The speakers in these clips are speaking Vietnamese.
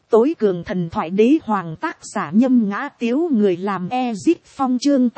Tối cường thần thoại đế hoàng tác giả Nhâm Ngã Tiếu, người làm Ezit Phong, chương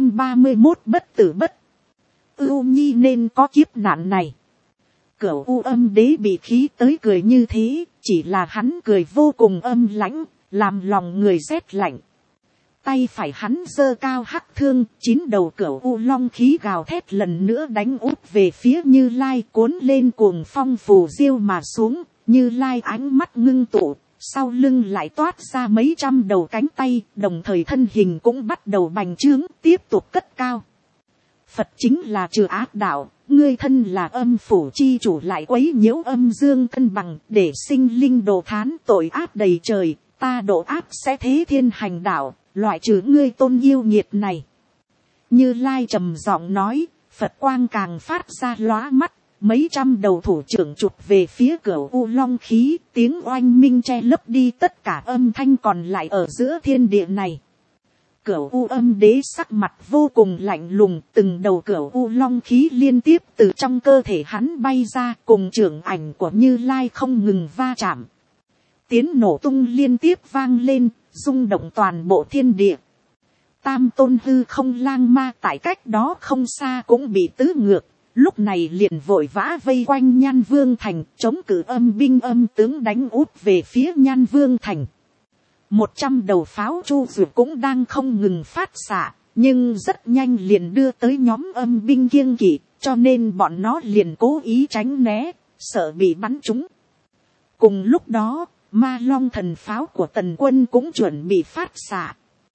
831 bất tử bất ưu nhi nên có kiếp nạn này. Cửu U Âm Đế bị khí tới cười như thế, chỉ là hắn cười vô cùng âm lãnh, làm lòng người rét lạnh. Tay phải hắn giơ cao hắc thương, 9 đầu cửu U Long khí gào thét lần nữa đánh úp về phía Như Lai, cuốn lên cuồng phong phù diêu mà xuống. Như Lai ánh mắt ngưng tụ, sau lưng lại toát ra mấy trăm đầu cánh tay, đồng thời thân hình cũng bắt đầu bành trướng, tiếp tục cất cao. Phật chính là trừ ác đạo, ngươi thân là âm phủ chi chủ lại quấy nhiễu âm dương cân bằng, để sinh linh đồ thán tội ác đầy trời, ta độ ác sẽ thế thiên hành đạo, loại trừ ngươi tôn yêu nghiệt này. Như Lai trầm giọng nói, Phật quang càng phát ra lóa mắt, mấy trăm đầu thủ trưởng chụp về phía Cửu U Long khí, tiếng oanh minh che lấp đi tất cả âm thanh còn lại ở giữa thiên địa này. Cửu U Âm Đế sắc mặt vô cùng lạnh lùng, từng đầu Cửu U Long khí liên tiếp từ trong cơ thể hắn bay ra, cùng trưởng ảnh của Như Lai không ngừng va chạm. Tiếng nổ tung liên tiếp vang lên, rung động toàn bộ thiên địa. Tam tôn hư không lang ma tại cách đó không xa cũng bị tứ ngược, lúc này liền vội vã vây quanh Nhan Vương Thành, chống cự âm binh âm tướng đánh úp về phía Nhan Vương Thành. 100 đầu pháo chu dược cũng đang không ngừng phát xạ, nhưng rất nhanh liền đưa tới nhóm âm binh kiêng kỵ, cho nên bọn nó liền cố ý tránh né, sợ bị bắn trúng. Cùng lúc đó, Ma Long thần pháo của Tần Quân cũng chuẩn bị phát xạ.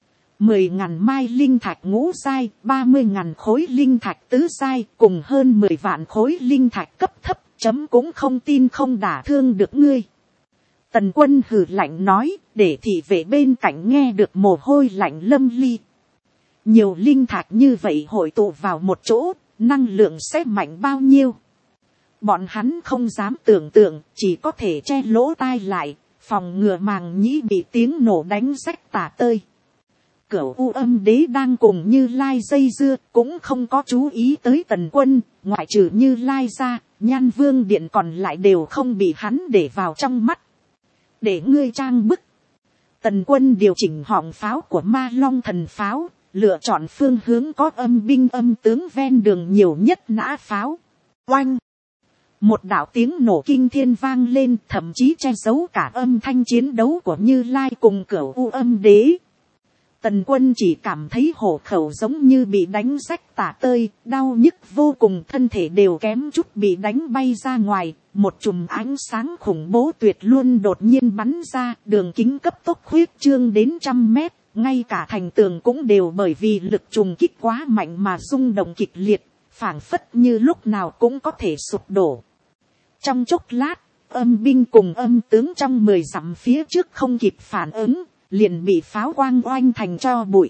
10.000 mai linh thạch ngũ giai, 30.000 khối linh thạch tứ giai, cùng hơn 10 vạn khối linh thạch cấp thấp, chấm cũng không tin không đả thương được ngươi. Tần Quân hừ lạnh nói, để thị vệ bên cạnh nghe được mồ hôi lạnh lâm ly. Nhiều linh thạch như vậy hội tụ vào một chỗ, năng lượng sẽ mạnh bao nhiêu? Bọn hắn không dám tưởng tượng, chỉ có thể che lỗ tai lại, phòng ngừa màng nhĩ bị tiếng nổ đánh rách tả tơi. Cửu U Âm Đế đang cùng Như Lai dây dưa, cũng không có chú ý tới Tần Quân, ngoại trừ Như Lai ra, Nhan Vương Điện còn lại đều không bị hắn để vào trong mắt. Để ngươi trang bức. Tần Quân điều chỉnh họng pháo của Ma Long thần pháo, lựa chọn phương hướng có âm binh âm tướng ven đường nhiều nhất nã pháo. Oanh! Một đạo tiếng nổ kinh thiên vang lên, thậm chí che giấu cả âm thanh chiến đấu của Như Lai cùng Cửu U Âm Đế. Tần Quân chỉ cảm thấy hổ khẩu giống như bị đánh rách tả tơi, đau nhức vô cùng, thân thể đều kém chút bị đánh bay ra ngoài. Một chùm ánh sáng khủng bố tuyệt luôn đột nhiên bắn ra, đường kính cấp tốc khuyết trương đến 100 mét, ngay cả thành tường cũng đều bởi vì lực trùng kích quá mạnh mà rung động kịch liệt, phảng phất như lúc nào cũng có thể sụp đổ. Trong chốc lát, âm binh cùng âm tướng trong 10 dặm phía trước không kịp phản ứng, liền bị pháo quang oanh thành cho bụi.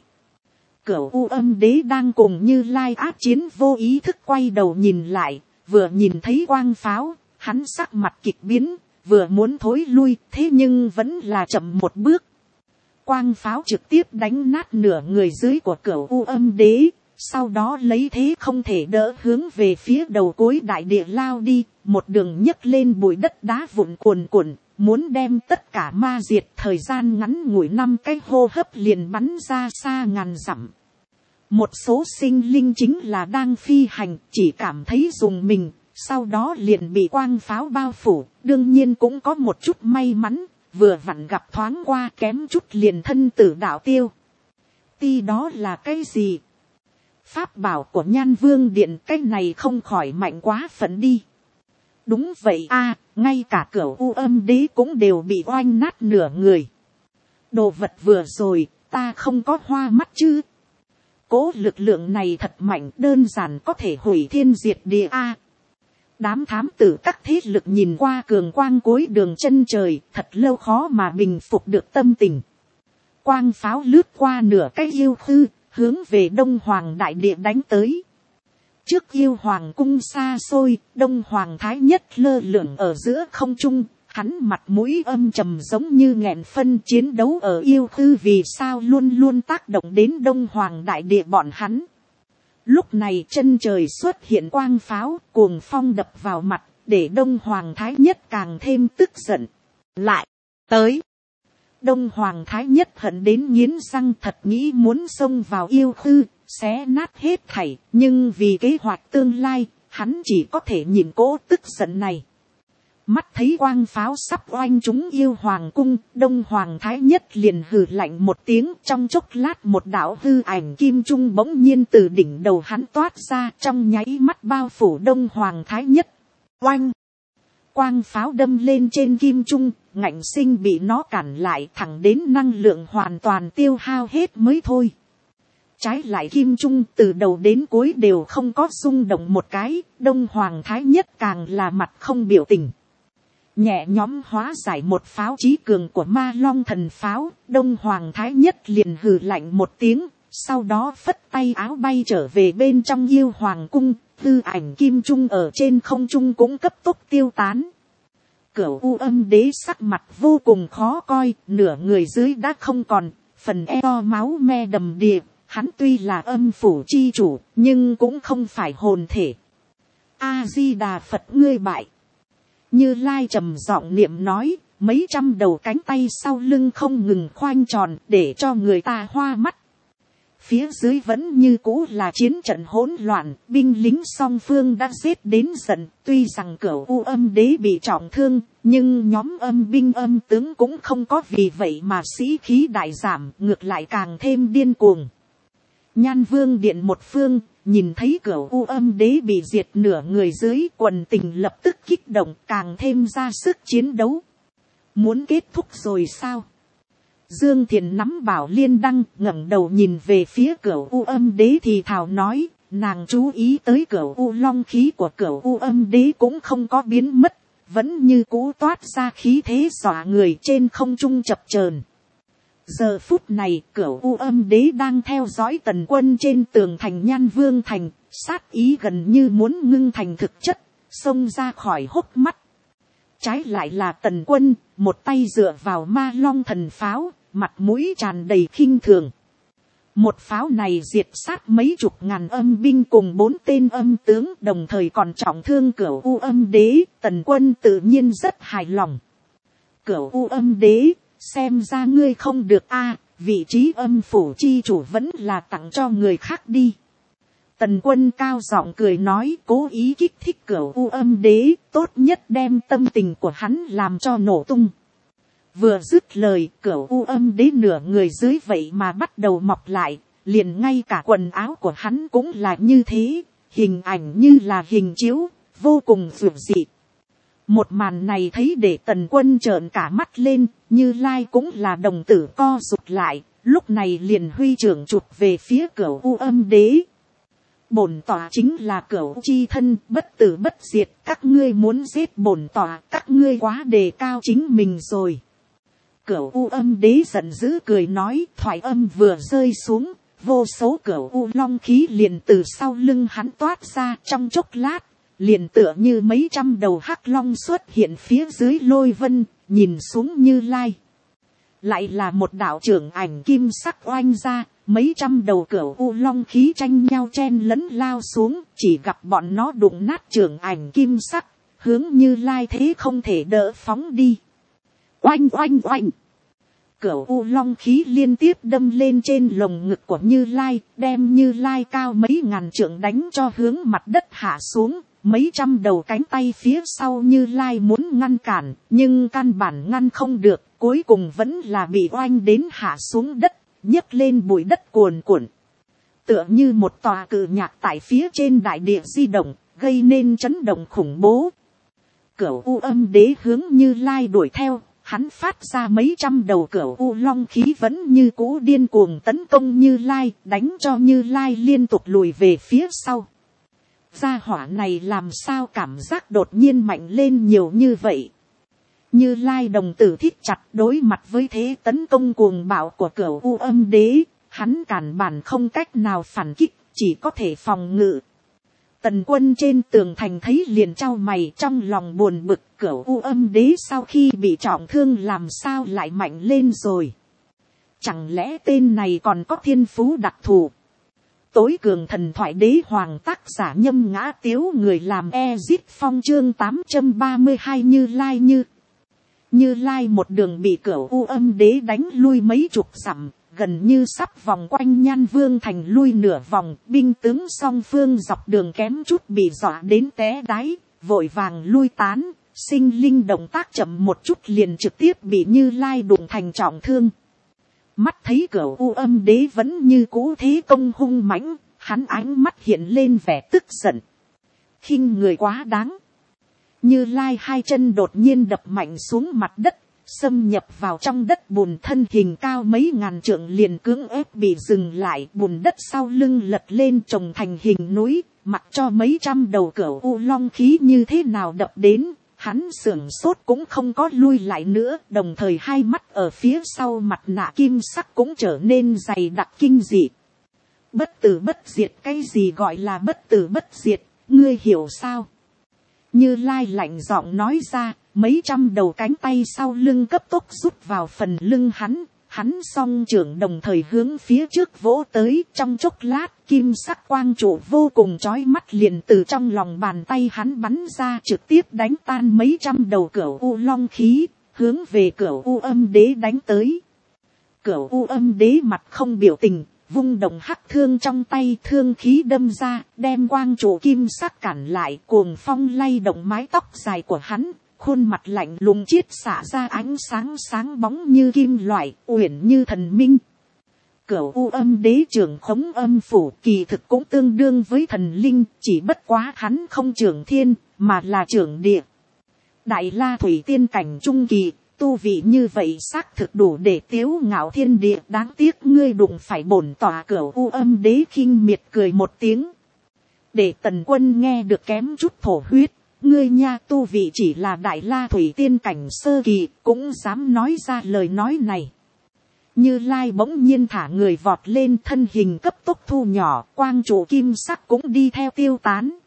Cửu U Âm Đế đang cùng Như Lai ác chiến vô ý thức quay đầu nhìn lại, vừa nhìn thấy quang pháo, hắn sắc mặt kịch biến, vừa muốn thối lui, thế nhưng vẫn là chậm một bước. Quang pháo trực tiếp đánh nát nửa người dưới của Cửu U Âm Đế, sau đó lấy thế không thể đỡ hướng về phía đầu cuối đại địa lao đi, một đường nhấc lên bụi đất đá vụn cuồn cuộn, muốn đem tất cả ma diệt. Thời gian ngắn ngủi 5 cái hô hấp liền bắn ra xa ngàn dặm. Một số sinh linh chính là đang phi hành, chỉ cảm thấy dùng mình, sau đó liền bị quang pháo bao phủ, đương nhiên cũng có một chút may mắn, vừa vặn gặp thoáng qua kém chút liền thân tử đạo tiêu. Ti đó là cái gì? Pháp bảo của Nhan Vương Điện, cái này không khỏi mạnh quá phận đi. Đúng vậy a, ngay cả Cửu U Âm Đế cũng đều bị oanh nát nửa người. Đồ vật vừa rồi, ta không có hoa mắt chứ? Cố lực lượng này thật mạnh, đơn giản có thể hủy thiên diệt địa a. Đám thám tử các thế lực nhìn qua cường quang cuối đường chân trời, thật lâu khó mà bình phục được tâm tình. Quang pháo lướt qua nửa cái yêu khư, hướng về Đông Hoàng đại địa đánh tới. Trước yêu hoàng cung xa xôi, Đông Hoàng thái nhất lơ lửng ở giữa không trung, hắn mặt mũi âm trầm giống như nghẹn phân, chiến đấu ở yêu khư vì sao luôn luôn tác động đến Đông Hoàng đại địa bọn hắn. Lúc này chân trời xuất hiện quang pháo, cuồng phong đập vào mặt, để Đông Hoàng thái nhất càng thêm tức giận. Lại, tới, Đông Hoàng Thái Nhất hận đến nghiến răng, thật nghĩ muốn xông vào yêu khư, xé nát hết thảy, nhưng vì kế hoạch tương lai, hắn chỉ có thể nhìn cỗ tức giận này. Mắt thấy quang pháo sắp oanh trúng yêu hoàng cung, Đông Hoàng Thái Nhất liền hừ lạnh một tiếng, trong chốc lát một đạo hư ảnh kim trung bỗng nhiên từ đỉnh đầu hắn toát ra, trong nháy mắt bao phủ Đông Hoàng Thái Nhất. Oanh! Quang pháo đâm lên trên kim trung, ngạnh sinh bị nó cản lại, thẳng đến năng lượng hoàn toàn tiêu hao hết mới thôi. Trái lại kim trung từ đầu đến cuối đều không có rung động một cái, Đông Hoàng Thái Nhất càng là mặt không biểu tình. Nhẹ nhóm hóa giải một pháo chí cường của ma long thần pháo, Đông Hoàng Thái Nhất liền hừ lạnh một tiếng, sau đó phất tay áo bay trở về bên trong yêu hoàng cung, hư ảnh kim trung ở trên không trung cũng cấp tốc tiêu tán. Cửu U Âm Đế sắc mặt vô cùng khó coi, nửa người dưới đã không còn, phần eo máu me đầm đìa, hắn tuy là âm phủ chi chủ, nhưng cũng không phải hồn thể. A-di-đà Phật, ngươi bại. Như Lai trầm giọng niệm nói, mấy trăm đầu cánh tay sau lưng không ngừng khoanh tròn để cho người ta hoa mắt. Phía dưới vẫn như cũ là chiến trận hỗn loạn, binh lính song phương đã giết đến giận, tuy rằng Cửu U Âm Đế bị trọng thương, nhưng nhóm âm binh âm tướng cũng không có vì vậy mà sĩ khí đại giảm, ngược lại càng thêm điên cuồng. Nhan Vương điện một phương, nhìn thấy Cửu U Âm Đế bị diệt nửa người dưới, quần tình lập tức kích động, càng thêm ra sức chiến đấu. Muốn kết thúc rồi sao? Dương Thiền nắm bảo liên đăng, ngẩng đầu nhìn về phía Cửu U Âm Đế thì thào nói, nàng chú ý tới Cửu U long khí của Cửu U Âm Đế cũng không có biến mất, vẫn như cũ toát ra khí thế dọa người trên không trung chập chờn. Giờ phút này Cửu U Âm Đế đang theo dõi tần quân trên tường thành Nhan Vương thành, sát ý gần như muốn ngưng thành thực chất, xông ra khỏi hốc mắt. Trái lại là tần quân, một tay dựa vào ma long thần pháo, mặt mũi tràn đầy khinh thường. Một pháo này diệt sát mấy chục ngàn âm binh cùng 4 tên âm tướng, đồng thời còn trọng thương Cửu U Âm Đế, tần quân tự nhiên rất hài lòng. Cửu U Âm Đế, xem ra ngươi không được a, vị trí âm phủ chi chủ vẫn là tặng cho người khác đi. Tần quân cao giọng cười nói, cố ý kích thích Cửu U Âm Đế, tốt nhất đem tâm tình của hắn làm cho nổ tung. Vừa dứt lời, Cửu U Âm Đế nửa người dưới vậy mà bắt đầu mọc lại, liền ngay cả quần áo của hắn cũng là như thế, hình ảnh như là hình chiếu, vô cùng dữ dị. Một màn này thấy để tần quân trợn cả mắt lên, Như Lai cũng là đồng tử co rụt lại, lúc này liền huy trưởng chụp về phía Cửu U Âm Đế. Bổn tọa chính là Cửu chi thân, bất tử bất diệt, các ngươi muốn giết bổn tọa, các ngươi quá đề cao chính mình rồi. Cửu U Âm Đế giận dữ cười nói, thoại âm vừa rơi xuống, vô số Cửu U long khí liền từ sau lưng hắn toát ra, trong chốc lát, liền tựa như mấy trăm đầu hắc long xuất hiện phía dưới lôi vân, nhìn xuống Như Lai. Lại là một đạo trưởng ảnh kim sắc oanh ra, mấy trăm đầu Cửu U long khí tranh nhau chen lẫn lao xuống, chỉ gặp bọn nó đụng nát trưởng ảnh kim sắc, hướng Như Lai thế không thể đỡ phóng đi. Oanh oanh oanh! Cửu U long khí liên tiếp đâm lên trên lồng ngực của Như Lai, đem Như Lai cao mấy ngàn trượng đánh cho hướng mặt đất hạ xuống. Mấy trăm đầu cánh tay phía sau Như Lai muốn ngăn cản, nhưng căn bản ngăn không được, cuối cùng vẫn là bị oanh đến hạ xuống đất, nhấc lên bụi đất cuồn cuộn. Tựa như một tòa cự nhạc tại phía trên đại địa di động, gây nên chấn động khủng bố. Cửu U Âm Đế hướng Như Lai đuổi theo, hắn phát ra mấy trăm đầu Cửu U long khí vẫn như cũ điên cuồng tấn công Như Lai, đánh cho Như Lai liên tục lùi về phía sau. Gia hỏa này làm sao cảm giác đột nhiên mạnh lên nhiều như vậy. Như Lai đồng tử thít chặt, đối mặt với thế tấn công cuồng bạo của Cửu U Âm Đế, hắn cản bản không cách nào phản kích, chỉ có thể phòng ngự. Tần quân trên tường thành thấy liền chau mày, trong lòng buồn bực, Cửu U Âm Đế sau khi bị trọng thương làm sao lại mạnh lên rồi. Chẳng lẽ tên này còn có thiên phú đặc thù. Tối cường thần thoại đế hoàng, tác giả Nhâm Ngã Tiếu, người làm Ezit Phong, chương 832 Như Lai như. Như Lai một đường bị Cửu U Âm Đế đánh lui mấy chục dặm, gần như sắp vòng quanh Nhan Vương thành lui nửa vòng, binh tướng song phương dọc đường kém chút bị dọa đến té đáy, vội vàng lui tán, sinh linh động tác chậm một chút liền trực tiếp bị Như Lai đụng thành trọng thương. Mắt thấy Cửu U Âm Đế vẫn như cũ thế công hung mãnh, hắn ánh mắt hiện lên vẻ tức giận. Khinh người quá đáng. Như Lai hai chân đột nhiên đập mạnh xuống mặt đất, xâm nhập vào trong đất bùn, thân hình cao mấy ngàn trượng liền cưỡng ép bị dừng lại, bùn đất sau lưng lật lên trồng thành hình núi, mặc cho mấy trăm đầu Cửu U long khí như thế nào đập đến, hắn sưởng sốt cũng không có lui lại nữa, đồng thời hai mắt ở phía sau mặt nạ kim sắc cũng trở nên dày đặc kinh dị. Bất tử bất diệt, cái gì gọi là bất tử bất diệt, ngươi hiểu sao? Như Lai lạnh giọng nói ra, mấy trăm đầu cánh tay sau lưng cấp tốc rút vào phần lưng hắn song trưởng đồng thời hướng phía trước vỗ tới, trong chốc lát kim sắc quang trụ vô cùng chói mắt liền từ trong lòng bàn tay hắn bắn ra, trực tiếp đánh tan mấy trăm đầu Cửu U long khí, hướng về Cửu U Âm Đế đánh tới. Cửu U Âm Đế mặt không biểu tình, vung động hắc thương trong tay, thương khí đâm ra, đem quang trụ kim sắc cản lại, cuồng phong lay động mái tóc dài của hắn, khuôn mặt lạnh lùng chiết xạ ra ánh sáng sáng bóng như kim loại, uyển như thần minh. Cửu U Âm Đế trưởng khống âm phủ kỳ thực cũng tương đương với thần linh, chỉ bất quá hắn không trưởng thiên, mà là trưởng địa. Đại La Thủy tiên cảnh trung kỳ, tu vị như vậy xác thực đủ để tiếu ngạo thiên địa, đáng tiếc ngươi đụng phải bổn tòa. Cửu U Âm Đế khinh miệt cười một tiếng. Để Tần Quân nghe được kém chút thổ huyết, ngươi nha, tu vị chỉ là Đại La Thủy tiên cảnh sơ kỳ, cũng dám nói ra lời nói này. Như Lai bỗng nhiên thả người vọt lên, thân hình cấp tốc thu nhỏ, quang trụ kim sắc cũng đi theo tiêu tán.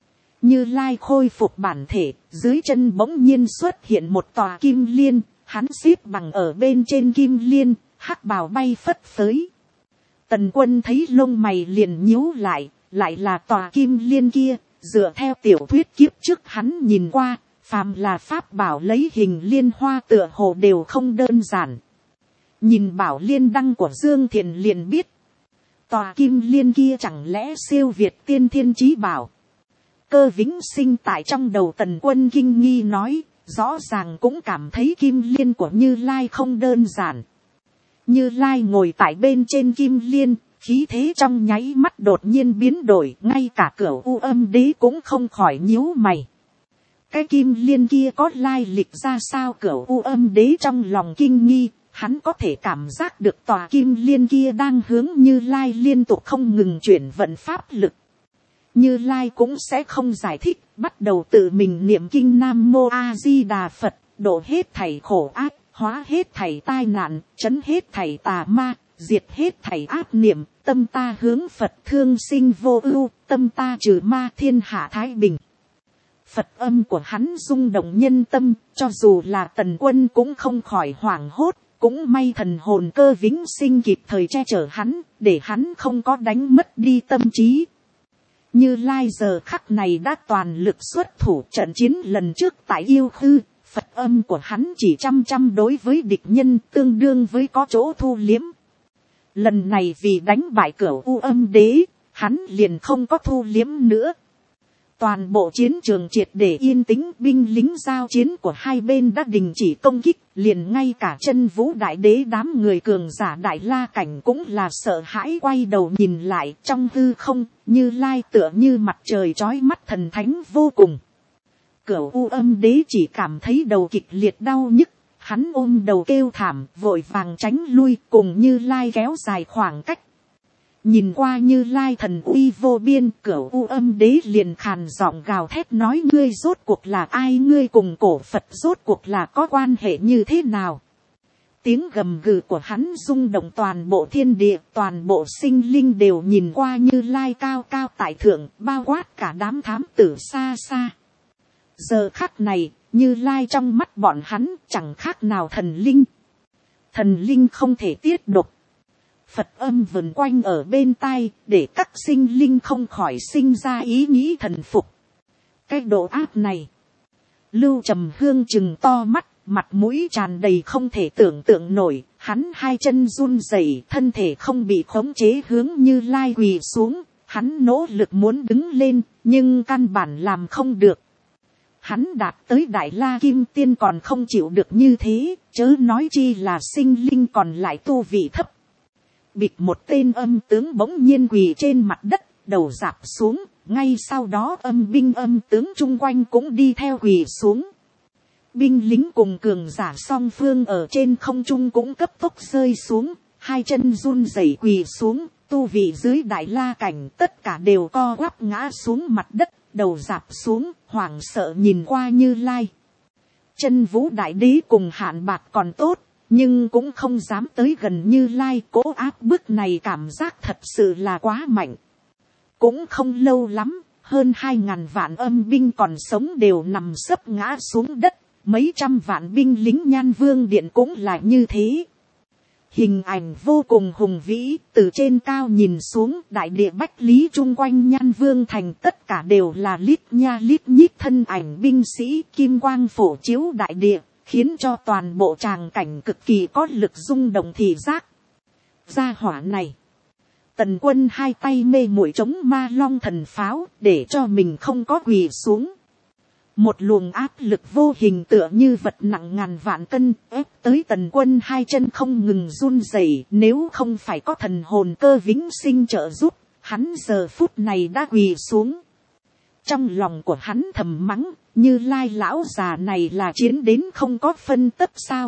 Như Lai khôi phục bản thể, dưới chân bỗng nhiên xuất hiện một tòa kim liên, hắn xếp bằng ở bên trên kim liên, hắc bào bay phất phới. Tần Quân thấy lông mày liền nhíu lại là tòa kim liên kia, dựa theo tiểu thuyết kiếp trước hắn nhìn qua, phàm là pháp bảo lấy hình liên hoa tựa hồ đều không đơn giản. Nhìn bảo liên đăng của Dương Thiền liền biết, tòa kim liên kia chẳng lẽ siêu việt tiên thiên chí bảo. Cơ Vĩnh Sinh tại trong đầu Tần Quân kinh nghi nói, rõ ràng cũng cảm thấy kim liên của Như Lai không đơn giản. Như Lai ngồi tại bên trên kim liên, khí thế trong nháy mắt đột nhiên biến đổi, ngay cả Cửu U Âm Đế cũng không khỏi nhíu mày. Cái kim liên kia có lai lịch ra sao? Cửu U Âm Đế trong lòng kinh nghi, hắn có thể cảm giác được tòa kim liên kia đang hướng Như Lai liên tục không ngừng chuyển vận pháp lực. Như Lai cũng sẽ không giải thích, bắt đầu tự mình niệm kinh Nam Mô A Di Đà Phật, độ hết thảy khổ ác, hóa hết thảy tai nạn, trấn hết thảy tà ma, diệt hết thảy ác niệm, tâm ta hướng Phật thương sinh vô ưu, tâm ta trừ ma thiên hạ thái bình. Phật âm của hắn rung động nhân tâm, cho dù là Tần Quân cũng không khỏi hoảng hốt, cũng may thần hồn Cơ Vĩnh Sinh kịp thời che chở hắn, để hắn không có đánh mất đi tâm trí. Như Lai giờ khắc này đã toàn lực xuất thủ, trận chiến lần trước tại Yêu Khư, Phật âm của hắn chỉ trăm đối với địch nhân, tương đương với có chỗ thu liếm. Lần này vì đánh bại Cửu U Âm Đế, hắn liền không có thu liếm nữa. Toàn bộ chiến trường triệt để yên tĩnh, binh lính giao chiến của hai bên đã đình chỉ công kích, liền ngay cả Chân Vũ Đại Đế đám người cường giả Đại La cảnh cũng là sợ hãi quay đầu nhìn lại. Trong hư không, Như Lai tựa như mặt trời chói mắt thần thánh vô cùng. Cửu U Âm Đế chỉ cảm thấy đầu kịch liệt đau nhức, hắn ôm đầu kêu thảm, vội vàng tránh lui, cùng Như Lai kéo dài khoảng cách. Nhìn qua Như Lai thần uy vô biên, Cửu U Âm Đế liền khàn giọng gào thét nói, ngươi rốt cuộc là ai? Ngươi cùng cổ Phật rốt cuộc là có quan hệ như thế nào? Tiếng gầm gừ của hắn rung động toàn bộ thiên địa, toàn bộ sinh linh đều nhìn qua Như Lai cao cao tại thượng, bao quát cả đám thám tử xa xa. Giờ khắc này, Như Lai trong mắt bọn hắn chẳng khác nào thần linh. Thần linh không thể tiết độc. Phật âm vần quanh ở bên tai, để các sinh linh không khỏi sinh ra ý nghĩ thần phục. Cái độ áp này. Lưu Trầm Hương trừng to mắt, mặt mũi tràn đầy không thể tưởng tượng nổi, hắn hai chân run rẩy, thân thể không bị khống chế hướng Như Lai quỳ xuống, hắn nỗ lực muốn đứng lên, nhưng căn bản làm không được. Hắn đạt tới Đại La Kim Tiên còn không chịu được như thế, chớ nói chi là sinh linh còn lại tu vị thấp. Bịch một tên âm tướng bỗng nhiên quỳ trên mặt đất, đầu rạp xuống, ngay sau đó âm binh âm tướng chung quanh cũng đi theo quỳ xuống. Binh lính cùng cường giả song phương ở trên không trung cũng cấp tốc rơi xuống, hai chân run rẩy quỳ xuống, tu vị dưới Đại La cảnh tất cả đều co quắp ngã xuống mặt đất, đầu rạp xuống, hoảng sợ nhìn qua Như Lai. Chân Vũ Đại Đế cùng Hạn Bạc còn tốt, nhưng cũng không dám tới gần Như Lai, cố áp bức này cảm giác thật sự là quá mạnh. Cũng không lâu lắm, hơn 2.000 vạn âm binh còn sống đều nằm sấp ngã xuống đất, mấy trăm vạn binh lính Nhan Vương Điện cũng là như thế. Hình ảnh vô cùng hùng vĩ, từ trên cao nhìn xuống, đại địa bách lý chung quanh Nhan Vương thành tất cả đều là lít nha lít nhít thân ảnh binh sĩ, kim quang phổ chiếu đại địa, khiến cho toàn bộ tràng cảnh cực kỳ có lực rung động thị giác. Gia hỏa này, Tần Quân hai tay mê muội chống Ma Long thần pháo, để cho mình không có quỳ xuống. Một luồng áp lực vô hình tựa như vật nặng ngàn vạn cân ép tới Tần Quân hai chân không ngừng run rẩy, nếu không phải có thần hồn cơ vĩnh sinh trợ giúp, hắn giờ phút này đã quỳ xuống. Trong lòng của hắn thầm mắng, Như Lai lão già này là chiến đến không có phân tấp sao.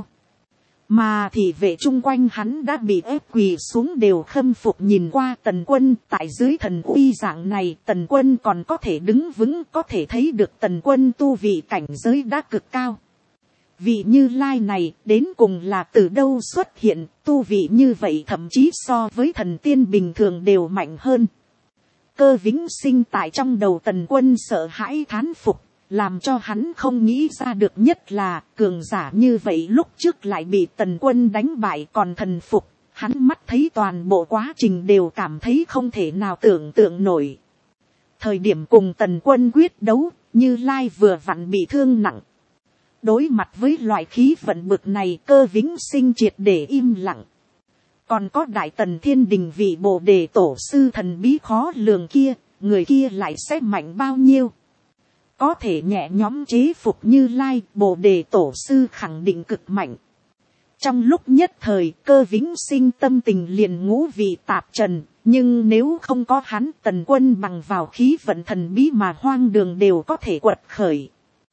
Mà thị vệ chung quanh hắn đã bị ép quỳ xuống đều khâm phục nhìn qua Tần Quân, tại dưới thần uy dạng này Tần Quân còn có thể đứng vững, có thể thấy được Tần Quân tu vị cảnh giới đã cực cao. Vị Như Lai này đến cùng là từ đâu xuất hiện, tu vị như vậy thậm chí so với thần tiên bình thường đều mạnh hơn. Cơ vĩnh sinh tại trong đầu Tần Quân sợ hãi thán phục. Làm cho hắn không nghĩ ra được nhất là cường giả như vậy lúc trước lại bị Tần Quân đánh bại còn thần phục. Hắn mắt thấy toàn bộ quá trình đều cảm thấy không thể nào tưởng tượng nổi. Thời điểm cùng Tần Quân quyết đấu, Như Lai vừa vặn bị thương nặng. Đối mặt với loại khí vận bực này, Cơ vĩnh sinh triệt để im lặng. Còn có Đại Tần Thiên Đình vị Bồ Đề Tổ sư thần bí khó lường kia, người kia lại sẽ mạnh bao nhiêu? Có thể nhẹ nhõm chế phục Như Lai, Bồ Đề Tổ sư khẳng định cực mạnh. Trong lúc nhất thời, Cơ vĩnh sinh tâm tình liền ngũ vị tạp trần, nhưng nếu không có hắn, Tần Quân bằng vào khí vận thần bí mà hoang đường đều có thể quật khởi.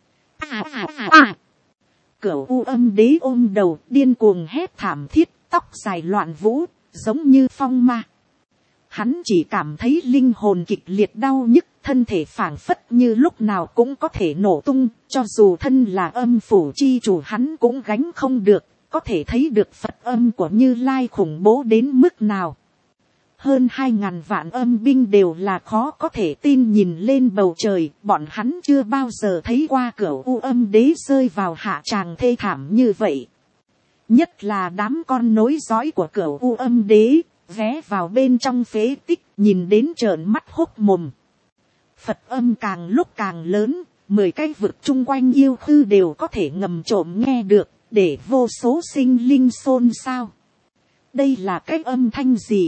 Cửu U Âm Đế ôm đầu, điên cuồng hét thảm thiết, tóc dài loạn vũ, giống như phong ma. Hắn chỉ cảm thấy linh hồn kịch liệt đau nhức, thân thể phảng phất như lúc nào cũng có thể nổ tung, cho dù thân là âm phủ chi chủ hắn cũng gánh không được, có thể thấy được Phật âm của Như Lai khủng bố đến mức nào. Hơn 2.000 vạn âm binh đều là khó có thể tin nhìn lên bầu trời, bọn hắn chưa bao giờ thấy qua Cửu U Âm Đế rơi vào hạ tràng thê thảm như vậy. Nhất là đám con nối dõi của Cửu U Âm Đế, ghé vào bên trong phế tích, nhìn đến trợn mắt hốc mồm. Phật âm càng lúc càng lớn, 10 cái vực chung quanh yêu khư đều có thể ngầm trộm nghe được, để vô số sinh linh xôn xao. Đây là cái âm thanh gì?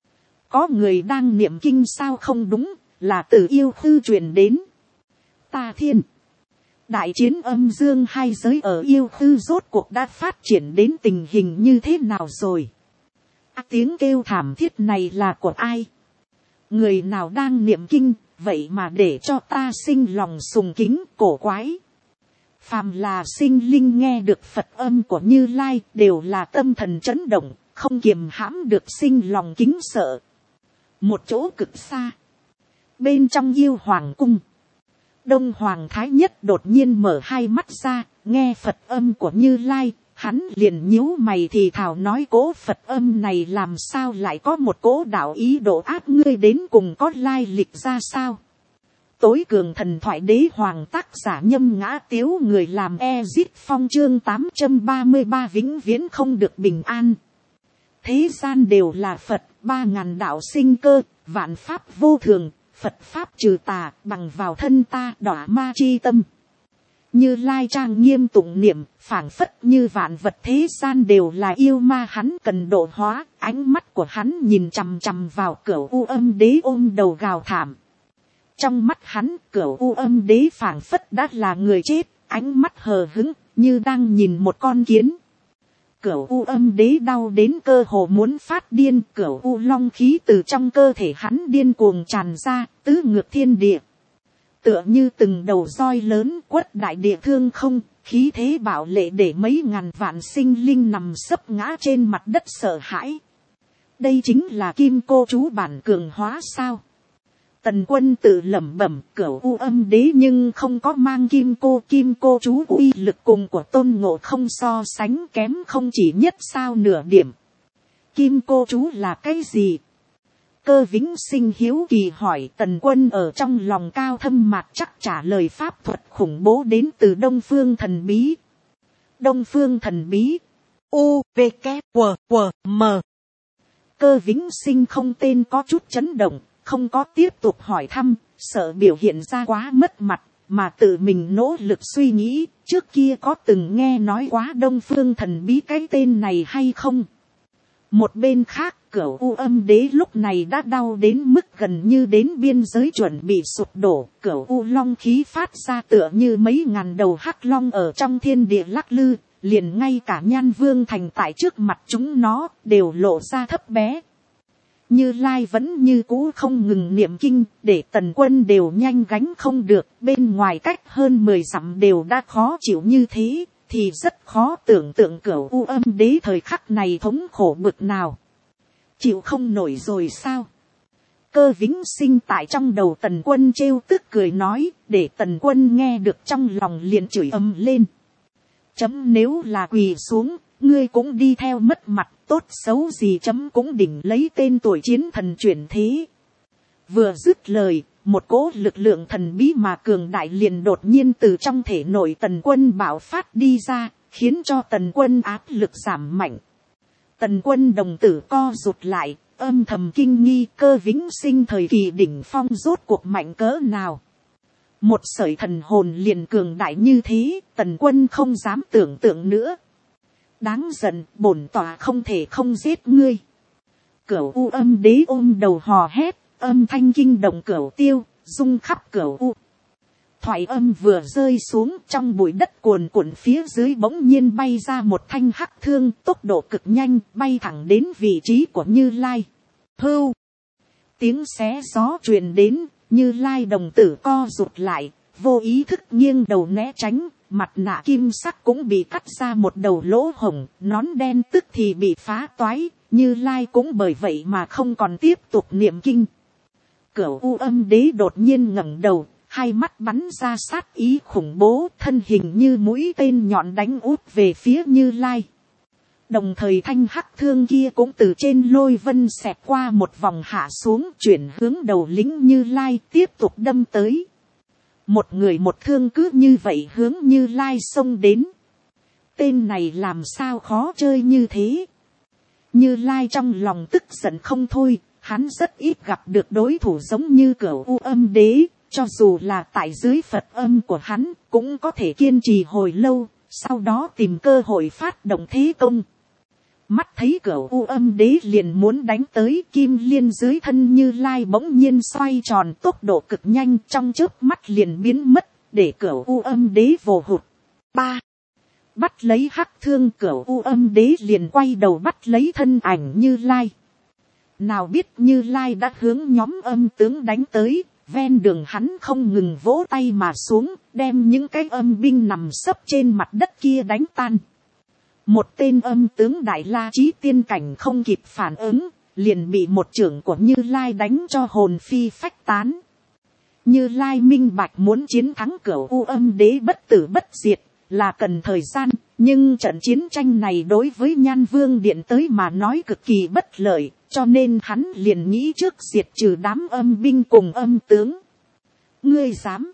Có người đang niệm kinh sao? Không đúng, là từ yêu khư truyền đến. Ta thiên! Đại chiến âm dương hai giới ở yêu khư rốt cuộc đã phát triển đến tình hình như thế nào rồi? Tiếng kêu thảm thiết này là của ai? Người nào đang niệm kinh, vậy mà để cho ta sinh lòng sùng kính cổ quái. Phàm là sinh linh nghe được Phật âm của Như Lai đều là tâm thần chấn động, không kiềm hãm được sinh lòng kính sợ. Một chỗ cực xa, bên trong yêu hoàng cung, Đông Hoàng Thái Nhất đột nhiên mở hai mắt ra, nghe Phật âm của Như Lai. Hắn liền nhíu mày thì thào nói, cỗ Phật âm này làm sao lại có một cỗ đạo ý độ áp ngươi đến cùng có lai lịch ra sao? Tối cường thần thoại đế hoàng tác giả Nhâm Ngã Tiếu, người làm Ezit Phong chương 833 vĩnh viễn không được bình an. Thế gian đều là Phật, 3000 đạo sinh cơ, vạn pháp vô thường, Phật pháp trừ tà, bằng vào thân ta đọa ma chi tâm. Như Lai trang nghiêm tụng niệm, phảng phất như vạn vật thế gian đều là yêu ma hắn cần độ hóa, ánh mắt của hắn nhìn chằm chằm vào Cửu U Âm Đế ôm đầu gào thảm. Trong mắt hắn, Cửu U Âm Đế phảng phất đã là người chết, ánh mắt hờ hững, như đang nhìn một con kiến. Cửu U Âm Đế đau đến cơ hồ muốn phát điên, Cửu U long khí từ trong cơ thể hắn điên cuồng tràn ra, tứ ngược thiên địa. Tựa như từng đầu roi lớn quất đại địa thương không, khí thế bạo lệ để mấy ngàn vạn sinh linh nằm sấp ngã trên mặt đất sợ hãi. Đây chính là Kim Cô Chú bản cường hóa sao? Tần Quân tự lẩm bẩm, Cửu U Âm Đế nhưng không có mang Kim Cô Chú uy lực cùng của Tôn Ngộ Không so sánh kém không chỉ nhất sao nửa điểm. Kim Cô Chú là cái gì? Cơ Vĩnh Sinh hiếu kỳ hỏi. Tần Quân ở trong lòng cao thâm mạc chắc trả lời pháp thuật khủng bố đến từ Đông Phương Thần Bí. Đông Phương Thần Bí. U, V, K, W, W, M. Cơ Vĩnh Sinh không tên có chút chấn động, không có tiếp tục hỏi thăm, sợ biểu hiện ra quá mất mặt, mà tự mình nỗ lực suy nghĩ, trước kia có từng nghe nói quá Đông Phương Thần Bí cái tên này hay không. Một bên khác, Cửu U Âm Đế lúc này đã đau đến mức gần như đến biên giới chuẩn bị sụp đổ, Cửu U long khí phát ra tựa như mấy ngàn đầu hắc long ở trong thiên địa lắc lư, liền ngay cả Nhan Vương Thành tại trước mặt chúng nó đều lộ ra thấp bé. Như Lai vẫn như cũ không ngừng niệm kinh, để Tần Quân đều nhanh gánh không được, bên ngoài cách hơn 10 dặm đều đã khó chịu như thế, thì rất khó tưởng tượng Cửu U Âm Đế thời khắc này thống khổ bực nào. Chịu không nổi rồi sao? Cơ Vĩnh Sinh tại trong đầu Tần Quân trêu tức cười nói, để Tần Quân nghe được trong lòng liền chửi ầm lên. Chấm nếu là quỳ xuống, ngươi cũng đi theo mất mặt, tốt xấu gì chấm cũng đỉnh lấy tên tuổi chiến thần chuyển thế. Vừa dứt lời, một cỗ lực lượng thần bí mà cường đại liền đột nhiên từ trong thể nội Tần Quân bạo phát đi ra, khiến cho Tần Quân áp lực giảm mạnh. Tần Quân đồng tử co rụt lại, âm thầm kinh nghi Cơ Vĩnh Sinh thời kỳ đỉnh phong rốt cuộc mạnh cỡ nào. Một sợi thần hồn liền cường đại như thế, Tần Quân không dám tưởng tượng nữa. Đáng giận, bổn tọa không thể không giết ngươi. Cửu U Âm Đế ôm đầu hò hét, âm thanh kinh động cửu tiêu, rung khắp cửu U. Thoại âm vừa rơi xuống, trong bụi đất cuồn cuộn phía dưới bỗng nhiên bay ra một thanh hắc thương, tốc độ cực nhanh, bay thẳng đến vị trí của Như Lai. Hưu! Tiếng xé gió truyền đến, Như Lai đồng tử co rụt lại, vô ý thức nghiêng đầu né tránh, mặt nạ kim sắc cũng bị cắt ra một đầu lỗ hổng, nón đen tức thì bị phá toái, Như Lai cũng bởi vậy mà không còn tiếp tục niệm kinh. Cửu U Âm Đế đột nhiên ngẩng đầu, hai mắt bắn ra sát ý khủng bố, thân hình như mũi tên nhọn đánh út về phía Như Lai. Đồng thời thanh hắc thương kia cũng từ trên lôi vân xẹt qua một vòng hạ xuống, chuyển hướng đầu lính Như Lai tiếp tục đâm tới. Một người một thương cứ như vậy hướng Như Lai xông đến. Tên này làm sao khó chơi như thế? Như Lai trong lòng tức giận không thôi, hắn rất ít gặp được đối thủ giống như Cửu U Âm Đế, cho dù là tại dưới Phật âm của hắn, cũng có thể kiên trì hồi lâu, sau đó tìm cơ hội phát động thế công. Mắt thấy Cửu U Âm Đế liền muốn đánh tới, kim liên dưới thân Như Lai bỗng nhiên xoay tròn tốc độ cực nhanh, trong chớp mắt liền biến mất, để Cửu U Âm Đế vồ hụt. 3. Bắt lấy hắc thương, Cửu U Âm Đế liền quay đầu bắt lấy thân ảnh Như Lai. Nào biết Như Lai đã hướng nhóm âm tướng đánh tới, ven đường hắn không ngừng vỗ tay mà xuống, đem những cái âm binh nằm sấp trên mặt đất kia đánh tan. Một tên âm tướng Đại La Chí tiên cảnh không kịp phản ứng, liền bị một chưởng của Như Lai đánh cho hồn phi phách tán. Như Lai minh bạch muốn chiến thắng Cửu U Âm Đế bất tử bất diệt là cần thời gian, nhưng trận chiến tranh này đối với Nhan Vương Điện tới mà nói cực kỳ bất lợi, cho nên hắn liền nghĩ trước diệt trừ đám âm binh cùng âm tướng. Ngươi dám?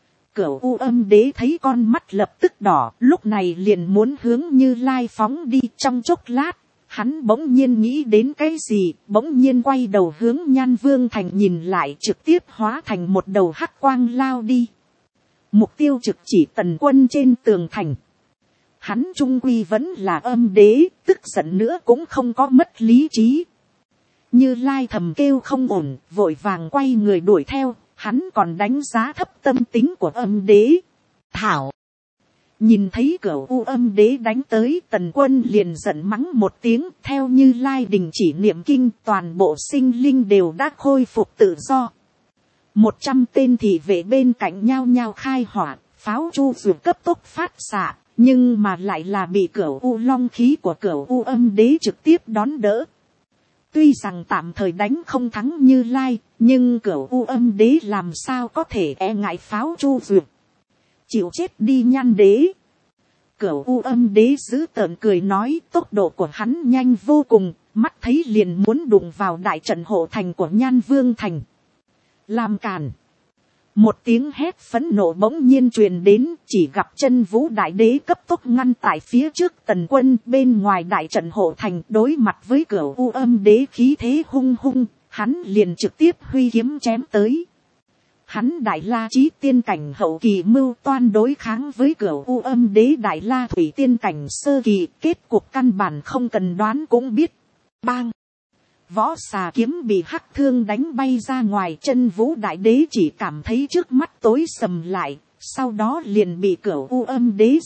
Cửu U Âm Đế thấy con mắt lập tức đỏ, lúc này liền muốn hướng Như Lai phóng đi. Trong chốc lát, hắn bỗng nhiên nghĩ đến cái gì, bỗng nhiên quay đầu hướng Nhan Vương Thành nhìn lại, trực tiếp hóa thành một đầu hắc quang lao đi. Mục tiêu trực chỉ Tần Quân trên tường thành. Hắn trung quy vẫn là âm đế, tức giận nữa cũng không có mất lý trí. Như Lai thầm kêu không ổn, vội vàng quay người đuổi theo, hắn còn đánh giá thấp tâm tính của âm đế. Thảo! Nhìn thấy Cửu U âm đế đánh tới, Tần Quân liền giận mắng một tiếng, theo Như Lai đình chỉ niệm kinh, toàn bộ sinh linh đều đã khôi phục tự do. 100 tên thị vệ bên cạnh nhao nhao khai hỏa, pháo chu dù cấp tốc phát xạ, nhưng mà lại là bị Cửu U long khí của Cửu U âm đế trực tiếp đón đỡ. Tuy rằng tạm thời đánh không thắng Như Lai, nhưng Cửu U âm đế làm sao có thể e ngại pháo chu dù. Chịu chết đi Nhan đế. Cửu U âm đế giữ tợn cười nói, tốc độ của hắn nhanh vô cùng, mắt thấy liền muốn đụng vào đại trận hộ thành của Nhan Vương thành. Làm cản. Một tiếng hét phẫn nộ bỗng nhiên truyền đến, chỉ gặp Chân Vũ đại đế cấp tốc ngăn tại phía trước Tần Quân, bên ngoài đại trận hộ thành, đối mặt với Cửu U âm đế khí thế hung hung, hắn liền trực tiếp huy kiếm chém tới. Hắn Đại La Chí tiên cảnh hậu kỳ mưu toan đối kháng với Cửu U âm đế Đại La Thủy tiên cảnh sơ kỳ, kết cục căn bản không cần đoán cũng biết. Bang! Võ xà kiếm bị hắc thương đánh bay ra ngoài, Chân Vũ đại đế chỉ cảm thấy trước mắt tối sầm lại, sau đó liền bị Cửu U âm đế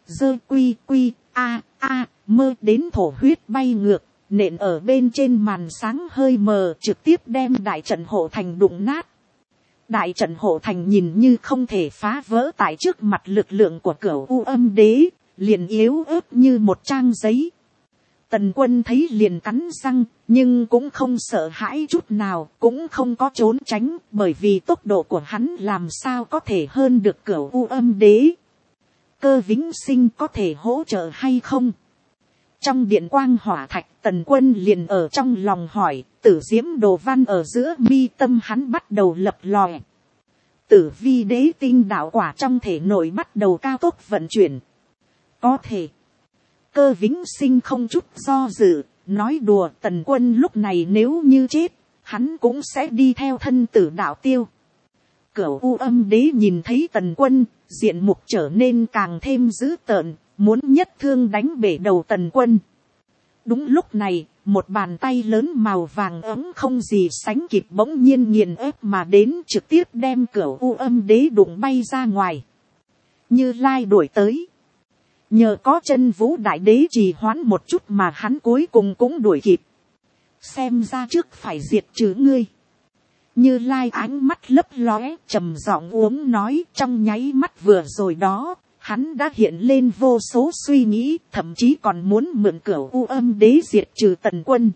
mơ đến thổ huyết bay ngược, nện ở bên trên màn sáng hơi mờ, trực tiếp đem đại trận hộ thành đụng nát. Đại trận hộ thành nhìn như không thể phá vỡ tại trước mặt lực lượng của Cửu U âm đế, liền yếu ớt như một trang giấy. Tần Quân thấy liền cắn răng, nhưng cũng không sợ hãi chút nào, cũng không có trốn tránh, bởi vì tốc độ của hắn làm sao có thể hơn được Cửu U âm đế. Cơ Vĩnh Sinh có thể hỗ trợ hay không? Trong điện quang hỏa thạch, Tần Quân liền ở trong lòng hỏi, Tử Diễm đồ văn ở giữa mi tâm hắn bắt đầu lập lòe. Tử Vi đế tinh đạo quả trong thể nội bắt đầu cao tốc vận chuyển. Có thể. Cơ Vĩnh Sinh không chút do dự, nói đùa, Tần Quân lúc này nếu như chết, hắn cũng sẽ đi theo thân tử đạo tiêu. Cửu U âm đế nhìn thấy Tần Quân, diện mục trở nên càng thêm dữ tợn, muốn nhất thương đánh bể đầu Tần Quân. Đúng lúc này, một bàn tay lớn màu vàng ấm không gì sánh kịp bỗng nhiên nghiền ép mà đến, trực tiếp đem Cửu U âm đế đụng bay ra ngoài. Như Lai đuổi tới. Nhờ có Chân Vũ đại đế trì hoãn một chút mà hắn cuối cùng cũng đuổi kịp. Xem ra trước phải diệt trừ ngươi. Như Lai ánh mắt lấp lóe, trầm giọng uống nói, trong nháy mắt vừa rồi đó, hắn đã hiện lên vô số suy nghĩ, thậm chí còn muốn mượn Cửu U âm đế diệt trừ Tần Quân.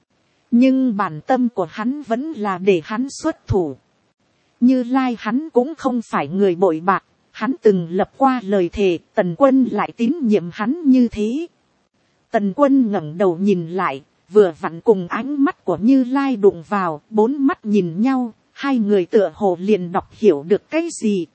Nhưng bản tâm của hắn vẫn là để hắn xuất thủ. Như Lai hắn cũng không phải người bội bạc, hắn từng lập qua lời thề, Tần Quân lại tín nhiệm hắn như thế. Tần Quân ngẩng đầu nhìn lại, vừa vặn cùng ánh mắt của Như Lai đụng vào, bốn mắt nhìn nhau, hai người tựa hồ liền đọc hiểu được cái gì.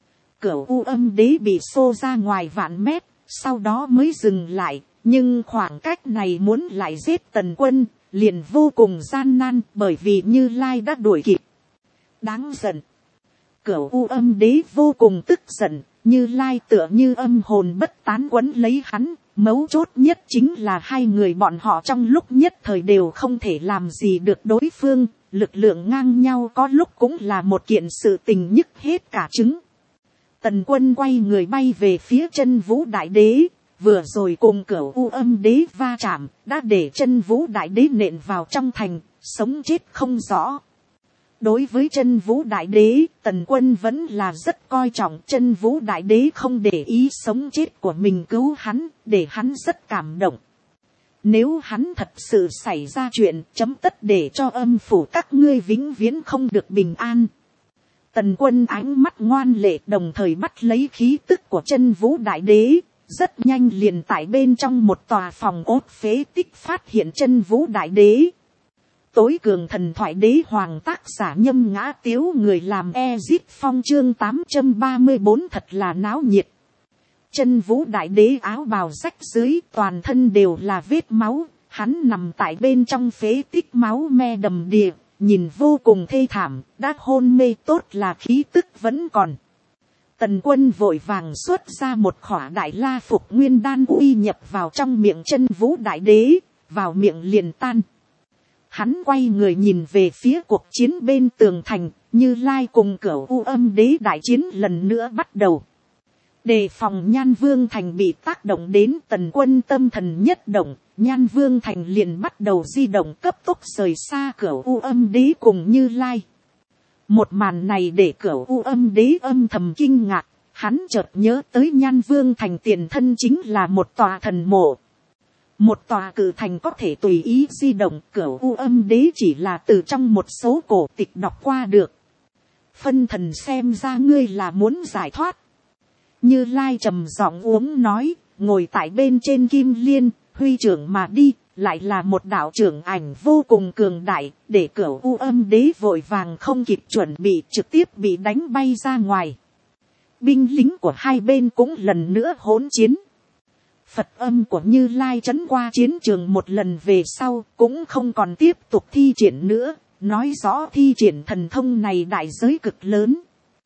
Cửu U âm đế bị xô ra ngoài vạn mét, sau đó mới dừng lại, nhưng khoảng cách này muốn lại giết Tần Quân, liền vô cùng gian nan, bởi vì Như Lai đã đuổi kịp. Đáng giận. Cửu U âm đế vô cùng tức giận, Như Lai tựa như âm hồn bất tán quấn lấy hắn, mấu chốt nhất chính là hai người bọn họ trong lúc nhất thời đều không thể làm gì được đối phương, lực lượng ngang nhau có lúc cũng là một kiện sự tình nhức hết cả trứng. Tần Quân quay người bay về phía Chân Vũ đại đế, vừa rồi cùng Cửu U âm đế va chạm, đã để Chân Vũ đại đế nện vào trong thành, sống chết không rõ. Đối với Chân Vũ đại đế, Tần Quân vẫn là rất coi trọng. Chân Vũ đại đế không để ý sống chết của mình cứu hắn, để hắn rất cảm động. Nếu hắn thật sự xảy ra chuyện, chấm tất để cho âm phủ các ngươi vĩnh viễn không được bình an. Tần Quân ánh mắt ngoan lệ, đồng thời bắt lấy khí tức của Chân Vũ đại đế, rất nhanh liền tại bên trong một tòa phòng ốt phế tích phát hiện Chân Vũ đại đế. Tối cường thần thoại đế hoàng, tác giả Nhâm Ngã Tiếu, người làm Ezip Phong, chương 834 thật là náo nhiệt. Chân Vũ đại đế áo bào rách dưới, toàn thân đều là vết máu, hắn nằm tại bên trong phế tích máu me đầm đìa, nhìn vô cùng thê thảm, đã hôn mê tốt là khí tức vẫn còn. Tần quân vội vàng xuất ra một khỏa đại la phục nguyên đan uy nhập vào trong miệng chân vũ đại đế, vào miệng liền tan. Hắn quay người nhìn về phía cuộc chiến bên tường thành, Như Lai cùng Cửu U Âm Đế đại chiến lần nữa bắt đầu. Đề phòng Nhan Vương Thành bị tác động đến, tần quân tâm thần nhất động, Nhan Vương Thành liền bắt đầu di động cấp tốc rời xa Cửu U Âm Đế cùng Như Lai. Một màn này để Cửu U Âm Đế âm thầm kinh ngạc, hắn chợt nhớ tới Nhan Vương Thành tiền thân chính là một tòa thần mộ. Một tòa cử thành có thể tùy ý di động, Cửu U Âm Đế chỉ là từ trong một số cổ tịch đọc qua được. Phân thần xem ra ngươi là muốn giải thoát. Như Lai trầm giọng uống nói, ngồi tại bên trên kim liên, huy trưởng mà đi, lại là một đạo trưởng ảnh vô cùng cường đại, để Cửu U Âm Đế vội vàng không kịp chuẩn bị, trực tiếp bị đánh bay ra ngoài. Binh lính của hai bên cũng lần nữa hỗn chiến. Phật âm của Như Lai trấn qua chiến trường một lần về sau, cũng không còn tiếp tục thi triển nữa, nói rõ thi triển thần thông này đại giới cực lớn.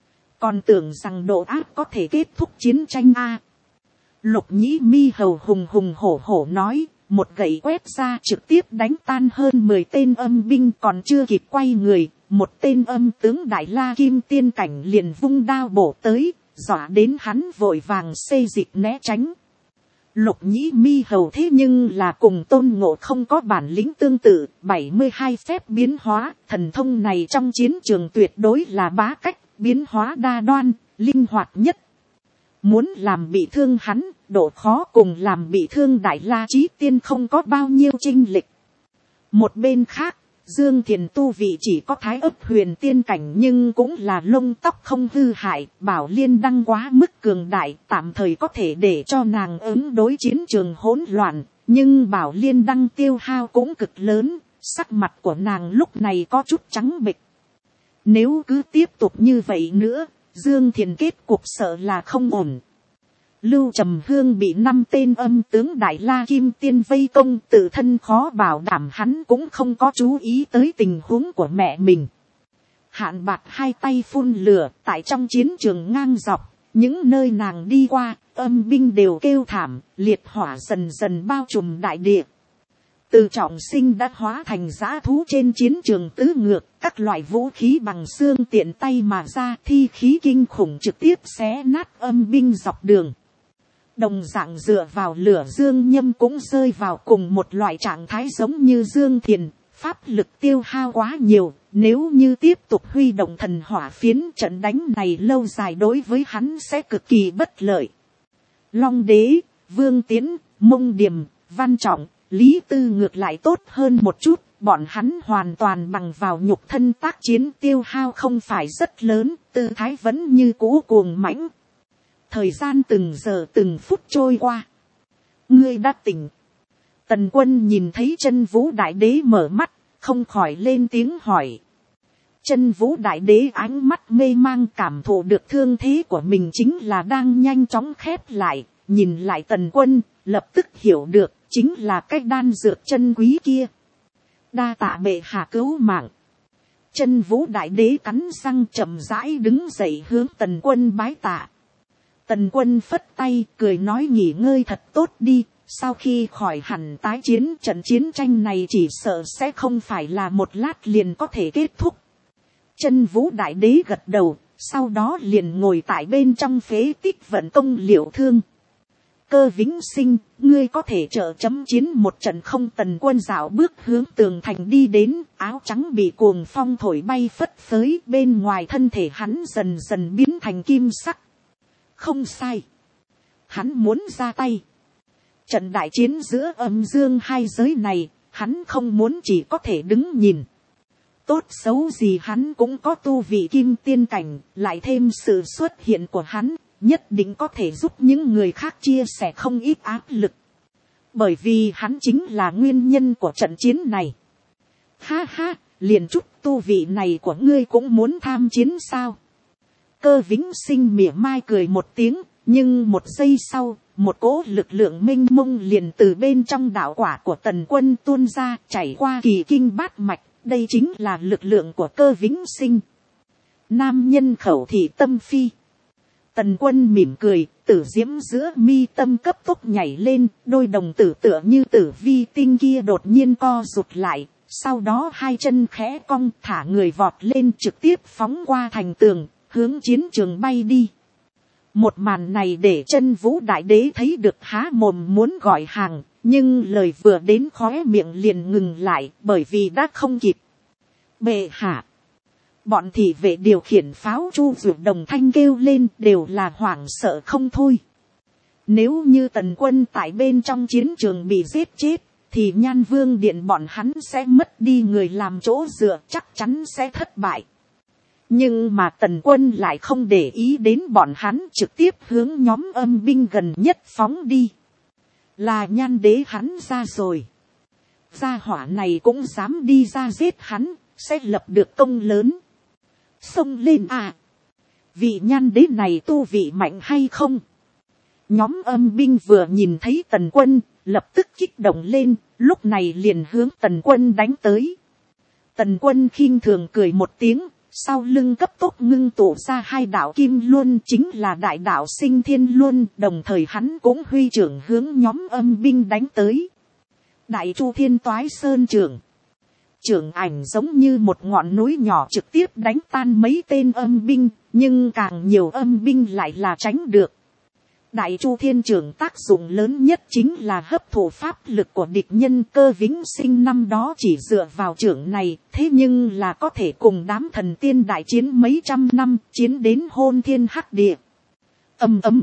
Còn tưởng rằng độ ác có thể kết thúc chiến tranh a. Lục Nhĩ Mi hầu hùng hùng hổ hổ nói, một gậy quét ra trực tiếp đánh tan hơn 10 tên âm binh, còn chưa kịp quay người, một tên âm tướng Đại La Kim Tiên cảnh liền vung đao bổ tới, dọa đến hắn vội vàng xê dịch né tránh. Lục Nhĩ Mi hầu thế nhưng là cùng Tôn Ngộ không có bản lĩnh tương tự, 72 phép biến hóa, thần thông này trong chiến trường tuyệt đối là bá cách, biến hóa đa đoan, linh hoạt nhất. Muốn làm bị thương hắn, độ khó cùng làm bị thương Đại La Chí Tiên không có bao nhiêu chênh lệch. Một bên khác, Dương Thiền tu vị chỉ có Thái Ấp Huyền Tiên cảnh, nhưng cũng là lông tóc không hư hại, Bảo Liên Đăng quá mức cường đại, tạm thời có thể để cho nàng ứng đối chiến trường hỗn loạn, nhưng Bảo Liên Đăng tiêu hao cũng cực lớn, sắc mặt của nàng lúc này có chút trắng bệch. Nếu cứ tiếp tục như vậy nữa, Dương Thiền kết cục sợ là không ổn. Lưu Trầm Hương bị 5 tên âm tướng Đại La Kim Tiên vây công, tự thân khó bảo đảm, hắn cũng không có chú ý tới tình huống của mẹ mình. Hạn Bạc hai tay phun lửa, tại trong chiến trường ngang dọc, những nơi nàng đi qua, âm binh đều kêu thảm, liệt hỏa dần dần bao trùm đại địa. Từ Trọng Sinh đã hóa thành dã thú trên chiến trường tứ ngược, các loại vũ khí bằng xương tiện tay mà ra, thi khí kinh khủng trực tiếp xé nát âm binh dọc đường. Đồng dạng dựa vào lửa Dương Nhâm cũng rơi vào cùng một loại trạng thái giống như Dương Thiền, pháp lực tiêu hao quá nhiều, nếu như tiếp tục huy động thần hỏa phiến, trận đánh này lâu dài đối với hắn sẽ cực kỳ bất lợi. Long Đế, Vương Tiến, Mông Điềm, Văn Trọng, Lý Tư ngược lại tốt hơn một chút, bọn hắn hoàn toàn bằng vào nhục thân tác chiến, tiêu hao không phải rất lớn, tư thái vẫn như cũ cuồng mãnh. Thời gian từng giờ từng phút trôi qua. Ngươi đã tỉnh. Tần Quân nhìn thấy Chân Vũ Đại Đế mở mắt, không khỏi lên tiếng hỏi. Chân Vũ Đại Đế ánh mắt mê mang, cảm thụ được thương thế của mình chính là đang nhanh chóng khép lại, nhìn lại Tần Quân, lập tức hiểu được, chính là cái đan dược chân quý kia. Đa tạ bệ hạ cứu mạng. Chân Vũ Đại Đế cắn răng chậm rãi đứng dậy hướng Tần Quân bái tạ. Tần Quân phất tay cười nói nghỉ ngơi thật tốt đi, sau khi khỏi hẳn tái chiến, trận chiến tranh này chỉ sợ sẽ không phải là một lát liền có thể kết thúc. Chân Vũ Đại Đế gật đầu, sau đó liền ngồi tại bên trong phế tích vận công liệu thương. Cơ Vĩnh Sinh, ngươi có thể trợ chấm chiến một trận không? Tần Quân dạo bước hướng tường thành đi đến, áo trắng bị cuồng phong thổi bay phất phới, bên ngoài thân thể hắn dần dần biến thành kim sắc. Không sai. Hắn muốn ra tay. Trận đại chiến giữa âm dương hai giới này, hắn không muốn chỉ có thể đứng nhìn. Tốt xấu gì hắn cũng có tu vị kim tiên cảnh, lại thêm sự xuất hiện của hắn, nhất định có thể giúp những người khác chia sẻ không ít áp lực. Bởi vì hắn chính là nguyên nhân của trận chiến này. Ha ha, liền chút tu vị này của ngươi cũng muốn tham chiến sao? Cơ Vĩnh Sinh mỉa mai cười một tiếng, nhưng một giây sau, một cỗ lực lượng mênh mông liền từ bên trong đạo quả của Tần Quân tuôn ra, chảy qua kỳ kinh bát mạch, đây chính là lực lượng của Cơ Vĩnh Sinh. Nam nhân khẩu thị tâm phi. Tần Quân mỉm cười, tử diễm giữa mi tâm cấp tốc nhảy lên, đôi đồng tử tựa như tử vi tinh kia đột nhiên co rụt lại, sau đó hai chân khẽ cong thả người vọt lên trực tiếp phóng qua thành tường, hướng chiến trường bay đi. Một màn này để Chân Vũ Đại Đế thấy được há mồm muốn gọi hàng, nhưng lời vừa đến khóe miệng liền ngừng lại bởi vì đã không kịp. Bệ hạ. Bọn thị vệ điều khiển pháo chu vượt đồng thanh kêu lên đều là hoảng sợ không thôi. Nếu như Tần Quân tại bên trong chiến trường bị giết chết, thì Nhan Vương Điện bọn hắn sẽ mất đi người làm chỗ dựa, chắc chắn sẽ thất bại. Nhưng mà Tần Quân lại không để ý đến bọn hắn, trực tiếp hướng nhóm âm binh gần nhất phóng đi. Là Nhan Đế hắn ra rồi. Gia hỏa này cũng dám đi ra giết hắn, sẽ lập được công lớn. Xông lên à. Vị Nhan Đế này tu vị mạnh hay không? Nhóm âm binh vừa nhìn thấy Tần Quân, lập tức kích động lên, lúc này liền hướng Tần Quân đánh tới. Tần Quân khinh thường cười một tiếng, sau lưng cấp tốc ngưng tụ ra hai đạo kim luân, chính là đại đạo Sinh Thiên Luân, đồng thời hắn cũng huy trưởng hướng nhóm âm binh đánh tới. Đại Chu Thiên Toái Sơn trưởng. Trưởng ảnh giống như một ngọn núi nhỏ trực tiếp đánh tan mấy tên âm binh, nhưng càng nhiều âm binh lại là tránh được. Đại Chu Thiên trưởng tác dụng lớn nhất chính là hấp thụ pháp lực của địch nhân. Cơ Vĩnh Sinh năm đó chỉ dựa vào trưởng này, thế nhưng là có thể cùng đám thần tiên đại chiến mấy trăm năm, chiến đến hôn thiên hắc địa. Ầm ầm.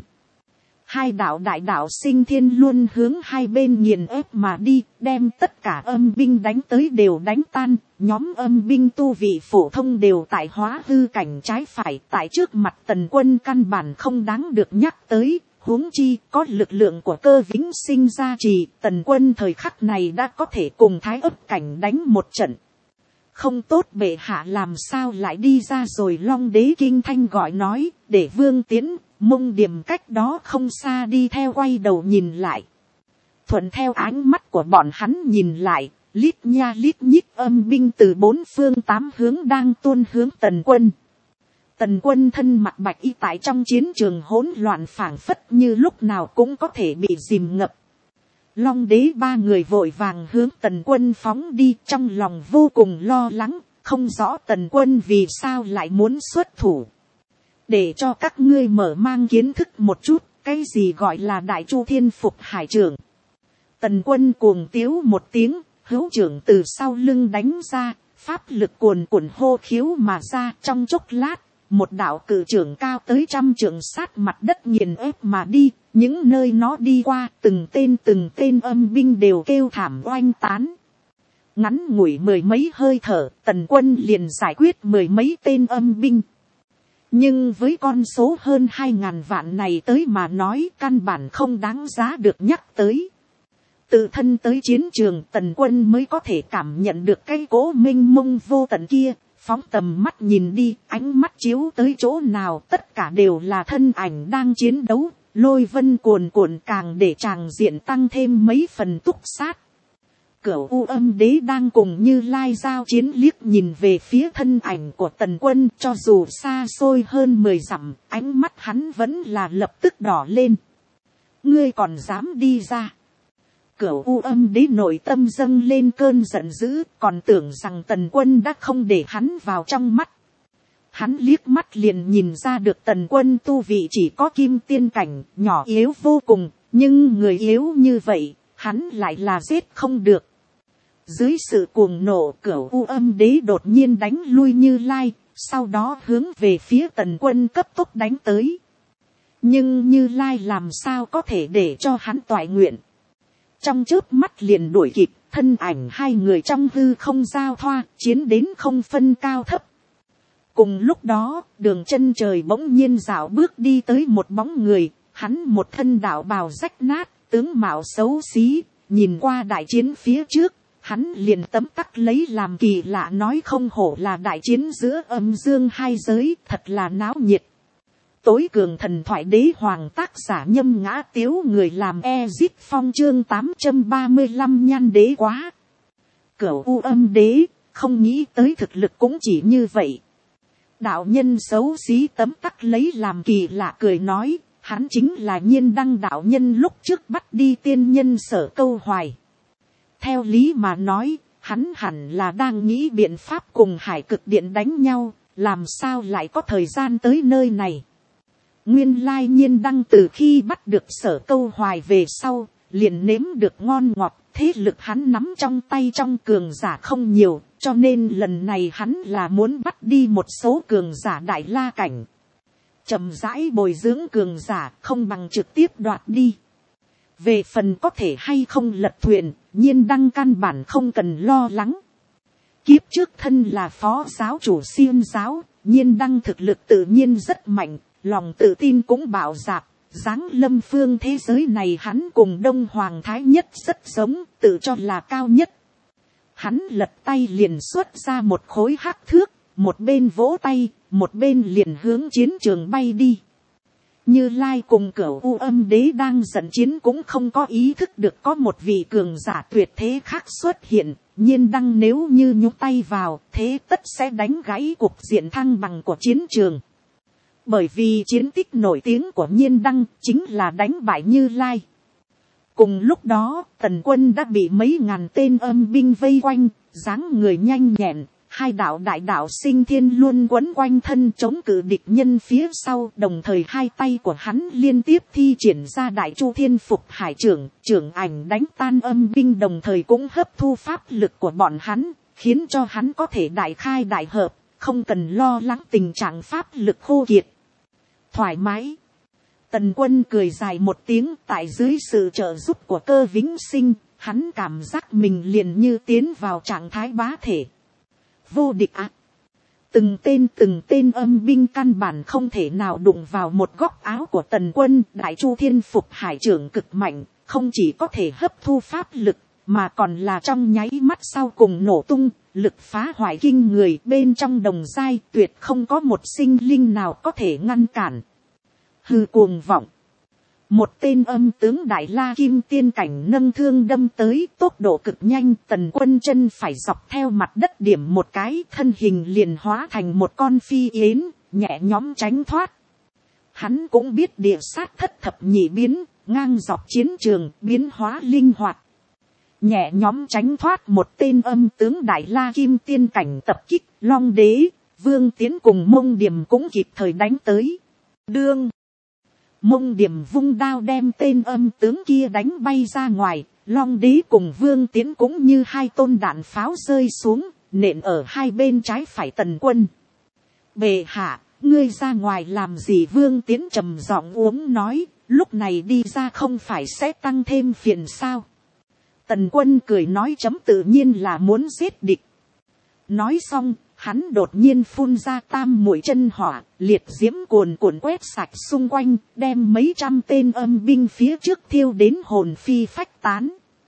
Hai đạo đại đạo Sinh Thiên luôn hướng hai bên nghiền ép mà đi, đem tất cả âm binh đánh tới đều đánh tan. Nhóm âm binh tu vị phổ thông đều tại hóa hư cảnh trái phải, tại trước mặt Tần Quân căn bản không đáng được nhắc tới. Huống chi có lực lượng của Cơ Vĩnh Sinh gia trì, Tần Quân thời khắc này đã có thể cùng Thái Ấp cảnh đánh một trận. Không tốt, bệ hạ làm sao lại đi ra rồi? Long Đế kinh thanh gọi nói, để Vương Tiến, Mông Điểm cách đó không xa đi theo quay đầu nhìn lại. Thuận theo ánh mắt của bọn hắn nhìn lại, lít nha lít nhít âm binh từ bốn phương tám hướng đang tuôn hướng Tần Quân. Tần Quân thân mặc bạch y tại trong chiến trường hỗn loạn phảng phất như lúc nào cũng có thể bị dìm ngập. Long Đế ba người vội vàng hướng Tần Quân phóng đi, trong lòng vô cùng lo lắng, không rõ Tần Quân vì sao lại muốn xuất thủ. Để cho các ngươi mở mang kiến thức một chút, cái gì gọi là Đại Chu Thiên Phục Hải trưởng. Tần Quân cuồng tiếu một tiếng, hữu trưởng từ sau lưng đánh ra, pháp lực cuồn cuộn hô khiếu mà ra. Trong chốc lát, một đạo cự trưởng cao tới 100 trượng sát mặt đất nghiền ép mà đi, những nơi nó đi qua từng tên âm binh đều kêu thảm oanh tán. Ngắn ngủi mười mấy hơi thở, Tần Quân liền giải quyết mười mấy tên âm binh. Nhưng với con số hơn 2.000 vạn này tới mà nói, căn bản không đáng giá được nhắc tới. Tự thân tới chiến trường, Tần Quân mới có thể cảm nhận được cái cỗ mênh mông vô tận kia. Phóng tầm mắt nhìn đi, ánh mắt chiếu tới chỗ nào tất cả đều là thân ảnh đang chiến đấu, lôi vân cuồn cuộn càng để tràng diện tăng thêm mấy phần túc sát. Cửu U Âm Đế đang cùng Như Lai giao chiến liếc nhìn về phía thân ảnh của Tần Quân, cho dù xa xôi hơn 10 dặm, ánh mắt hắn vẫn là lập tức đỏ lên. Ngươi còn dám đi ra? Cửu U Âm Đế nội tâm dâng lên cơn giận dữ, còn tưởng rằng Tần Quân đã không để hắn vào trong mắt. Hắn liếc mắt liền nhìn ra được Tần Quân tu vị chỉ có kim tiên cảnh, nhỏ yếu vô cùng, nhưng người yếu như vậy, hắn lại là giết không được. Dưới sự cuồng nộ, Cửu U Âm Đế đột nhiên đánh lui Như Lai, sau đó hướng về phía Tần Quân cấp tốc đánh tới. Nhưng Như Lai làm sao có thể để cho hắn toại nguyện. Trong chớp mắt liền đuổi kịp, thân ảnh hai người trong hư không giao thoa, chiến đến không phân cao thấp. Cùng lúc đó, đường chân trời bỗng nhiên dạo bước đi tới một bóng người, hắn một thân đạo bào rách nát, tướng mạo xấu xí, nhìn qua đại chiến phía trước, hắn liền tấm tắc lấy làm kỳ lạ nói không hổ là đại chiến giữa âm dương hai giới, thật là náo nhiệt. Tối cường thần thoại đế hoàng, tác giả Nhâm Ngã Tiếu, người làm Ezit Phong, chương 835. Nhan đế quá. Cửu U Âm Đế, không nghĩ tới thực lực cũng chỉ như vậy. đạo nhân xấu xí tấm tắc lấy làm kỳ lạ cười nói, hắn chính là Nhiên Đăng đạo nhân lúc trước bắt đi tiên nhân Sở Câu Hoài. Theo lý mà nói, hắn hẳn là đang nghĩ biện pháp cùng Hải Cực Điện đánh nhau, làm sao lại có thời gian tới nơi này. Nguyên lai Nhiên Đăng từ khi bắt được Sở Câu Hoài về sau, liền nếm được ngon ngọt, thế lực hắn nắm trong tay trong cường giả không nhiều, cho nên lần này hắn là muốn bắt đi một số cường giả Đại La cảnh. Chậm rãi bồi dưỡng cường giả không bằng trực tiếp đoạt đi. Về phần có thể hay không lật thuyền, Nhiên Đăng căn bản không cần lo lắng. Kiếp trước thân là phó giáo chủ Xiêm giáo, Nhiên Đăng thực lực tự nhiên rất mạnh, lòng tự tin cũng bạo dạn. Giáng lâm phương thế giới này hắn cùng Đông Hoàng Thái Nhất rất giống, tự cho là cao nhất. Hắn lật tay liền xuất ra một khối hắc thước, một bên vỗ tay, một bên liền hướng chiến trường bay đi. Như Lai cùng Cửu U Âm Đế đang dẫn chiến cũng không có ý thức được có một vị cường giả tuyệt thế khác xuất hiện. Nhiên Đăng nếu như nhúc tay vào, thế tất sẽ đánh gãy cục diện thăng bằng của chiến trường. Bởi vì chiến tích nổi tiếng của Nhiên Đăng chính là đánh bại Như Lai. Cùng lúc đó, Tần Quân đã bị mấy ngàn tên âm binh vây quanh, dáng người nhanh nhẹn, hai đạo đại đạo sinh thiên luôn quấn quanh thân chống cự địch nhân phía sau, đồng thời hai tay của hắn liên tiếp thi triển ra Đại Chu Thiên Phục Hải trưởng, trưởng ảnh đánh tan âm binh, đồng thời cũng hấp thu pháp lực của bọn hắn, khiến cho hắn có thể đại khai đại hợp, không cần lo lắng tình trạng pháp lực khô kiệt. Thoải mái. Tần Quân cười dài một tiếng, tại dưới sự trợ giúp của Cơ Vĩnh Sinh, hắn cảm giác mình liền như tiến vào trạng thái bá thể. Vô địch ạ. Từng tên âm binh căn bản không thể nào đụng vào một góc áo của Tần Quân. Đại Chu Thiên Phục Hải trưởng cực mạnh, không chỉ có thể hấp thu pháp lực, mà còn là trong nháy mắt sau cùng nổ tung, lực phá hoại kinh người, bên trong đồng giai tuyệt không có một sinh linh nào có thể ngăn cản. Hư cuồng vọng. Một tên âm tướng Đại La Kim Tiên cảnh nâng thương đâm tới, tốc độ cực nhanh, Tần Quân chân phải dọc theo mặt đất điểm một cái, thân hình liền hóa thành một con phi yến, nhẹ nhõm tránh thoát. Hắn cũng biết địa sát thất thập nhị biến, ngang dọc chiến trường, biến hóa linh hoạt. Nhẹ nhõm tránh thoát một tên âm tướng Đại La Kim Tiên cảnh tập kích, Long Đế, Vương Tiến cùng Mông Điềm cũng kịp thời đánh tới. Đương. Mông Điềm vung đao đem tên âm tướng kia đánh bay ra ngoài, Long Đế cùng Vương Tiến cũng như hai tôn đạn pháo rơi xuống, nện ở hai bên trái phải Tần Quân. Bệ hạ, ngươi ra ngoài làm gì? Vương Tiến trầm giọng uống nói, lúc này đi ra không phải sẽ tăng thêm phiền sao? Tần Quân cười nói, chấm tự nhiên là muốn giết địch. Nói xong, hắn đột nhiên phun ra tam muội chân hỏa, liệt diễm cuồn cuộn quét sạch xung quanh, đem mấy trăm tên âm binh phía trước thiêu đến hồn phi phách tán.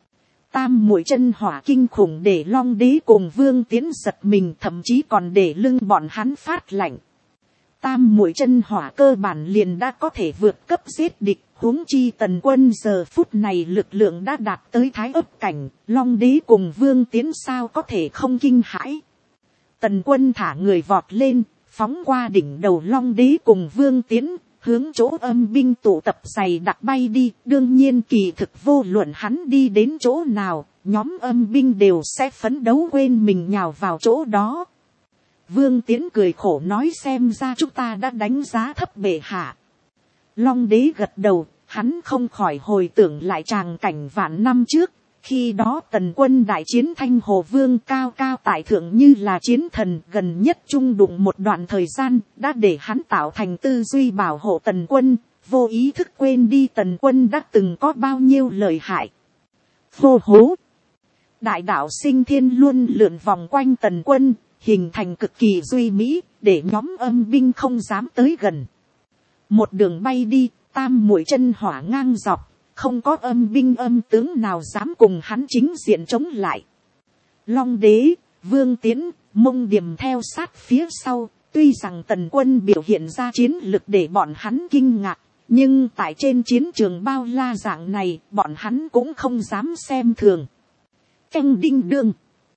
Tam muội chân hỏa kinh khủng để Long Đế cùng Vương Tiến giật mình, thậm chí còn để lưng bọn hắn phát lạnh. Tam muội chân hỏa cơ bản liền đã có thể vượt cấp giết địch, huống chi Tần Quân giờ phút này lực lượng đã đạt tới thái ấp cảnh, Long Đế cùng Vương Tiến sao có thể không kinh hãi. Tần Quân thả người vọt lên, phóng qua đỉnh đầu Long Đế cùng Vương Tiến, hướng chỗ âm binh tụ tập dày đặc bay đi. Đương nhiên kỳ thực vô luận hắn đi đến chỗ nào, nhóm âm binh đều sẽ phấn đấu quên mình nhào vào chỗ đó. Vương Tiến cười khổ nói, xem ra chúng ta đã đánh giá thấp bệ hạ. Long Đế gật đầu, hắn không khỏi hồi tưởng lại tràng cảnh vạn năm trước. Khi đó Tần Quân đại chiến Thanh Hồ Vương, cao cao tại thượng như là chiến thần, gần nhất chung đụng một đoạn thời gian, đã để hắn tạo thành tư duy bảo hộ Tần Quân, vô ý thức quên đi Tần Quân đã từng có bao nhiêu lợi hại. Vô hố. Đại đạo sinh thiên luôn lượn vòng quanh Tần Quân, hình thành cực kỳ duy mỹ, để nhóm âm binh không dám tới gần. Một đường bay đi, tam muội chân hỏa ngang dọc. Không có âm binh âm tướng nào dám cùng hắn chính diện chống lại. Long Đế, Vương Tiến, Mông Điềm theo sát phía sau. Tuy rằng Tần Quân biểu hiện ra chiến lực để bọn hắn kinh ngạc, nhưng tại trên chiến trường bao la dạng này, bọn hắn cũng không dám xem thường. Canh đinh đương.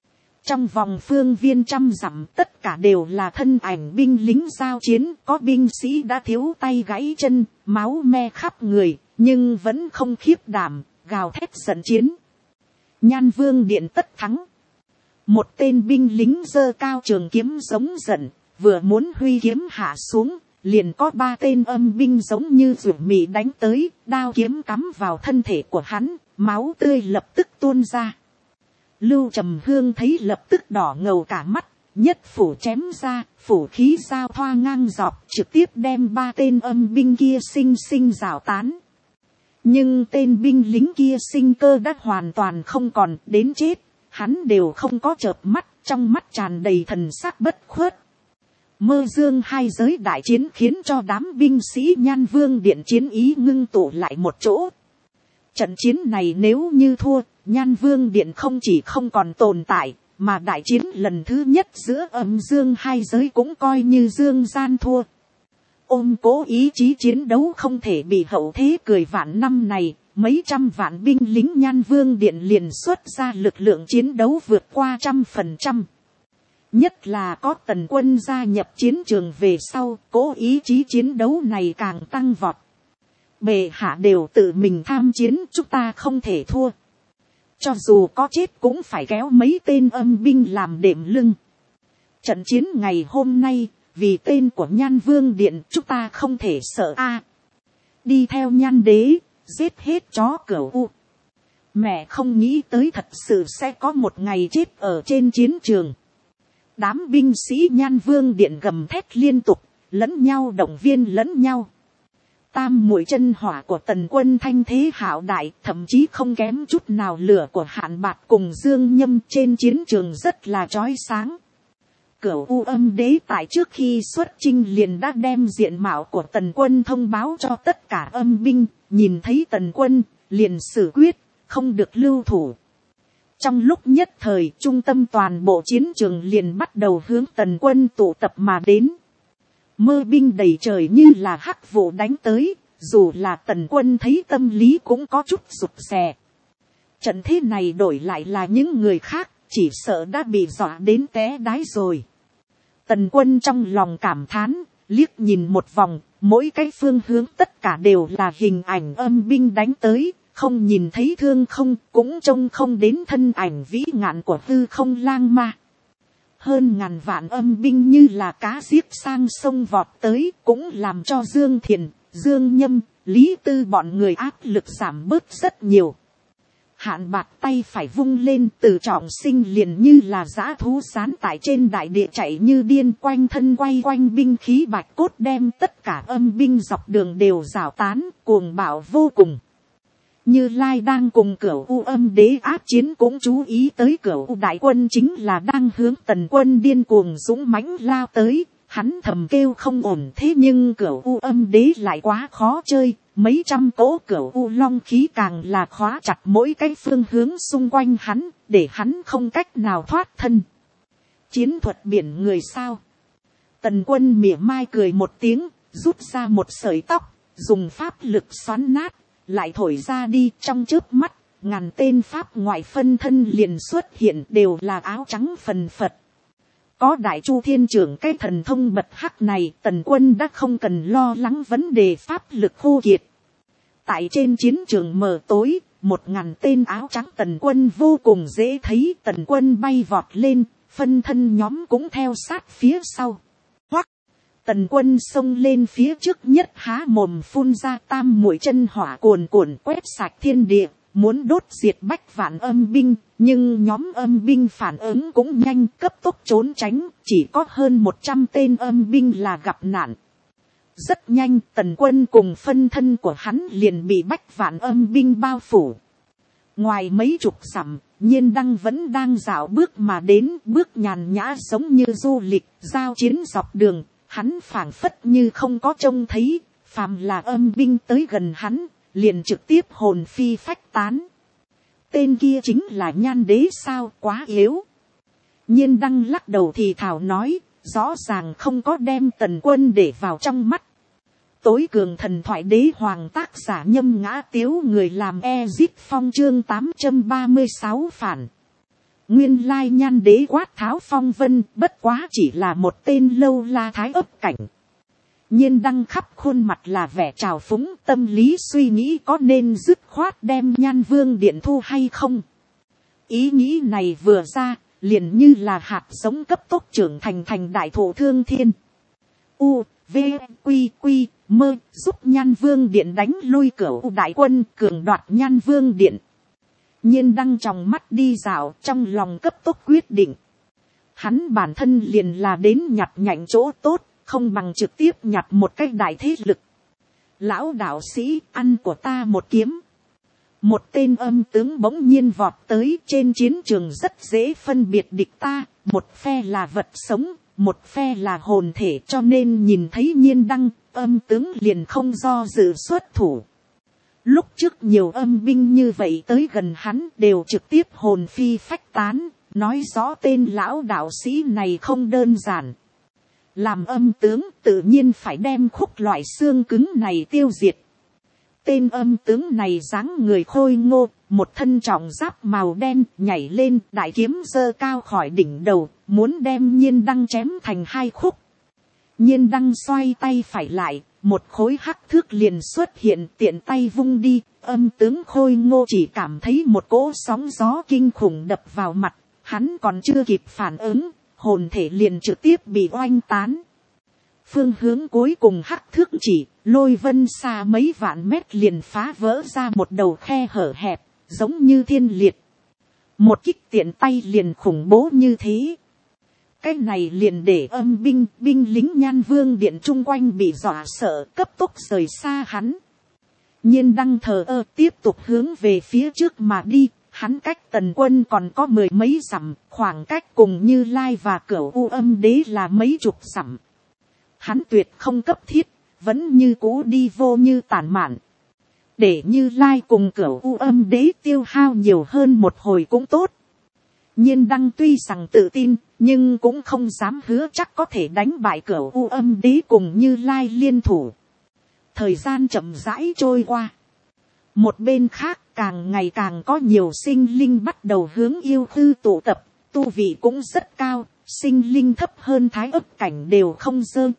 Trong vòng phương viên 100 dặm tất cả đều là thân ảnh binh lính giao chiến, có binh sĩ đã thiếu tay gãy chân, máu me khắp người, nhưng vẫn không khiếp đảm, gào thét giận chiến. Nhan Vương điện tất thắng. Một tên binh lính giơ cao trường kiếm giống giận, vừa muốn huy kiếm hạ xuống, liền có 3 tên âm binh giống như ruột mì đánh tới, đao kiếm cắm vào thân thể của hắn, máu tươi lập tức tuôn ra. Lưu Trầm Hương thấy lập tức đỏ ngầu cả mắt, nhất phủ chém ra, phủ khí giao thoa ngang dọc, trực tiếp đem 3 tên âm binh kia sinh sinh rào tán. Nhưng tên binh lính kia sinh cơ đã hoàn toàn không còn, đến chết, hắn đều không có chợp mắt, trong mắt tràn đầy thần sắc bất khuất. Mơ dương hai giới đại chiến khiến cho đám binh sĩ Nhan Vương điện chiến ý ngưng tụ lại một chỗ. Trận chiến này nếu như thua, Nhan Vương điện không chỉ không còn tồn tại, mà đại chiến lần thứ nhất giữa âm dương hai giới cũng coi như dương gian thua. Ôm cố ý chí chiến đấu không thể bị hậu thế cười vạn năm này, mấy trăm vạn binh lính Nhan Vương điện liền xuất ra lực lượng chiến đấu vượt qua 100%. Nhất là có Tần Quân gia nhập chiến trường về sau, cố ý chí chiến đấu này càng tăng vọt. Bệ hạ đều tự mình tham chiến, chúng ta không thể thua. Cho dù có chết cũng phải kéo mấy tên âm binh làm đệm lưng. Trận chiến ngày hôm nay, vì tên của Nhan Vương điện chúng ta không thể sợ a. Đi theo Nhan đế, giết hết chó Cửu U. Mẹ không nghĩ tới thật sự sẽ có một ngày chết ở trên chiến trường. Đám binh sĩ Nhan Vương điện gầm thét liên tục, lẫn nhau động viên lẫn nhau. Tam muội chân hỏa của Tần Quân thanh thế hạo đại, thậm chí không kém chút nào lửa của Hạn Bạt cùng Dương Nhâm trên chiến trường rất là chói sáng. Cửu U âm đế tại trước khi xuất chinh liền đã đem diện mạo của Tần Quân thông báo cho tất cả âm binh, nhìn thấy Tần Quân, liền xử quyết, không được lưu thủ. Trong lúc nhất thời, trung tâm toàn bộ chiến trường liền bắt đầu hướng Tần Quân tụ tập mà đến. Mơ binh đầy trời như là hắc vụ đánh tới, dù là Tần Quân thấy tâm lý cũng có chút rụt rè. Trận thế này đổi lại là những người khác, chỉ sợ đã bị dọa đến té đái rồi. Tần Quân trong lòng cảm thán, liếc nhìn một vòng, mỗi cái phương hướng tất cả đều là hình ảnh âm binh đánh tới, không nhìn thấy thương không, cũng trông không đến thân ảnh vĩ ngạn của hư không lang ma. Hơn ngàn vạn âm binh như là cá giết sang sông vọt tới, cũng làm cho Dương Thiền, Dương Nhâm, Lý Tư bọn người áp lực giảm bớt rất nhiều. Hạn Bạt tay phải vung lên, Từ Trọng Sinh liền như là dã thú sán tại trên đại địa chạy như điên, quanh thân quay quanh binh khí bạch cốt đem tất cả âm binh dọc đường đều rào tán, cuồng bạo vô cùng. Như Lai đang cùng Cửu U âm đế áp chiến cũng chú ý tới Cửu U đại quân chính là đang hướng Tần Quân điên cuồng dũng mãnh lao tới, hắn thầm kêu không ổn, thế nhưng Cửu U âm đế lại quá khó chơi, mấy trăm cỗ Cửu U long khí càng là khóa chặt mỗi cái phương hướng xung quanh hắn, để hắn không cách nào thoát thân. Chiến thuật biển người sao? Tần Quân mỉa mai cười một tiếng, rút ra một sợi tóc, dùng pháp lực xoắn nát, lại thổi ra đi, trong chớp mắt, ngàn tên pháp ngoại phân thân liền xuất hiện, đều là áo trắng phần phật. Có Đại Chu Thiên Trưởng cái thần thông bật hắc này, Tần Quân đã không cần lo lắng vấn đề pháp lực khô kiệt. Tại trên chiến trường mờ tối, 1000 tên áo trắng Tần Quân vô cùng dễ thấy, Tần Quân bay vọt lên, phân thân nhóm cũng theo sát phía sau. Hoắc! Tần Quân xông lên phía trước nhất, há mồm phun ra tam muội chân hỏa cuồn cuộn quét sạch thiên địa, muốn đốt diệt bách vạn âm binh, nhưng nhóm âm binh phản ứng cũng nhanh, cấp tốc trốn tránh, chỉ có hơn 100 tên âm binh là gặp nạn. Rất nhanh, Tần Quân cùng phân thân của hắn liền bị bách vạn âm binh bao phủ. Ngoài mấy chục dặm, Nhiên Đăng vẫn đang dạo bước mà đến, bước nhàn nhã giống như du lịch, giao chiến dọc đường. Hắn phảng phất như không có trông thấy, phàm là âm binh tới gần hắn, liền trực tiếp hồn phi phách tán. Tên kia chính là Nhan đế sao, quá yếu. Nhiên Đăng lắc đầu thì thào nói, rõ ràng không có đem Tần Quân để vào trong mắt. Tối cường thần thoại đế hoàng tác giả Nhâm Ngã Tiếu, người làm Ezip Phong chương 836 phản. Nguyên lai Nhan đế quát tháo phong vân, bất quá chỉ là một tên lâu la thái ấp cảnh. Nhiên đăng khắp khuôn mặt là vẻ trào phúng, tâm lý suy nghĩ có nên dứt khoát đem Nhan Vương điện thu hay không. Ý nghĩ này vừa ra, liền như là hạt giống cấp tốc trưởng thành đại thụ thương thiên. U, V, Quy, Mơ, giúp Nhan Vương điện đánh lui Cửu đại quân, cường đoạt Nhan Vương điện. Nhiên đăng tròng mắt đi dạo, trong lòng cấp tốc quyết định. Hắn bản thân liền là đến nhặt nhạnh chỗ tốt, không bằng trực tiếp nhặt một cái đại thế lực. Lão đạo sĩ, ăn của ta một kiếm. Một tên âm tướng bỗng nhiên vọt tới, trên chiến trường rất dễ phân biệt địch ta, một phe là vật sống, một phe là hồn thể, cho nên nhìn thấy Nhiên đăng, âm tướng liền không do dự xuất thủ. Lúc trước nhiều âm binh như vậy tới gần hắn đều trực tiếp hồn phi phách tán, nói rõ tên lão đạo sĩ này không đơn giản. Làm âm tướng tự nhiên phải đem khúc loại xương cứng này tiêu diệt. Tên âm tướng này dáng người khôi ngô, một thân trọng giáp màu đen, nhảy lên, đại kiếm giơ cao khỏi đỉnh đầu, muốn đem Nhiên đăng chém thành hai khúc. Nhiên đăng xoay tay phải lại, một khối hắc thước liền xuất hiện, tiện tay vung đi, âm tướng khôi ngô chỉ cảm thấy một cỗ sóng gió kinh khủng đập vào mặt, hắn còn chưa kịp phản ứng, hồn thể liền trực tiếp bị oanh tán. Phương hướng cuối cùng hắc thước chỉ, lôi vân xa mấy vạn mét liền phá vỡ ra một đầu khe hở hẹp, giống như thiên liệt. Một kích tiện tay liền khủng bố như thế. Cái này liền để âm binh, binh lính Nhan Vương điện chung quanh bị dọa sợ, cấp tốc rời xa hắn. Nhiên đăng thờ ơ tiếp tục hướng về phía trước mà đi, hắn cách Tần quân còn có mười mấy dặm, khoảng cách cùng Như Lai và Cửu U Âm đế là mấy chục dặm. Hắn tuyệt không cấp thiết, vẫn như cũ đi vô như tản mạn. Để Như Lai cùng Cửu U Âm đế tiêu hao nhiều hơn một hồi cũng tốt. Nhiên đăng tuy rằng tự tin, nhưng cũng không dám hứa chắc có thể đánh bại Cửu U Âm đế cùng Như Lai liên thủ. Thời gian chậm rãi trôi qua. Một bên khác càng ngày càng có nhiều sinh linh bắt đầu hướng yêu hư tụ tập, tu vị cũng rất cao, sinh linh thấp hơn thái ấp cảnh đều không dơ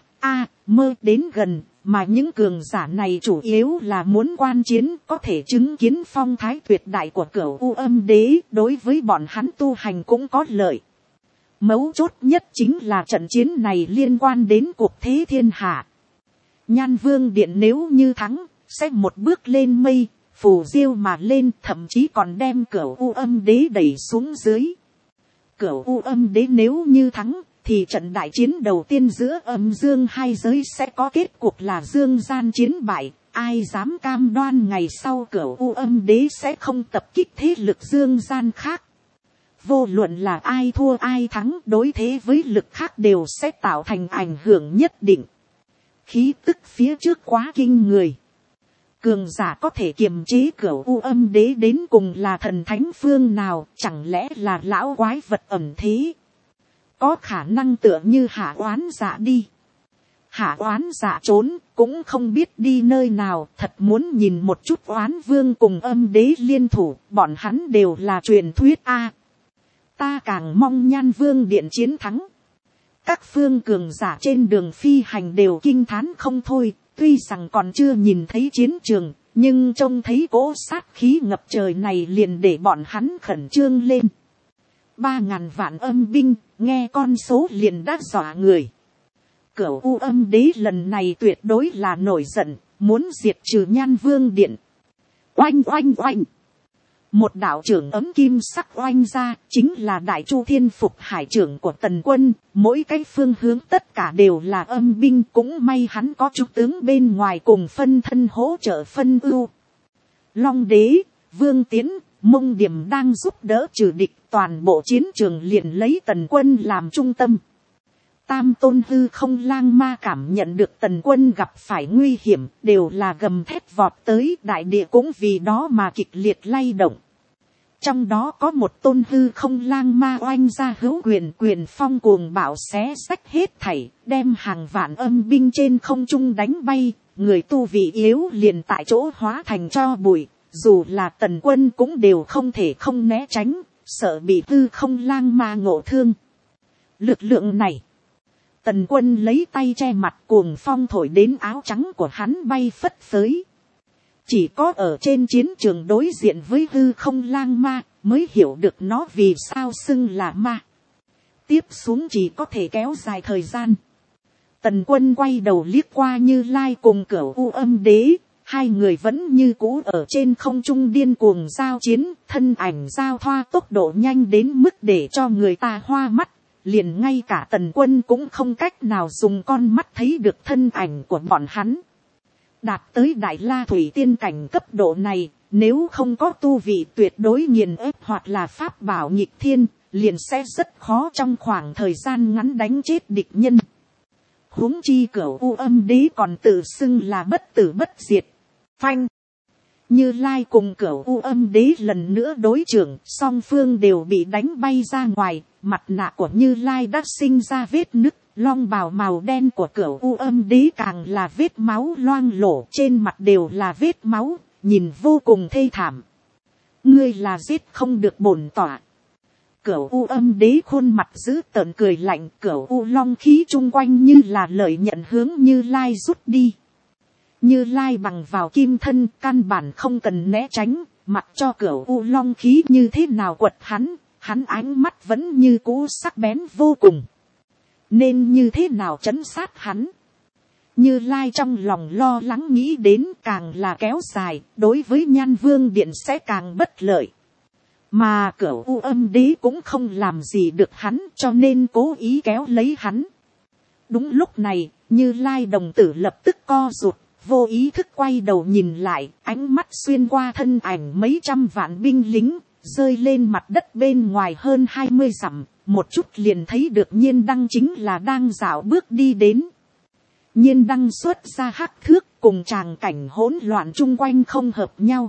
mơ đến gần, mà những cường giả này chủ yếu là muốn quan chiến, có thể chứng kiến phong thái tuyệt đại của Cửu U Âm đế, đối với bọn hắn tu hành cũng có lợi. Mấu chốt nhất chính là trận chiến này liên quan đến cuộc thế thiên hạ. Nhan Vương điện nếu như thắng, sẽ một bước lên mây, phù diêu mà lên, thậm chí còn đem Cửu U Âm đế đẩy xuống dưới. Cửu U Âm đế nếu như thắng, thì trận đại chiến đầu tiên giữa âm dương hai giới sẽ có kết cục là dương gian chiến bại. Ai dám cam đoan ngày sau Cửu U Âm đế sẽ không tập kích thế lực dương gian khác. Vô luận là ai thua ai thắng, đối thế với lực khác đều sẽ tạo thành ảnh hưởng nhất định. Khí tức phía trước quá kinh người. Cường giả có thể kiềm chế Cửu U Âm đế đến cùng là thần thánh phương nào, chẳng lẽ là lão quái vật ẩn thế. Có khả năng tựa như Hạ Oán Dạ đi. Hạ Oán Dạ trốn, cũng không biết đi nơi nào, thật muốn nhìn một chút Oán Vương cùng Âm đế liên thủ, bọn hắn đều là truyền thuyết a. Ta càng mong Nhan Vương điện chiến thắng. Các phương cường giả trên đường phi hành đều kinh thán không thôi, tuy rằng còn chưa nhìn thấy chiến trường, nhưng trông thấy cỗ sát khí ngập trời này liền để bọn hắn khẩn trương lên. 3.000 vạn âm binh, nghe con số liền đã dọa người. Cửu U Âm đế lần này tuyệt đối là nổi giận, muốn diệt trừ Nhan Vương điện. Oanh oanh oanh. Một đạo trưởng ấm kim sắc oanh ra, chính là Đại Chu Thiên Phục hải trưởng của Tần quân, mỗi cái phương hướng tất cả đều là âm binh, cũng may hắn có chút tướng bên ngoài cùng phân thân hỗ trợ phân ưu. Long đế, Vương Tiến, Mông Điểm đang giúp đỡ trừ địch, toàn bộ chiến trường liền lấy Tần quân làm trung tâm. Tam tôn hư không lang ma cảm nhận được Tần quân gặp phải nguy hiểm, đều là gầm thét vọt tới, đại địa cũng vì đó mà kịch liệt lay động. Trong đó có một tôn hư không lang ma oanh ra hữu quyền phong cuồng bạo xé xách hết thảy, đem hàng vạn âm binh trên không trung đánh bay, người tu vị yếu liền tại chỗ hóa thành tro bụi, dù là Tần quân cũng đều không thể không né tránh, sợ bị tư không lang ma ngộ thương. Lực lượng này, tần quân lấy tay che mặt, cuồng phong thổi đến áo trắng của hắn bay phất phới. Chỉ có ở trên chiến trường đối diện với hư không lang ma mới hiểu được nó vì sao xưng là ma. Tiếp xuống chỉ có thể kéo dài thời gian. Tần quân quay đầu liếc qua Như Lai cùng Cửu U Âm Đế. Hai người vẫn như cũ ở trên không trung điên cuồng giao chiến. Thân ảnh giao thoa tốc độ nhanh đến mức để cho người ta hoa mắt. Liền ngay cả tần quân cũng không cách nào dùng con mắt thấy được thân ảnh của bọn hắn. Đạt tới Đại La Thủy Tiên cảnh cấp độ này, nếu không có tu vị tuyệt đối nghiền ép hoặc là pháp bảo nghịch thiên, liền sẽ rất khó trong khoảng thời gian ngắn đánh chết địch nhân. Huống chi Cửu U Âm Đế còn tự xưng là bất tử bất diệt. Phanh! Như Lai cùng Cửu U Âm Đế lần nữa đối chưởng, song phương đều bị đánh bay ra ngoài, mặt nạ của Như Lai đã sinh ra vết nứt, long bào màu đen của Cửu U Âm Đế càng là vết máu loang lổ, trên mặt đều là vết máu, nhìn vô cùng thê thảm. Ngươi là giết không được bổn tọa. Cửu U Âm Đế khuôn mặt dữ tợn cười lạnh, Cửu U long khí chung quanh như là lợi nhận hướng Như Lai rút đi. Như Lai bằng vào kim thân, căn bản không cần né tránh, mặc cho Cửu U long khí như thế nào quật hắn ánh mắt vẫn như cũ sắc bén vô cùng. Nên như thế nào trấn sát hắn? Như Lai trong lòng lo lắng nghĩ đến, càng là kéo dài, đối với Nhan Vương Điện sẽ càng bất lợi. Mà Cửu U Âm Đế cũng không làm gì được hắn, cho nên cố ý kéo lấy hắn. Đúng lúc này, Như Lai đồng tử lập tức co rụt, vô ý thức quay đầu nhìn lại, ánh mắt xuyên qua thân ảnh mấy trăm vạn binh lính, rơi lên mặt đất bên ngoài hơn 20 dặm, một chút liền thấy được Nhiên Đăng chính là đang dạo bước đi đến. Nhiên Đăng xuất ra hắc thước, cùng tràng cảnh hỗn loạn chung quanh không hợp nhau.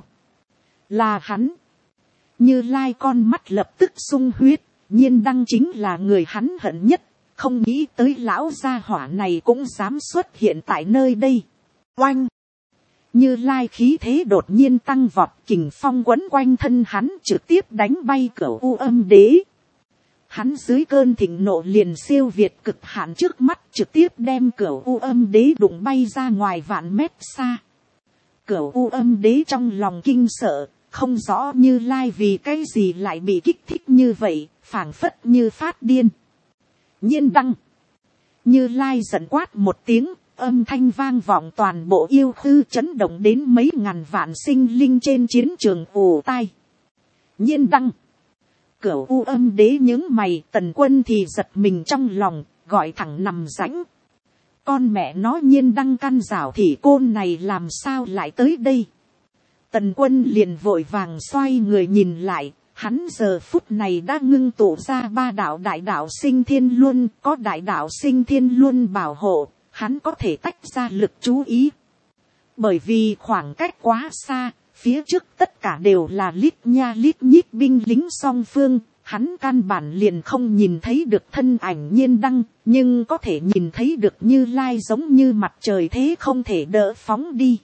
Là hắn. Như Lai con mắt lập tức sung huyết, Nhiên Đăng chính là người hắn hận nhất, không nghĩ tới lão gia hỏa này cũng dám xuất hiện tại nơi đây. Oanh! Như Lai khí thế đột nhiên tăng vọt, kình phong quấn quanh thân hắn trực tiếp đánh bay Cửu U Âm Đế. Hắn dưới cơn thịnh nộ liền siêu việt cực hạn trước mắt, trực tiếp đem Cửu U Âm Đế đụng bay ra ngoài vạn mét xa. Cửu U Âm Đế trong lòng kinh sợ, không rõ Như Lai vì cái gì lại bị kích thích như vậy, phảng phất như phát điên. Nhiên Đăng! Như Lai giận quát một tiếng, âm thanh vang vọng toàn bộ yêu hư, chấn động đến mấy ngàn vạn sinh linh trên chiến trường ù tai. Nhiên Đăng! Cửu U Âm Đế nhướng mày, tần quân thì giật mình trong lòng, gọi thẳng nằm rãnh. Con mẹ nó Nhiên Đăng căn rảo thì côn này làm sao lại tới đây? Tần quân liền vội vàng xoay người nhìn lại, hắn giờ phút này đã ngưng tụ ra 3 đạo đại đạo sinh thiên luân, có đại đạo sinh thiên luân bảo hộ, hắn có thể tách ra lực chú ý. Bởi vì khoảng cách quá xa, phía trước tất cả đều là lít nha lít nhít binh lính song phương, hắn căn bản liền không nhìn thấy được thân ảnh Nhiên Đăng, nhưng có thể nhìn thấy được Như Lai giống như mặt trời thế không thể đỡ phóng đi.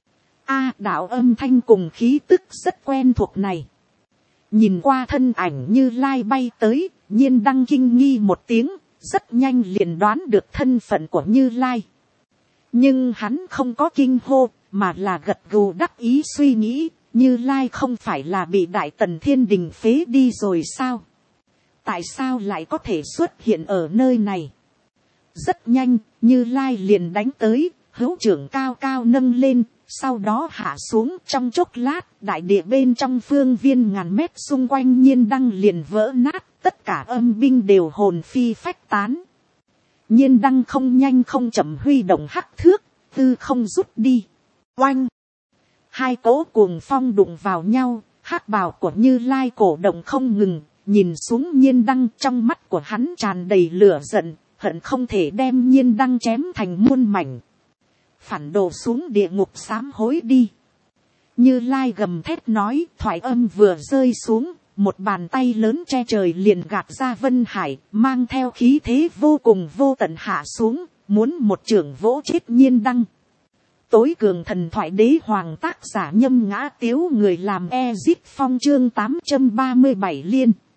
Đạo âm thanh cùng khí tức rất quen thuộc này. Nhìn qua thân ảnh Như Lai bay tới, Nhiên Đăng kinh nghi một tiếng, rất nhanh liền đoán được thân phận của Như Lai. Nhưng hắn không có kinh hô, mà là gật gù đắc ý suy nghĩ, Như Lai không phải là bị Đại Tần Thiên Đình phế đi rồi sao? Tại sao lại có thể xuất hiện ở nơi này? Rất nhanh, Như Lai liền đánh tới, hữu trưởng cao cao nâng lên, sau đó hạ xuống, trong chốc lát, đại địa bên trong phương viên ngàn mét xung quanh Nhiên Đăng liền vỡ nát, tất cả âm binh đều hồn phi phách tán. Nhiên Đăng không nhanh không chậm huy động hắc thước, tư không rút đi. Oanh! Hai cỗ cuồng phong đụng vào nhau, hắc bào của Như Lai cổ động không ngừng, nhìn xuống Nhiên Đăng, trong mắt của hắn tràn đầy lửa giận, hận không thể đem Nhiên Đăng chém thành muôn mảnh. Phản đồ xuống địa ngục sám hối đi. Như Lai gầm thét nói, thoại âm vừa rơi xuống, một bàn tay lớn che trời liền gạt ra Vân Hải, mang theo khí thế vô cùng vô tận hạ xuống, muốn một chưởng vỗ chết Nhiên Đăng. Tối cường thần thoại đế hoàng tác giả Nhâm Ngã Tiếu, người làm Ezip Phong, chương 837 liên.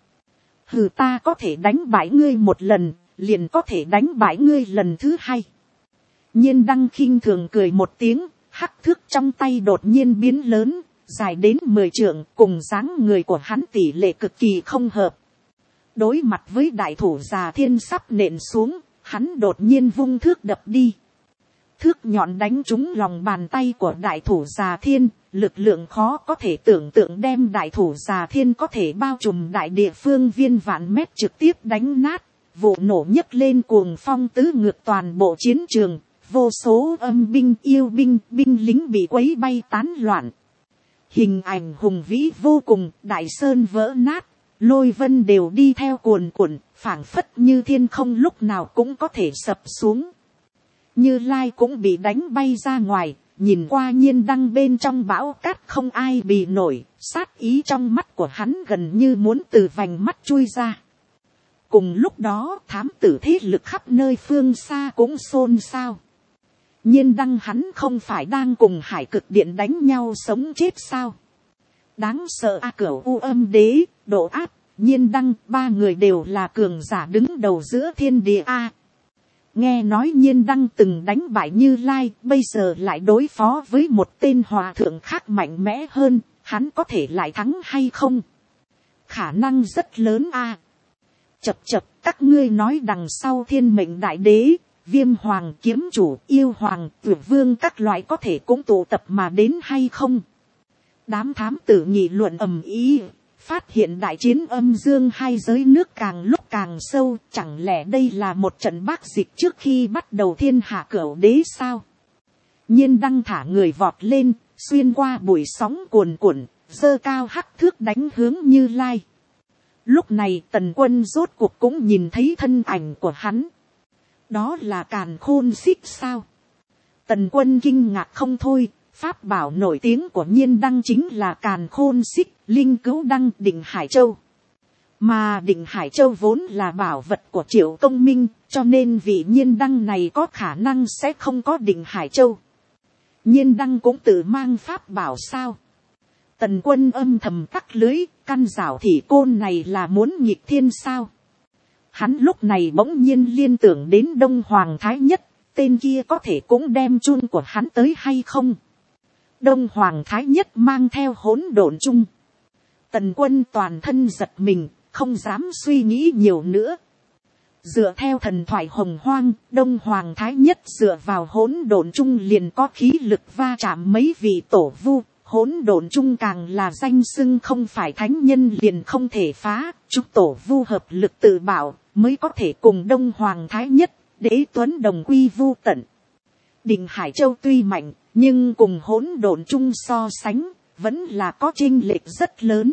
Hừ, ta có thể đánh bại ngươi một lần, liền có thể đánh bại ngươi lần thứ hai. Nhiên đăng khinh thường cười một tiếng, hắc thước trong tay đột nhiên biến lớn, dài đến 10 trượng, cùng dáng người của hắn tỷ lệ cực kỳ không hợp. Đối mặt với đại thủ già thiên sắp nện xuống, hắn đột nhiên vung thước đập đi. Thước nhọn đánh trúng lòng bàn tay của đại thủ già thiên, lực lượng khó có thể tưởng tượng đem đại thủ già thiên có thể bao trùm đại địa phương viên vạn mét trực tiếp đánh nát. Vụ nổ nhấc lên cuồng phong tứ ngược toàn bộ chiến trường, vô số âm binh yêu binh, binh lính bị quấy bay tán loạn. Hình ảnh hùng vĩ vô cùng, đại sơn vỡ nát, lôi vân đều đi theo cuồn cuộn, phảng phất như thiên không lúc nào cũng có thể sập xuống. Như Lai cũng bị đánh bay ra ngoài, nhìn qua Nhiên đăng bên trong bão cát không ai bì nổi, sát ý trong mắt của hắn gần như muốn từ vành mắt chui ra. Cùng lúc đó thám tử thế lực khắp nơi phương xa cũng xôn xao. Nhiên đăng hắn không phải đang cùng hải cực điện đánh nhau sống chết sao? Đáng sợ a, Cửu U Âm Đế, Độ Áp, Nhiên đăng, ba người đều là cường giả đứng đầu giữa thiên địa a. Nghe nói Nhiên đăng từng đánh bại Như Lai, bây giờ lại đối phó với một tên hòa thượng khác mạnh mẽ hơn, hắn có thể lại thắng hay không? Khả năng rất lớn a. Chập chập, các ngươi nói đằng sau thiên mệnh đại đế, Viêm Hoàng, Kiếm Chủ, Yêu Hoàng, Tử Vương các loại có thể cũng tụ tập mà đến hay không? Đám thám tử nghị luận ầm ĩ, phát hiện đại chiến âm dương hai giới nước càng lúc càng sâu, chẳng lẽ đây là một trận bác dịch trước khi bắt đầu thiên hạ cửu đế sao? Nhiên đăng thả người vọt lên, xuyên qua bụi sóng cuồn cuộn, giơ cao hắc thước đánh hướng Như Lai. Lúc này Tần Quân rốt cuộc cũng nhìn thấy thân ảnh của hắn. Đó là Càn Khôn Xích sao? Tần Quân kinh ngạc không thôi, pháp bảo nổi tiếng của Nhiên đăng chính là Càn Khôn Xích, Linh Cữu Đăng, Định Hải Châu. Mà Định Hải Châu vốn là bảo vật của Triệu Công Minh, cho nên vị Nhiên đăng này có khả năng sẽ không có Định Hải Châu. Nhiên đăng cũng tự mang pháp bảo sao? Tần Quân âm thầm tắc lưới, căn rào thị côn này là muốn nghịch thiên sao? Hắn lúc này bỗng nhiên liên tưởng đến Đông Hoàng Thái Nhất, tên kia có thể cũng đem chun của hắn tới hay không? Đông Hoàng Thái Nhất mang theo hỗn độn chung. Tần Quân toàn thân giật mình, không dám suy nghĩ nhiều nữa. Dựa theo thần thoại hồng hoang, Đông Hoàng Thái Nhất dựa vào hỗn độn chung liền có khí lực va chạm mấy vị tổ vu. Hỗn độn chung càng là danh xưng không phải thánh nhân liền không thể phá, chúc tổ vu hợp lực tự bảo, mới có thể cùng Đông Hoàng Thái Nhất, Đế Tuấn đồng quy vu tận. Định Hải Châu tuy mạnh, nhưng cùng hỗn độn chung so sánh, vẫn là có chênh lệch rất lớn.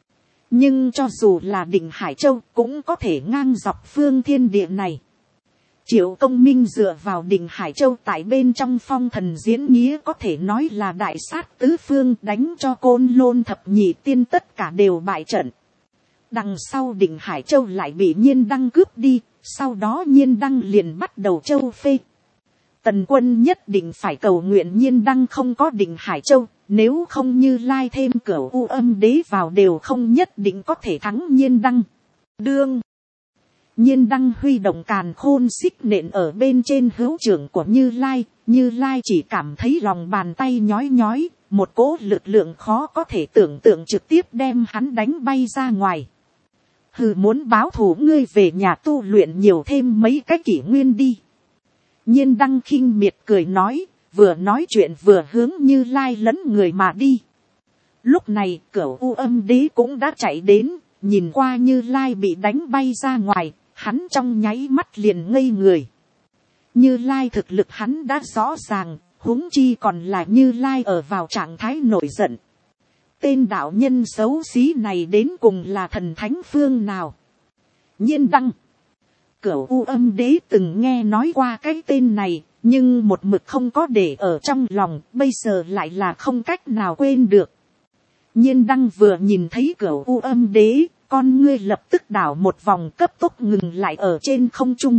Nhưng cho dù là Định Hải Châu cũng có thể ngang dọc phương thiên địa này. Triệu Công Minh dựa vào Định Hải Châu tại bên trong phong thần diễn nghĩa có thể nói là đại sát tứ phương, đánh cho Côn Lôn thập nhị tiên tất cả đều bại trận. Đằng sau Định Hải Châu lại bị Nhiên đăng cướp đi, sau đó Nhiên đăng liền bắt đầu châu phê. Tần Quân nhất định phải cầu nguyện Nhiên đăng không có Định Hải Châu, nếu không Như Lai thêm Cửu U Âm Đế vào đều không nhất định có thể thắng Nhiên đăng. Đương Nhiên đăng huy động Càn Khôn Xích nện ở bên trên hữu trưởng của Như Lai, Như Lai chỉ cảm thấy lòng bàn tay nhói nhói, một cỗ lực lượng khó có thể tưởng tượng trực tiếp đem hắn đánh bay ra ngoài. Hừ, muốn báo thù ngươi về nhà tu luyện nhiều thêm mấy cái kỷ nguyên đi. Nhiên đăng khinh miệt cười nói, vừa nói chuyện vừa hướng Như Lai lấn người mà đi. Lúc này Cửu U Âm Đế cũng đã chạy đến, nhìn qua Như Lai bị đánh bay ra ngoài, hắn trong nháy mắt liền ngây người. Như Lai thực lực hắn đã rõ ràng, huống chi còn là Như Lai ở vào trạng thái nổi giận. Tên đạo nhân xấu xí này đến cùng là thần thánh phương nào? Nhiên đăng. Cửu U Âm Đế từng nghe nói qua cái tên này, nhưng một mực không có để ở trong lòng, bây giờ lại là không cách nào quên được. Nhiên đăng vừa nhìn thấy Cửu U Âm Đế, con ngươi lập tức đảo một vòng, cấp tốc ngừng lại ở trên không trung.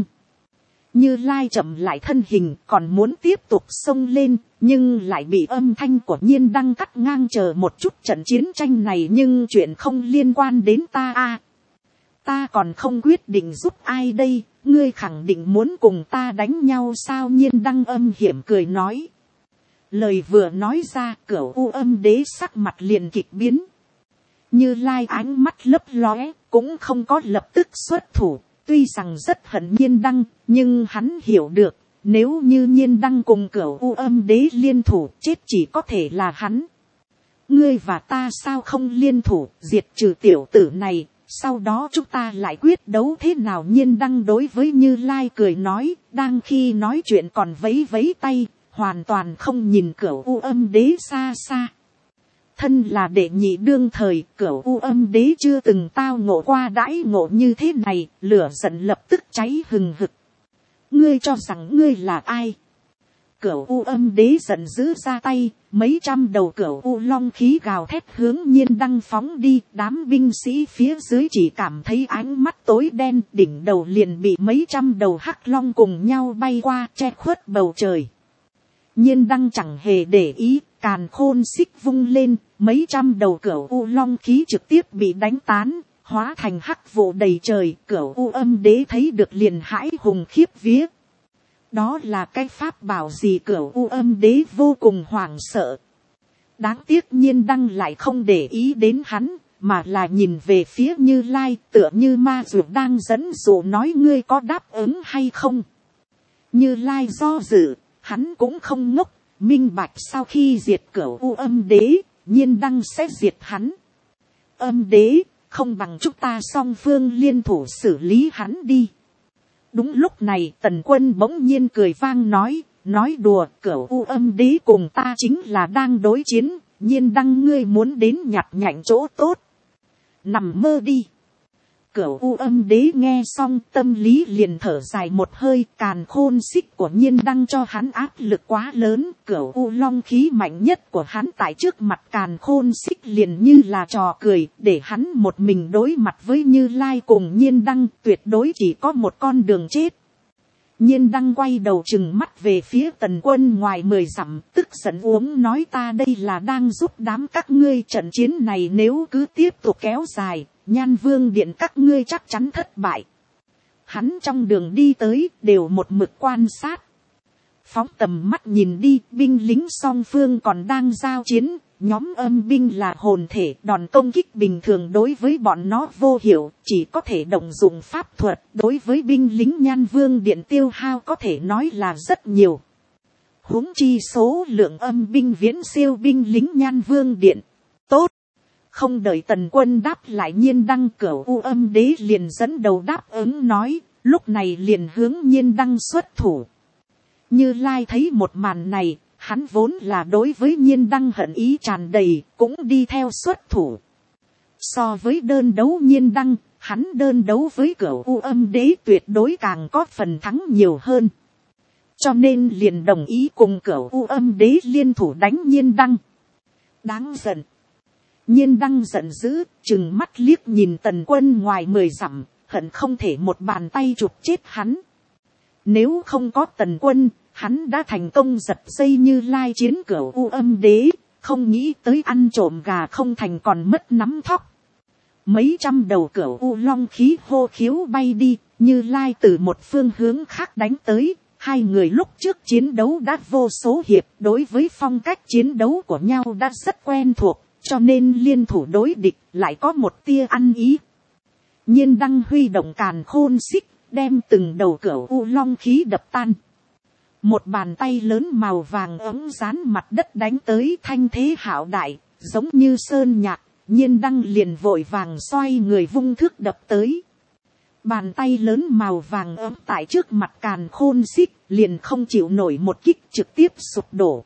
Như Lai chậm lại thân hình, còn muốn tiếp tục xông lên, nhưng lại bị âm thanh của Nhiên đăng cắt ngang. Chờ một chút, trận chiến tranh này nhưng chuyện không liên quan đến ta a. ta còn không quyết định giúp ai đây, ngươi khẳng định muốn cùng ta đánh nhau sao? Nhiên đăng âm hiểm cười nói. Lời vừa nói ra, Cửu U Âm Đế sắc mặt liền kịch biến. Như Lai ánh mắt lấp lóe, cũng không có lập tức xuất thủ. Tuy rằng rất hận Nhiên đăng, nhưng hắn hiểu được, nếu như Nhiên đăng cùng Cửu U Âm Đế liên thủ, chết chỉ có thể là hắn. Ngươi và ta sao không liên thủ, diệt trừ tiểu tử này, sau đó chúng ta lại quyết đấu thế nào? Nhiên đăng đối với Như Lai cười nói, đang khi nói chuyện còn vấy vấy tay, hoàn toàn không nhìn Cửu U Âm Đế xa xa. Thân là đệ nhị đương thời, Cửu U Âm Đế chưa từng tao ngộ qua đãi ngộ như thế này, lửa giận lập tức cháy hừng hực. Ngươi cho rằng ngươi là ai? Cửu U Âm Đế giận dữ ra tay, mấy trăm đầu Cửu U long khí gào thét hướng Nhiên đăng phóng đi. Đám binh sĩ phía dưới chỉ cảm thấy ánh mắt tối đen, đỉnh đầu liền bị mấy trăm đầu hắc long cùng nhau bay qua, che khuất bầu trời. Nhiên đăng chẳng hề để ý, càn khôn xích vung lên, mấy trăm đầu Cửu U long khí trực tiếp bị đánh tán, hóa thành hắc vụ đầy trời. Cửu U Âm Đế thấy được liền hãi hùng khiếp vía. Đó là cái pháp bảo gì? Cửu U Âm Đế vô cùng hoảng sợ. Đáng tiếc Nhiên đăng lại không để ý đến hắn, mà là nhìn về phía Như Lai, tựa như ma dược đang dẫn dụ nói, ngươi có đáp ứng hay không? Như Lai do dự, hắn cũng không ngốc, minh bạch sau khi diệt Cửu U Âm Đế, Nhiên đăng sẽ diệt hắn. Âm Đế, không bằng chúng ta song phương liên thủ xử lý hắn đi. Đúng lúc này Tần Quân bỗng nhiên cười vang nói đùa, Cửu U Âm Đế cùng ta chính là đang đối chiến, Nhiên đăng ngươi muốn đến nhặt nhạnh chỗ tốt. Nằm mơ đi. Cửu U Âm Đế nghe xong tâm lý liền thở dài một hơi, càn khôn xích của Nhiên đăng cho hắn áp lực quá lớn, Cửu U long khí mạnh nhất của hắn tại trước mặt càn khôn xích liền như là trò cười, để hắn một mình đối mặt với Như Lai cùng Nhiên đăng, tuyệt đối chỉ có một con đường chết. Nhiên đăng quay đầu trừng mắt về phía Tần Quân ngoài 10 dặm, tức giận uống nói, ta đây là đang giúp đám các ngươi, trận chiến này nếu cứ tiếp tục kéo dài, Nhan Vương điện các ngươi chắc chắn thất bại. Hắn trong đường đi tới, đều một mực quan sát. Phóng tầm mắt nhìn đi, binh lính song phương còn đang giao chiến, nhóm âm binh là hồn thể, đòn công kích bình thường đối với bọn nó vô hiệu, chỉ có thể động dụng pháp thuật. Đối với binh lính Nhan Vương điện tiêu hao có thể nói là rất nhiều. Huống chi số lượng âm binh viễn siêu binh lính Nhan Vương điện. Tốt! Không đợi Tần Quân đáp lại, Nhiên đăng, Cửu U Âm Đế liền dẫn đầu đáp ứng nói, lúc này liền hướng Nhiên đăng xuất thủ. Như Lai thấy một màn này, hắn vốn là đối với Nhiên đăng hận ý tràn đầy, cũng đi theo xuất thủ. So với đơn đấu Nhiên đăng, hắn đơn đấu với Cửu U Âm Đế tuyệt đối càng có phần thắng nhiều hơn. Cho nên liền đồng ý cùng Cửu U Âm Đế liên thủ đánh Nhiên đăng. Đáng giận. Nhiên đăng giận dữ, trừng mắt liếc nhìn Tần Quân ngoài 10 dặm, hận không thể một bàn tay chụp chết hắn. Nếu không có Tần Quân, hắn đã thành công giật dây Như Lai chiến Cửu U Âm Đế, không nghĩ tới ăn trộm gà không thành còn mất nắm thóc. Mấy trăm đầu Cửu U long khí hô khiếu bay đi, Như Lai từ một phương hướng khác đánh tới. Hai người lúc trước chiến đấu đã vô số hiệp, đối với phong cách chiến đấu của nhau đã rất quen thuộc, cho nên liên thủ đối địch lại có một tia ăn ý. Nhiên đăng huy động càn khôn xích, đem từng đầu Cửu U long khí đập tan. Một bàn tay lớn màu vàng ấm dán mặt đất đánh tới, thanh thế hạo đại, giống như sơn nhạc. Nhiên đăng liền vội vàng xoay người vung thước đập tới. Bàn tay lớn màu vàng ấm tại trước mặt càn khôn xích, liền không chịu nổi một kích, trực tiếp sụp đổ.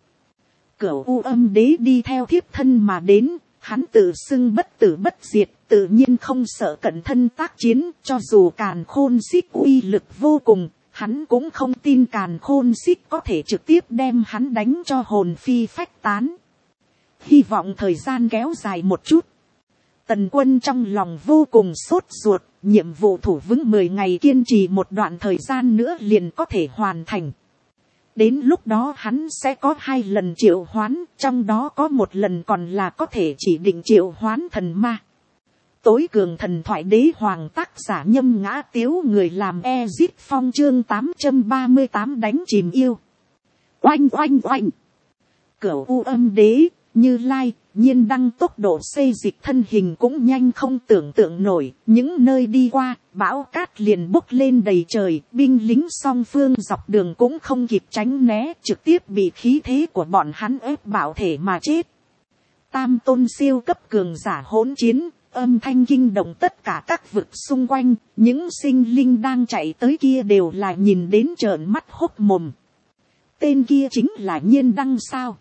Cửu U Âm Đế đi theo thiếp thân mà đến, hắn tự xưng bất tử bất diệt, tự nhiên không sợ cận thân tác chiến, cho dù càn khôn xích uy lực vô cùng, hắn cũng không tin càn khôn xích có thể trực tiếp đem hắn đánh cho hồn phi phách tán. Hy vọng thời gian kéo dài một chút. Tần Quân trong lòng vô cùng sốt ruột, nhiệm vụ thủ vững 10 ngày kiên trì một đoạn thời gian nữa liền có thể hoàn thành. Đến lúc đó hắn sẽ có 2 lần triệu hoán, trong đó có một lần còn là có thể chỉ định triệu hoán thần ma. Tối cường thần thoại đế hoàng tác giả Nhâm Ngã Tiếu, người làm Ezit Phong chương 838 đánh chìm yêu. Oanh oanh oanh. Cửu U Âm Đế, Như Lai, Nhiên Đăng tốc độ xây dịch thân hình cũng nhanh không tưởng tượng nổi. Những nơi đi qua, bão cát liền bốc lên đầy trời. Binh lính song phương dọc đường cũng không kịp tránh né, trực tiếp bị khí thế của bọn hắn ép bảo thể mà chết. Tam tôn siêu cấp cường giả hỗn chiến, âm thanh kinh động tất cả các vực xung quanh. Những sinh linh đang chạy tới kia đều là nhìn đến trợn mắt hốc mồm. Tên kia chính là Nhiên Đăng sao?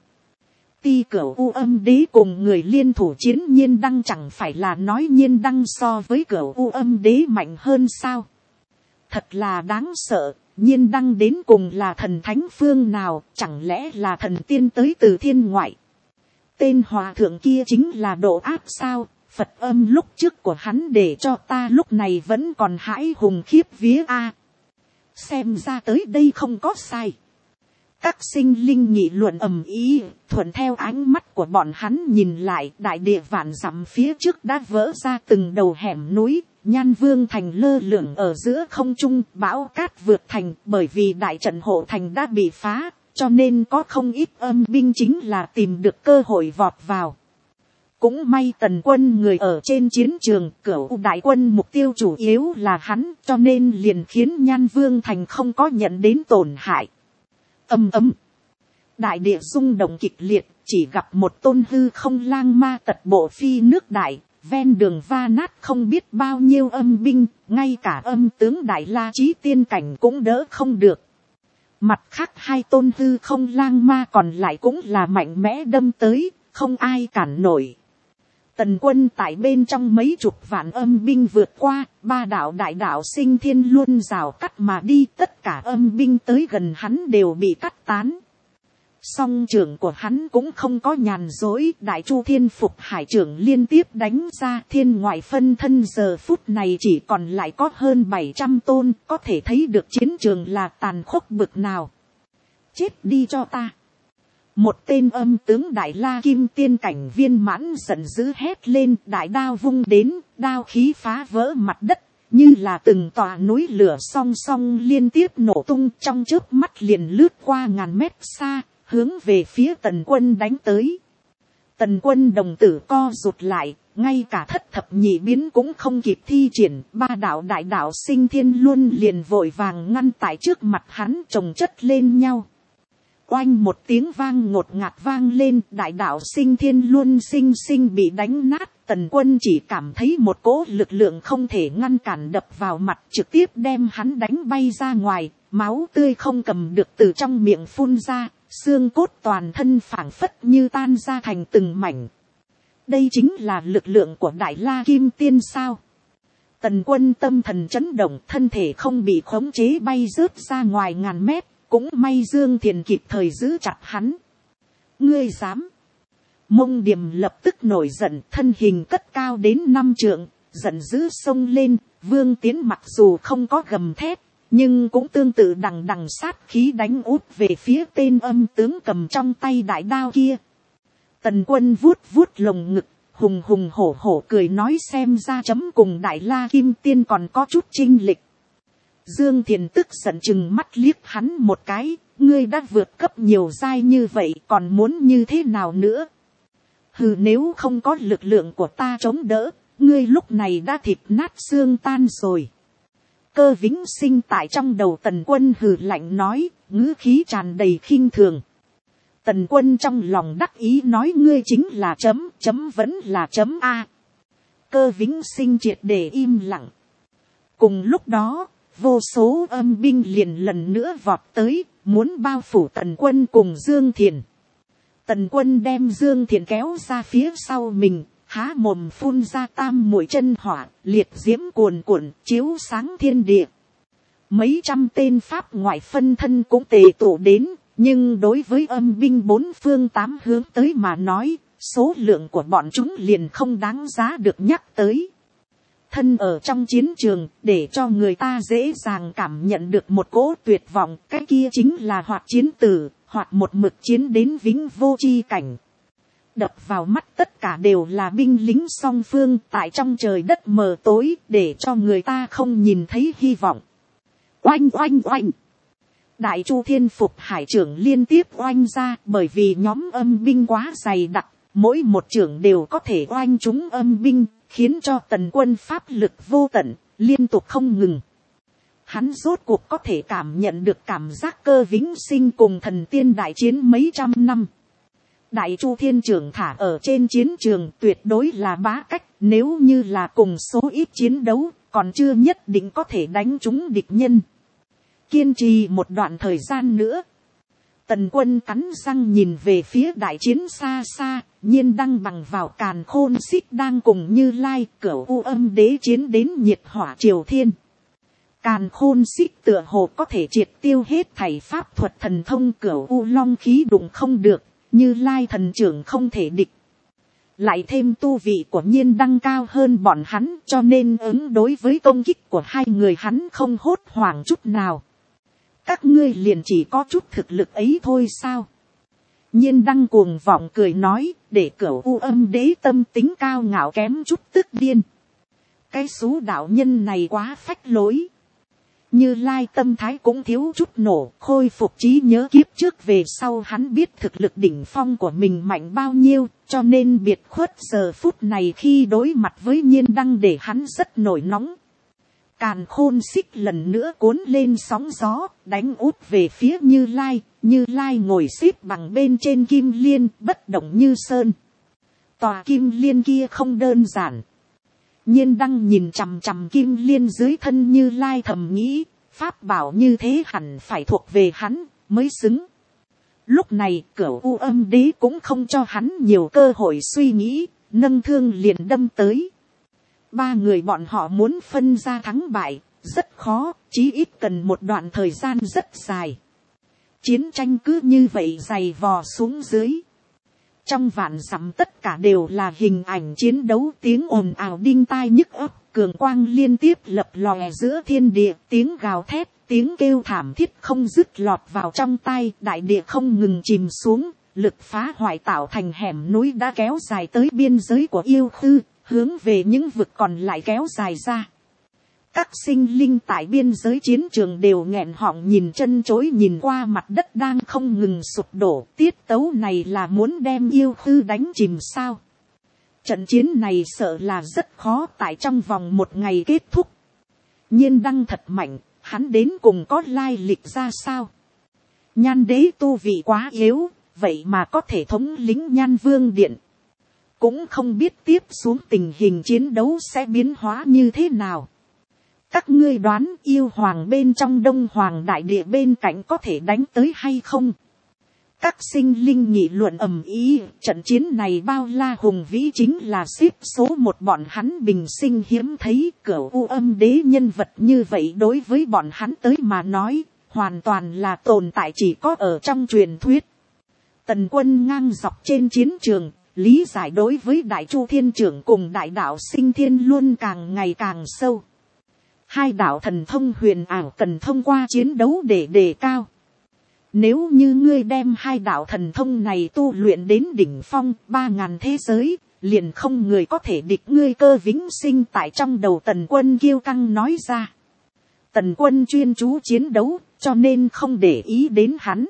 Ti Cửu U Âm Đế cùng người liên thủ chiến Nhiên Đăng, chẳng phải là nói Nhiên Đăng so với Cửu U Âm Đế mạnh hơn sao? Thật là đáng sợ. Nhiên Đăng đến cùng là thần thánh phương nào, chẳng lẽ là thần tiên tới từ thiên ngoại? Tên hòa thượng kia chính là độ áp sao? Phật âm lúc trước của hắn để cho ta lúc này vẫn còn hãi hùng khiếp vía a. Xem ra tới đây không có sai. Các sinh linh nghị luận ầm ĩ, thuận theo ánh mắt của bọn hắn nhìn lại, đại địa vạn dặm phía trước đã vỡ ra từng đầu hẻm núi. Nhan Vương thành lơ lửng ở giữa không trung, bão cát vượt thành, bởi vì đại trận hộ thành đã bị phá, cho nên có không ít âm binh chính là tìm được cơ hội vọt vào. Cũng may Tần Quân người ở trên chiến trường, Cửu đại quân mục tiêu chủ yếu là hắn, cho nên liền khiến Nhan Vương thành không có nhận đến tổn hại. Ầm ầm, đại địa rung động kịch liệt, chỉ gặp một tôn hư không lang ma tật bộ phi nước đại, ven đường va nát không biết bao nhiêu âm binh, ngay cả âm tướng Đại La Chí tiên cảnh cũng đỡ không được. Mặt khác hai tôn hư không lang ma còn lại cũng là mạnh mẽ đâm tới, không ai cản nổi. Tần Quân tại bên trong mấy chục vạn âm binh vượt qua, ba đạo đại đạo sinh thiên luôn rào cắt mà đi, tất cả âm binh tới gần hắn đều bị cắt tán. Song trưởng của hắn cũng không có nhàn dối, đại chu thiên phục hải trưởng liên tiếp đánh ra, thiên ngoại phân thân giờ phút này chỉ còn lại có hơn 700 tôn, có thể thấy được chiến trường là tàn khốc bực nào. Chết đi cho ta. Một tên âm tướng Đại La Kim tiên cảnh viên mãn giận dữ hét lên, đại đao vung đến, đao khí phá vỡ mặt đất, như là từng tòa núi lửa song song liên tiếp nổ tung, trong chớp mắt liền lướt qua ngàn mét xa, hướng về phía Tần Quân đánh tới. Tần Quân đồng tử co rụt lại, ngay cả thất thập nhị biến cũng không kịp thi triển, ba đạo đại đạo sinh thiên luôn liền vội vàng ngăn tại trước mặt hắn chồng chất lên nhau. Oanh một tiếng vang ngột ngạt vang lên, đại đạo sinh thiên luôn sinh sinh bị đánh nát. Tần Quân chỉ cảm thấy một cỗ lực lượng không thể ngăn cản đập vào mặt, trực tiếp đem hắn đánh bay ra ngoài, máu tươi không cầm được từ trong miệng phun ra, xương cốt toàn thân phảng phất như tan ra thành từng mảnh. Đây chính là lực lượng của Đại La Kim tiên sao? Tần Quân tâm thần chấn động, thân thể không bị khống chế bay rớt ra ngoài ngàn mét. Cũng may Dương Thiền kịp thời giữ chặt hắn. Ngươi dám? Mông Điềm lập tức nổi giận, thân hình cất cao đến 5 trượng, giận dữ xông lên. Vương Tiến mặc dù không có gầm thét, nhưng cũng tương tự đằng đằng sát khí đánh út về phía tên âm tướng cầm trong tay đại đao kia. Tần Quân vuốt vuốt lồng ngực, hùng hùng hổ hổ cười nói, xem ra chấm cùng Đại La Kim tiên còn có chút chênh lệch. Dương Thiền tức giận chừng mắt liếc hắn một cái, ngươi đã vượt cấp nhiều giai như vậy, còn muốn như thế nào nữa? Hừ, nếu không có lực lượng của ta chống đỡ, ngươi lúc này đã thịt nát xương tan rồi. Cơ Vĩnh Sinh tại trong đầu Tần Quân hừ lạnh nói, ngữ khí tràn đầy khinh thường. Tần Quân trong lòng đắc ý nói, ngươi chính là chấm vẫn là chấm A. Cơ Vĩnh Sinh triệt để im lặng. Cùng lúc đó, vô số âm binh liền lần nữa vọt tới, muốn bao phủ Tần Quân cùng Dương Thiền. Tần Quân đem Dương Thiền kéo ra phía sau mình, há mồm phun ra tam muội chân hỏa, liệt diễm cuồn cuộn, chiếu sáng thiên địa. Mấy trăm tên pháp ngoại phân thân cũng tề tụ đến, nhưng đối với âm binh bốn phương tám hướng tới mà nói, số lượng của bọn chúng liền không đáng giá được nhắc tới. Thân ở trong chiến trường, để cho người ta dễ dàng cảm nhận được một cỗ tuyệt vọng, cái kia chính là hoặc chiến tử, hoặc một mực chiến đến vĩnh vô chi cảnh. Đập vào mắt tất cả đều là binh lính song phương tại trong trời đất mờ tối để cho người ta không nhìn thấy hy vọng. Oanh oanh oanh. Đại Chu Thiên Phục hải trưởng liên tiếp oanh ra, bởi vì nhóm âm binh quá dày đặc, mỗi một trưởng đều có thể oanh trúng âm binh, khiến cho tần quân pháp lực vô tận, liên tục không ngừng. Hắn rốt cuộc có thể cảm nhận được cảm giác cơ vĩnh sinh cùng thần tiên đại chiến mấy trăm năm. Đại Chu Thiên trưởng thả ở trên chiến trường tuyệt đối là bá cách, nếu như là cùng số ít chiến đấu, còn chưa nhất định có thể đánh trúng địch nhân. Kiên trì một đoạn thời gian nữa. Tần quân cắn răng nhìn về phía đại chiến xa xa, nhiên đăng bằng vào càn khôn xích đang cùng Như Lai Cửu U Âm Đế chiến đến nhiệt hỏa triều thiên. Càn khôn xích tựa hồ có thể triệt tiêu hết thảy pháp thuật thần thông, Cửu U long khí đụng không được, Như Lai thần trưởng không thể địch. Lại thêm tu vị của nhiên đăng cao hơn bọn hắn, cho nên ứng đối với công kích của hai người hắn không hốt hoảng chút nào. Các ngươi liền chỉ có chút thực lực ấy thôi sao? Nhiên đăng cuồng vọng cười nói, để Cửu U Âm Đế tâm tính cao ngạo kém chút tức điên. Cái số đạo nhân này quá phách lối. Như Lai tâm thái cũng thiếu chút nổ, khôi phục trí nhớ kiếp trước về sau, hắn biết thực lực đỉnh phong của mình mạnh bao nhiêu, cho nên biệt khuất giờ phút này khi đối mặt với nhiên đăng để hắn rất nổi nóng. Càn khôn xích lần nữa cuốn lên sóng gió, đánh út về phía Như Lai. Như Lai ngồi xếp bằng bên trên kim liên, bất động như sơn. Tòa kim liên kia không đơn giản. Nhiên đăng nhìn chằm chằm kim liên dưới thân Như Lai thầm nghĩ, pháp bảo như thế hẳn phải thuộc về hắn, mới xứng. Lúc này Cửu U Âm Đế cũng không cho hắn nhiều cơ hội suy nghĩ, nâng thương liền đâm tới. Ba người bọn họ muốn phân ra thắng bại, rất khó, chí ít cần một đoạn thời gian rất dài. Chiến tranh cứ như vậy dày vò xuống dưới. Trong vạn dặm tất cả đều là hình ảnh chiến đấu, tiếng ồn ào đinh tai nhức óc, cường quang liên tiếp lập lòe giữa thiên địa, tiếng gào thét, tiếng kêu thảm thiết không dứt lọt vào trong tai, đại địa không ngừng chìm xuống, lực phá hoại tạo thành hẻm núi đã kéo dài tới biên giới của yêu khư, hướng về những vực còn lại kéo dài ra. Các sinh linh tại biên giới chiến trường đều nghẹn họng nhìn chân chối nhìn qua mặt đất đang không ngừng sụp đổ. Tiết tấu này là muốn đem yêu khư đánh chìm sao? Trận chiến này sợ là rất khó tại trong vòng một ngày kết thúc. Nhiên đăng thật mạnh, hắn đến cùng có lai lịch ra sao? Nhan đế tu vị quá yếu, vậy mà có thể thống lĩnh Nhan Vương Điện. Cũng không biết tiếp xuống tình hình chiến đấu sẽ biến hóa như thế nào. Các ngươi đoán yêu hoàng bên trong Đông Hoàng đại địa bên cạnh có thể đánh tới hay không? Các sinh linh nghị luận ầm ĩ, trận chiến này bao la hùng vĩ chính là xếp số một bọn hắn bình sinh hiếm thấy. Cửu U Âm Đế nhân vật như vậy đối với bọn hắn tới mà nói, hoàn toàn là tồn tại chỉ có ở trong truyền thuyết. Tần quân ngang dọc trên chiến trường, lý giải đối với Đại Chu Thiên trưởng cùng Đại đạo Sinh Thiên luôn càng ngày càng sâu. Hai đạo thần thông huyền ảo cần thông qua chiến đấu để đề cao. Nếu như ngươi đem hai đạo thần thông này tu luyện đến đỉnh phong 3000 thế giới, liền không người có thể địch ngươi. Cơ vĩnh sinh tại trong đầu Tần quân kiêu căng nói ra. Tần quân chuyên chú chiến đấu, cho nên không để ý đến hắn.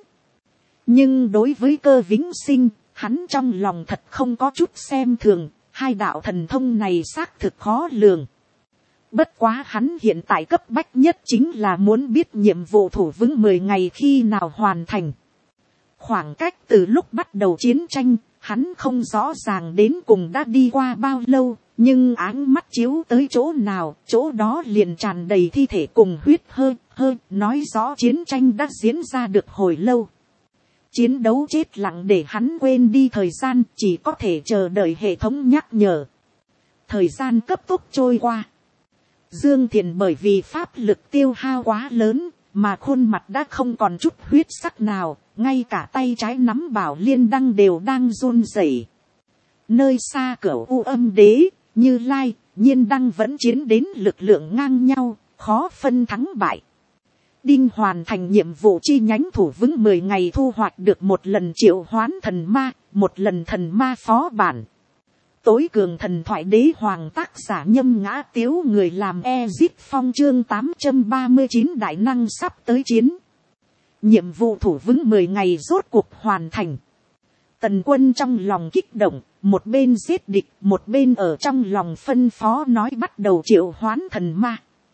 Nhưng đối với Cơ vĩnh sinh, hắn trong lòng thật không có chút xem thường, hai đạo thần thông này xác thực khó lường. Bất quá hắn hiện tại cấp bách nhất chính là muốn biết nhiệm vụ thủ vững 10 ngày khi nào hoàn thành. Khoảng cách từ lúc bắt đầu chiến tranh, hắn không rõ ràng đến cùng đã đi qua bao lâu, nhưng áng mắt chiếu tới chỗ nào, chỗ đó liền tràn đầy thi thể cùng huyết hơi, nói rõ chiến tranh đã diễn ra được hồi lâu. Chiến đấu chết lặng để hắn quên đi thời gian, chỉ có thể chờ đợi hệ thống nhắc nhở. Thời gian cấp tốc trôi qua. Dương Thiền bởi vì pháp lực tiêu hao quá lớn, mà khuôn mặt đã không còn chút huyết sắc nào, ngay cả tay trái nắm bảo liên đăng đều đang run rẩy. Nơi xa Cửu U Âm Đế, Như Lai, Nhiên Đăng vẫn chiến đến lực lượng ngang nhau, khó phân thắng bại. Đinh hoàn thành nhiệm vụ chi nhánh thủ vững 10 ngày thu hoạch được một lần triệu hoán thần ma, một lần thần ma phó bản. Tối cường thần thoại đế hoàng tác giả Nhâm Ngã Tiếu, người làm Ezip Phong, chương 839 đại năng sắp tới chiến. Nhiệm vụ thủ vững 10 ngày rốt cuộc hoàn thành. Tần Quân trong lòng kích động, một bên giết địch, một bên ở trong lòng phân phó nói bắt đầu triệu hoán thần ma.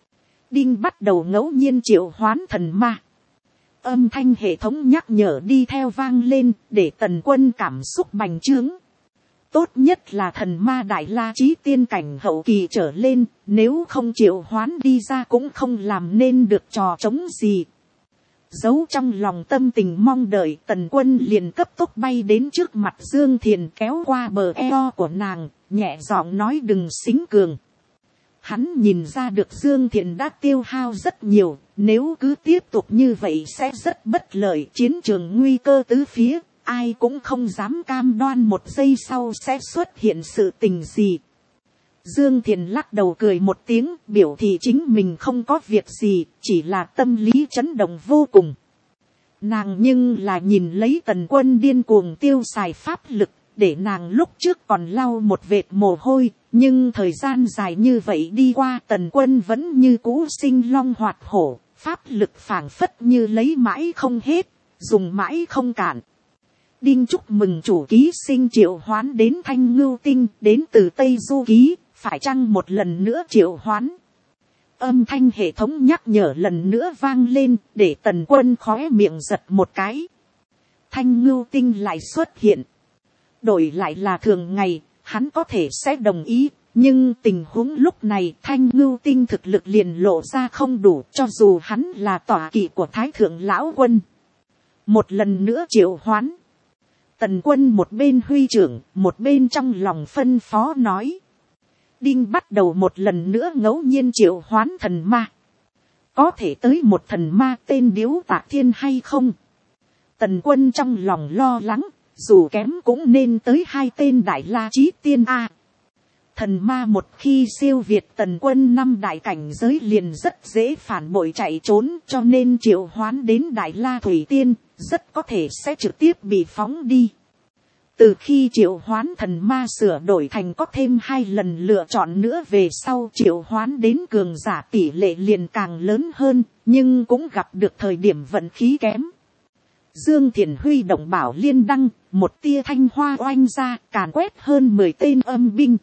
Đinh bắt đầu ngẫu nhiên triệu hoán thần ma. Âm thanh hệ thống nhắc nhở đi theo vang lên, để Tần Quân cảm xúc bành trướng. Tốt nhất là thần ma đại la chí tiên cảnh hậu kỳ trở lên, nếu không triệu hoán đi ra cũng không làm nên được trò trống gì. Giấu trong lòng tâm tình mong đợi, Tần Quân liền cấp tốc bay đến trước mặt Dương Thiền, kéo qua bờ eo của nàng, nhẹ giọng nói đừng xính cường. Hắn nhìn ra được Dương Thiền đã tiêu hao rất nhiều, nếu cứ tiếp tục như vậy sẽ rất bất lợi, chiến trường nguy cơ tứ phía, ai cũng không dám cam đoan một giây sau sẽ xuất hiện sự tình gì. Dương Thiền lắc đầu cười một tiếng, biểu thị chính mình không có việc gì, chỉ là tâm lý chấn động vô cùng. Nàng nhưng là nhìn lấy Tần Quân điên cuồng tiêu xài pháp lực, để nàng lúc trước còn lau một vệt mồ hôi, nhưng thời gian dài như vậy đi qua, Tần Quân vẫn như cũ sinh long hoạt hổ, pháp lực phảng phất như lấy mãi không hết, dùng mãi không cạn. Đinh chúc mừng chủ ký sinh triệu hoán đến Thanh Ngưu Tinh, đến từ Tây Du Ký, phải chăng một lần nữa triệu hoán. Âm thanh hệ thống nhắc nhở lần nữa vang lên, để Tần Quân khóe miệng giật một cái. Thanh Ngưu Tinh lại xuất hiện. Đổi lại là thường ngày, hắn có thể sẽ đồng ý, nhưng tình huống lúc này Thanh Ngưu Tinh thực lực liền lộ ra không đủ, cho dù hắn là tọa kỵ của Thái Thượng Lão Quân. Một lần nữa triệu hoán. Tần Quân một bên huy trưởng, một bên trong lòng phân phó nói. Đinh bắt đầu một lần nữa ngẫu nhiên triệu hoán thần ma. Có thể tới một thần ma tên Điếu Tạc Thiên hay không? Tần Quân trong lòng lo lắng, dù kém cũng nên tới 2 tên đại la chí tiên A. Thần ma một khi siêu việt Tần Quân 5 đại cảnh giới liền rất dễ phản bội chạy trốn, cho nên triệu hoán đến đại la thủy tiên, rất có thể sẽ trực tiếp bị phóng đi. Từ khi triệu hoán thần ma sửa đổi thành có thêm 2 lần lựa chọn nữa về sau, triệu hoán đến cường giả tỷ lệ liền càng lớn hơn, nhưng cũng gặp được thời điểm vận khí kém. Dương Thiền huy động bảo liên đăng, một tia thanh hoa oanh ra, càn quét hơn 10 tên âm binh.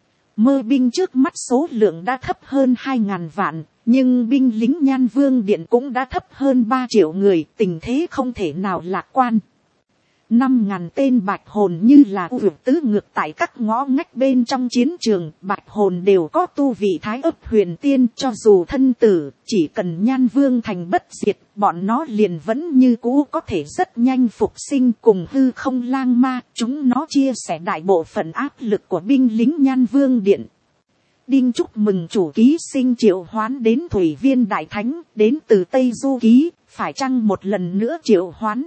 Mơ binh trước mắt số lượng đã thấp hơn 2.000 vạn, nhưng binh lính Nhan Vương Điện cũng đã thấp hơn 3 triệu người, tình thế không thể nào lạc quan. 5.000 tên bạch hồn như là vượt tứ ngược tại các ngõ ngách bên trong chiến trường, bạch hồn đều có tu vị thái ấp huyền tiên, cho dù thân tử, chỉ cần Nhan Vương thành bất diệt, bọn nó liền vẫn như cũ có thể rất nhanh phục sinh, cùng hư không lang ma, chúng nó chia sẻ đại bộ phận áp lực của binh lính Nhan Vương Điện. Đinh chúc mừng chủ ký sinh triệu hoán đến Thủy Viên Đại Thánh, đến từ Tây Du Ký, phải chăng một lần nữa triệu hoán.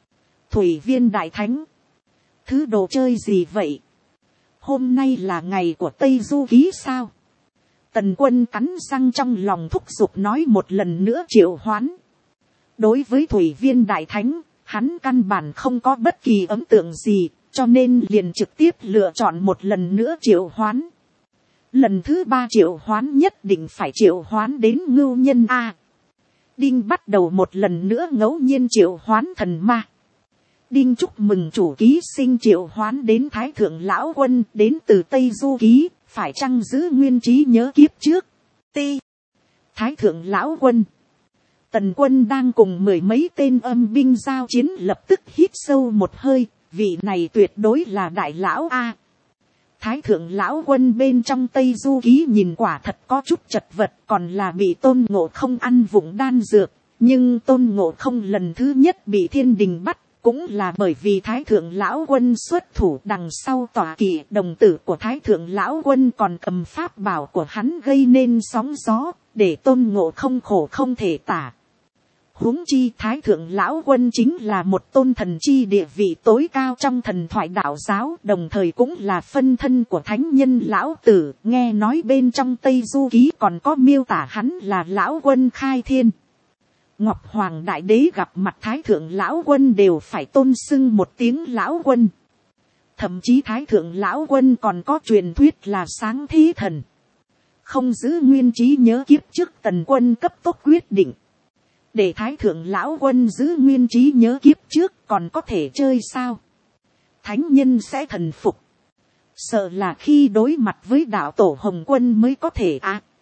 Thủy Viên Đại Thánh, thứ đồ chơi gì vậy? Hôm nay là ngày của Tây Du Ký sao? Tần Quân cắn răng trong lòng thúc giục nói một lần nữa triệu hoán. Đối với Thủy Viên Đại Thánh, hắn căn bản không có bất kỳ ấn tượng gì, cho nên liền trực tiếp lựa chọn một lần nữa triệu hoán. Lần thứ 3 triệu hoán nhất định phải triệu hoán đến Ngưu Nhân A. Đinh bắt đầu một lần nữa ngẫu nhiên triệu hoán thần ma. Đinh chúc mừng chủ ký sinh triệu hoán đến Thái Thượng Lão Quân, đến từ Tây Du Ký, phải chăng giữ nguyên trí nhớ kiếp trước. Ti. Thái Thượng Lão Quân. Tần Quân đang cùng 10 mấy tên âm binh giao chiến, lập tức hít sâu một hơi, vị này tuyệt đối là đại lão A. Thái Thượng Lão Quân bên trong Tây Du Ký nhìn quả thật có chút chật vật, còn là bị Tôn Ngộ Không ăn vụng đan dược, nhưng Tôn Ngộ Không lần thứ nhất bị thiên đình bắt, cũng là bởi vì Thái Thượng Lão Quân xuất thủ, đằng sau tọa kỵ đồng tử của Thái Thượng Lão Quân còn cầm pháp bảo của hắn gây nên sóng gió, để Tôn Ngộ Không khổ không thể tả. Huống chi Thái Thượng Lão Quân chính là một tôn thần chi địa vị tối cao trong thần thoại đạo giáo, đồng thời cũng là phân thân của thánh nhân Lão Tử, nghe nói bên trong Tây Du Ký còn có miêu tả hắn là Lão Quân khai thiên. Ngọc Hoàng Đại Đế gặp mặt Thái Thượng Lão Quân đều phải tôn xưng một tiếng Lão Quân. Thậm chí thái thượng lão quân còn có truyền thuyết là sáng thế thần. Không giữ nguyên trí nhớ kiếp trước tần quân cấp tốc quyết định. Để thái thượng lão quân giữ nguyên trí nhớ kiếp trước còn có thể chơi sao? Thánh nhân sẽ thần phục. Sợ là khi đối mặt với đạo tổ Hồng Quân mới có thể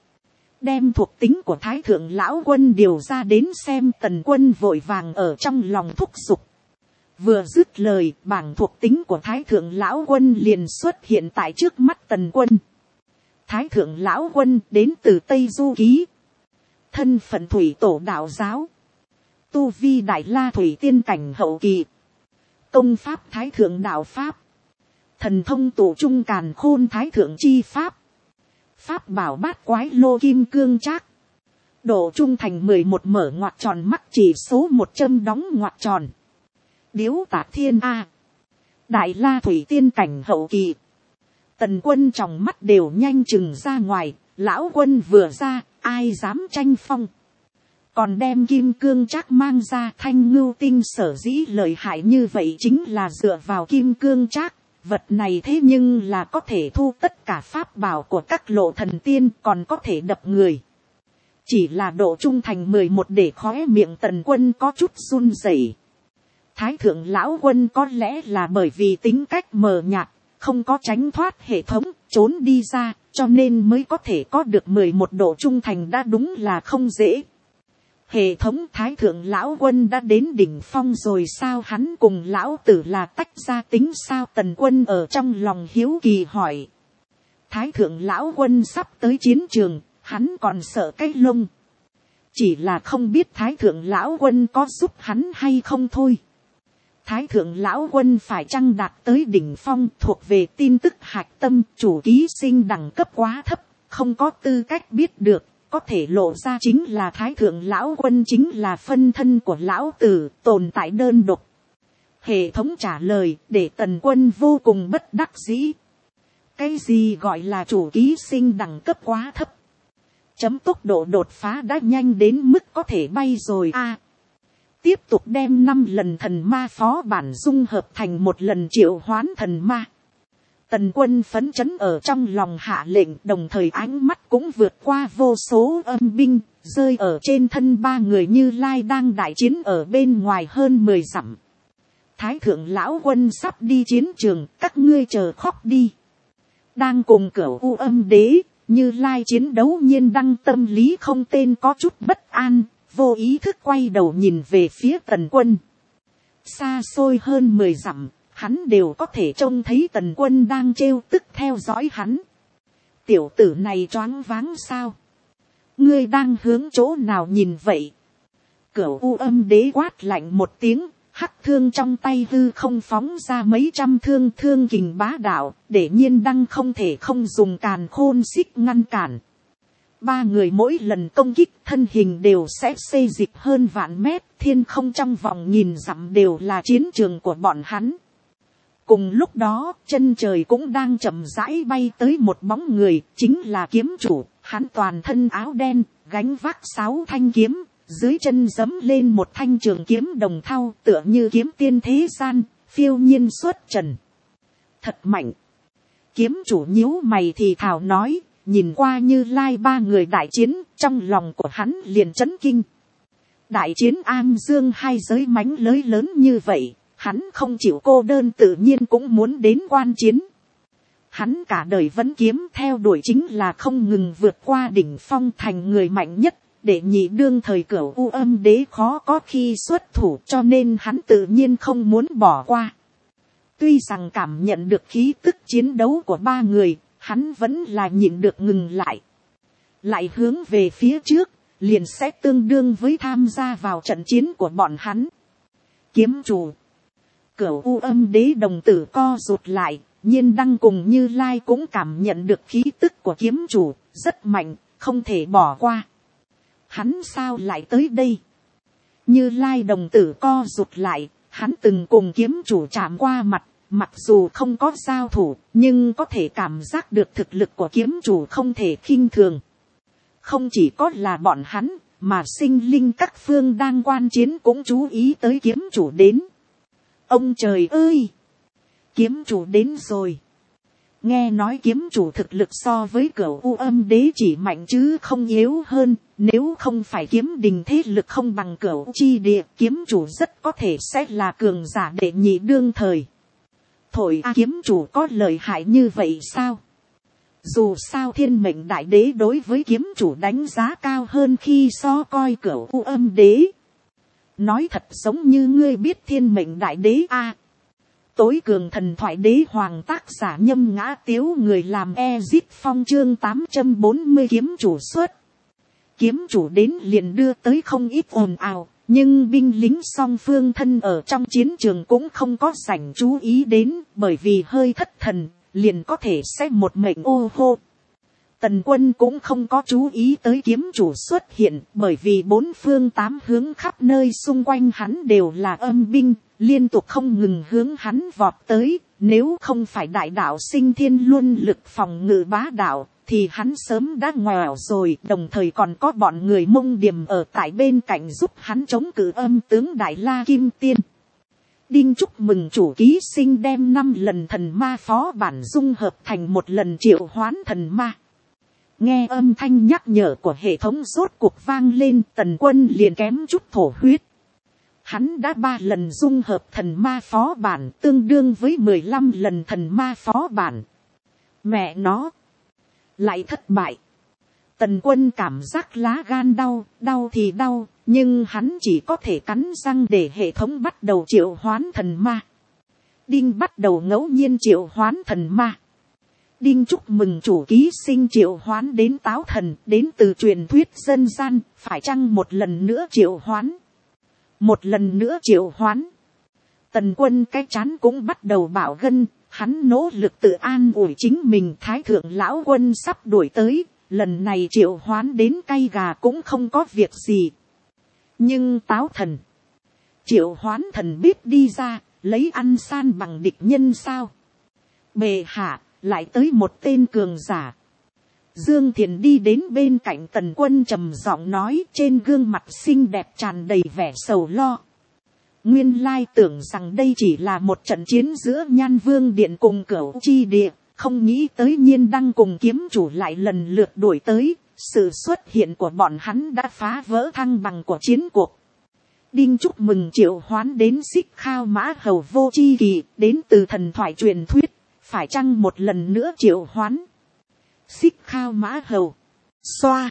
đem thuộc tính của thái thượng lão quân điều ra đến xem. Tần quân vội vàng ở trong lòng thúc giục. Vừa dứt lời, bảng thuộc tính của thái thượng lão quân liền xuất hiện tại trước mắt tần quân. Thái thượng lão quân đến từ Tây Du Ký. Thân phận thủy tổ đạo giáo. Tu vi đại la thủy tiên cảnh hậu kỳ. Công pháp thái thượng đạo pháp. Thần thông tụ trung càn khôn thái thượng chi pháp. Pháp bảo bát quái lô kim cương trác. Độ trung thành 11 mở ngoặc tròn mắc chỉ số 1 châm đóng ngoặc tròn. Điếu tạc thiên A. Đại la thủy tiên cảnh hậu kỳ. Tần quân trong mắt đều nhanh chừng ra ngoài. Lão quân vừa ra, ai dám tranh phong. Còn đem kim cương trác mang ra. Thanh ngưu tinh sở dĩ lợi hại như vậy chính là dựa vào kim cương trác. Vật này thế nhưng là có thể thu tất cả pháp bảo của các lộ thần tiên, còn có thể đập người. Chỉ là độ trung thành 11 để khóe miệng tần quân có chút run rẩy. Thái thượng lão quân có lẽ là bởi vì tính cách mờ nhạt, không có tránh thoát hệ thống, trốn đi ra, cho nên mới có thể có được 11 độ trung thành, đã đúng là không dễ. Hệ thống thái thượng lão quân đã đến đỉnh phong rồi sao? Hắn cùng lão tử là tách ra tính sao? Tần quân ở trong lòng hiếu kỳ hỏi. Thái thượng lão quân sắp tới chiến trường, hắn còn sợ cái lông. Chỉ là không biết thái thượng lão quân có giúp hắn hay không thôi. Thái thượng lão quân phải chăng đạt tới đỉnh phong thuộc về tin tức hạch tâm, chủ ký sinh đẳng cấp quá thấp, không có tư cách biết được. Có thể lộ ra chính là thái thượng lão quân chính là phân thân của lão tử, tồn tại đơn độc. Hệ thống trả lời để tần quân vô cùng bất đắc dĩ. Cái gì gọi là chủ ký sinh đẳng cấp quá thấp? Chấm tốc độ đột phá đã nhanh đến mức có thể bay rồi Tiếp tục đem 5 lần thần ma phó bản dung hợp thành một lần triệu hoán thần ma. Tần quân phấn chấn ở trong lòng hạ lệnh, đồng thời ánh mắt cũng vượt qua vô số âm binh, rơi ở trên thân 3 người Như Lai đang đại chiến ở bên ngoài hơn 10 dặm. Thái thượng lão quân sắp đi chiến trường, các ngươi chờ khóc đi. Đang cùng Cửu U Âm Đế, Như Lai chiến đấu nhiên đăng tâm lý không tên có chút bất an, vô ý thức quay đầu nhìn về phía tần quân. Xa xôi hơn 10 dặm. Hắn đều có thể trông thấy tần quân đang trêu tức theo dõi hắn. Tiểu tử này choáng váng sao? Ngươi đang hướng chỗ nào nhìn vậy? Cửu U Âm Đế quát lạnh một tiếng, hắc thương trong tay hư không phóng ra mấy trăm thương, thương kình bá đạo, để nhiên đăng không thể không dùng càn khôn xích ngăn cản. 3 người mỗi lần công kích thân hình đều sẽ xê dịch hơn vạn mét, thiên không trong vòng nghìn dặm đều là chiến trường của bọn hắn. Cùng lúc đó, chân trời cũng đang chậm rãi bay tới một bóng người, chính là kiếm chủ. Hắn toàn thân áo đen, gánh vác 6 thanh kiếm, dưới chân giẫm lên một thanh trường kiếm đồng thau, tựa như kiếm tiên thế gian, phiêu nhiên xuất trần. Thật mạnh. Kiếm chủ nhíu mày thì thào nói, nhìn qua Như Lai 3 người đại chiến, trong lòng của hắn liền chấn kinh. Đại chiến Am Dương 2 giới mánh lới lớn như vậy. Hắn không chịu cô đơn tự nhiên cũng muốn đến quan chiến. Hắn cả đời vẫn kiếm theo đuổi chính là không ngừng vượt qua đỉnh phong thành người mạnh nhất. Để nhị đương thời Cửu U Âm Đế khó có khi xuất thủ, cho nên hắn tự nhiên không muốn bỏ qua. Tuy rằng cảm nhận được khí tức chiến đấu của 3 người, hắn vẫn là nhịn được ngừng lại. Lại hướng về phía trước, liền sẽ tương đương với tham gia vào trận chiến của bọn hắn. Kiếm chủ. Cửu U Âm Đế đồng tử co rụt lại, nhiên đăng cùng Như Lai cũng cảm nhận được khí tức của kiếm chủ, rất mạnh, không thể bỏ qua. Hắn sao lại tới đây? Như Lai đồng tử co rụt lại, hắn từng cùng kiếm chủ chạm qua mặt, mặc dù không có giao thủ, nhưng có thể cảm giác được thực lực của kiếm chủ không thể khinh thường. Không chỉ có là bọn hắn, mà sinh linh các phương đang quan chiến cũng chú ý tới kiếm chủ đến. Ông trời ơi! Kiếm chủ đến rồi. Nghe nói kiếm chủ thực lực so với Cửu U Âm Đế chỉ mạnh chứ không yếu hơn, nếu không phải kiếm đình thế lực không bằng Cửu Chi Địa, kiếm chủ rất có thể sẽ là cường giả đệ nhị đương thời. Thổi kiếm chủ có lợi hại như vậy sao? Dù sao Thiên Mệnh Đại Đế đối với kiếm chủ đánh giá cao hơn khi so coi Cửu U Âm Đế. Nói thật giống như ngươi biết Thiên Mệnh Đại Đế a. Tối cường thần thoại đế hoàng tác giả Nhâm Ngã Tiếu, người làm Ezit Phong chương 840 kiếm chủ xuất. Kiếm chủ đến liền đưa tới không ít ồn ào, nhưng binh lính song phương thân ở trong chiến trường cũng không có dành chú ý đến, bởi vì hơi thất thần, liền có thể sẽ một mệnh ô hô. Tần Quân cũng không có chú ý tới kiếm chủ xuất hiện, bởi vì bốn phương tám hướng khắp nơi xung quanh hắn đều là âm binh, liên tục không ngừng hướng hắn vọt tới. Nếu không phải đại đạo sinh thiên luân lực phòng ngự bá đạo, thì hắn sớm đã ngoẻo rồi. Đồng thời còn có bọn người Mông Điềm ở tại bên cạnh giúp hắn chống cự âm tướng Đại La Kim Tiên. Đinh chúc mừng chủ ký sinh đem 5 lần thần ma phó bản dung hợp thành một lần triệu hoán thần ma. Nghe âm thanh nhắc nhở của hệ thống rốt cuộc vang lên, Tần Quân liền kém chút thổ huyết. Hắn đã 3 lần dung hợp thần ma phó bản, tương đương với 15 lần thần ma phó bản. Mẹ nó, lại thất bại. Tần Quân cảm giác lá gan đau, đau thì đau, nhưng hắn chỉ có thể cắn răng để hệ thống bắt đầu triệu hoán thần ma. Đinh bắt đầu ngẫu nhiên triệu hoán thần ma. Đinh chúc mừng chủ ký sinh triệu hoán đến táo thần, đến từ truyền thuyết dân gian, phải chăng một lần nữa triệu hoán? Một lần nữa triệu hoán. Tần Quân cái chán cũng bắt đầu bạo gân, hắn nỗ lực tự an ủi chính mình, Thái thượng lão quân sắp đuổi tới, lần này triệu hoán đến cay gà cũng không có việc gì. Nhưng táo thần, triệu hoán thần biết đi ra, lấy ăn san bằng địch nhân sao? Bệ hạ, lại tới một tên cường giả. Dương Thiền đi đến bên cạnh Tần Quân trầm giọng nói, trên gương mặt xinh đẹp tràn đầy vẻ sầu lo. Nguyên lai tưởng rằng đây chỉ là một trận chiến giữa Nhan Vương Điện cùng Cửu Chi Địa, không nghĩ tới Nhiên Đăng cùng kiếm chủ lại lần lượt đuổi tới. Sự xuất hiện của bọn hắn đã phá vỡ thăng bằng của chiến cuộc. Đinh chúc mừng triệu hoán đến Xích Khao Mã Hầu Vô Chi Kỳ, đến từ thần thoại truyền thuyết, phải chăng một lần nữa triệu hoán? Xích Khao Mã Hầu, xoa.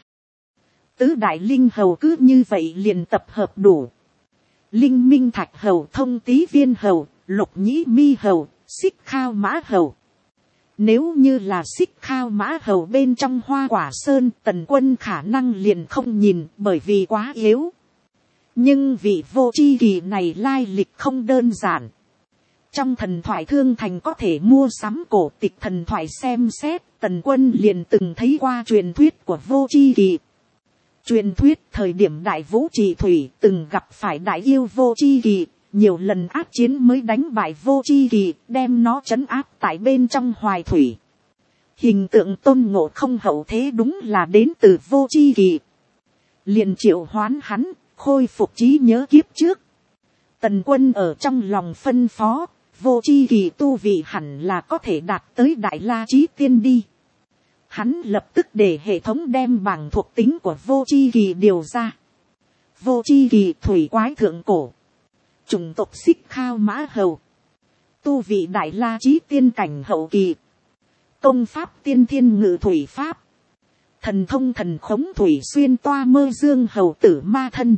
Tứ đại linh hầu cứ như vậy liền tập hợp đủ. Linh Minh Thạch Hầu, Thông Tý Viên Hầu, Lục Nhĩ Mi Hầu, Xích Khao Mã Hầu. Nếu như là Xích Khao Mã Hầu bên trong Hoa Quả Sơn, Tần Quân khả năng liền không nhìn, bởi vì quá yếu. Nhưng vị Vô Chi Kỳ này lai lịch không đơn giản. Trong thần thoại Thương Thành có thể mua sắm cổ tịch thần thoại xem xét, Tần Quân liền từng thấy qua truyền thuyết của Vô Chi Kỳ. Truyền thuyết thời điểm Đại Vũ Trị Thủy từng gặp phải đại yêu Vô Chi Kỳ, nhiều lần áp chiến mới đánh bại Vô Chi Kỳ, đem nó trấn áp tại bên trong Hoài Thủy. Hình tượng Tôn Ngộ Không hậu thế đúng là đến từ Vô Chi Kỳ. Liền triệu hoán hắn, khôi phục trí nhớ kiếp trước. Tần Quân ở trong lòng phân phó, Vô Chi Kỳ tu vị hẳn là có thể đạt tới Đại La Chí Tiên đi. Hắn lập tức để hệ thống đem bảng thuộc tính của Vô Chi Kỳ điều ra. Vô Chi Kỳ thủy quái thượng cổ, chủng tộc Xích Khao Mã Hầu, tu vị Đại La Chí Tiên cảnh hậu kỳ, công pháp tiên thiên ngự thủy pháp, thần thông thần khống thủy xuyên toa mơ dương hầu tử ma thân,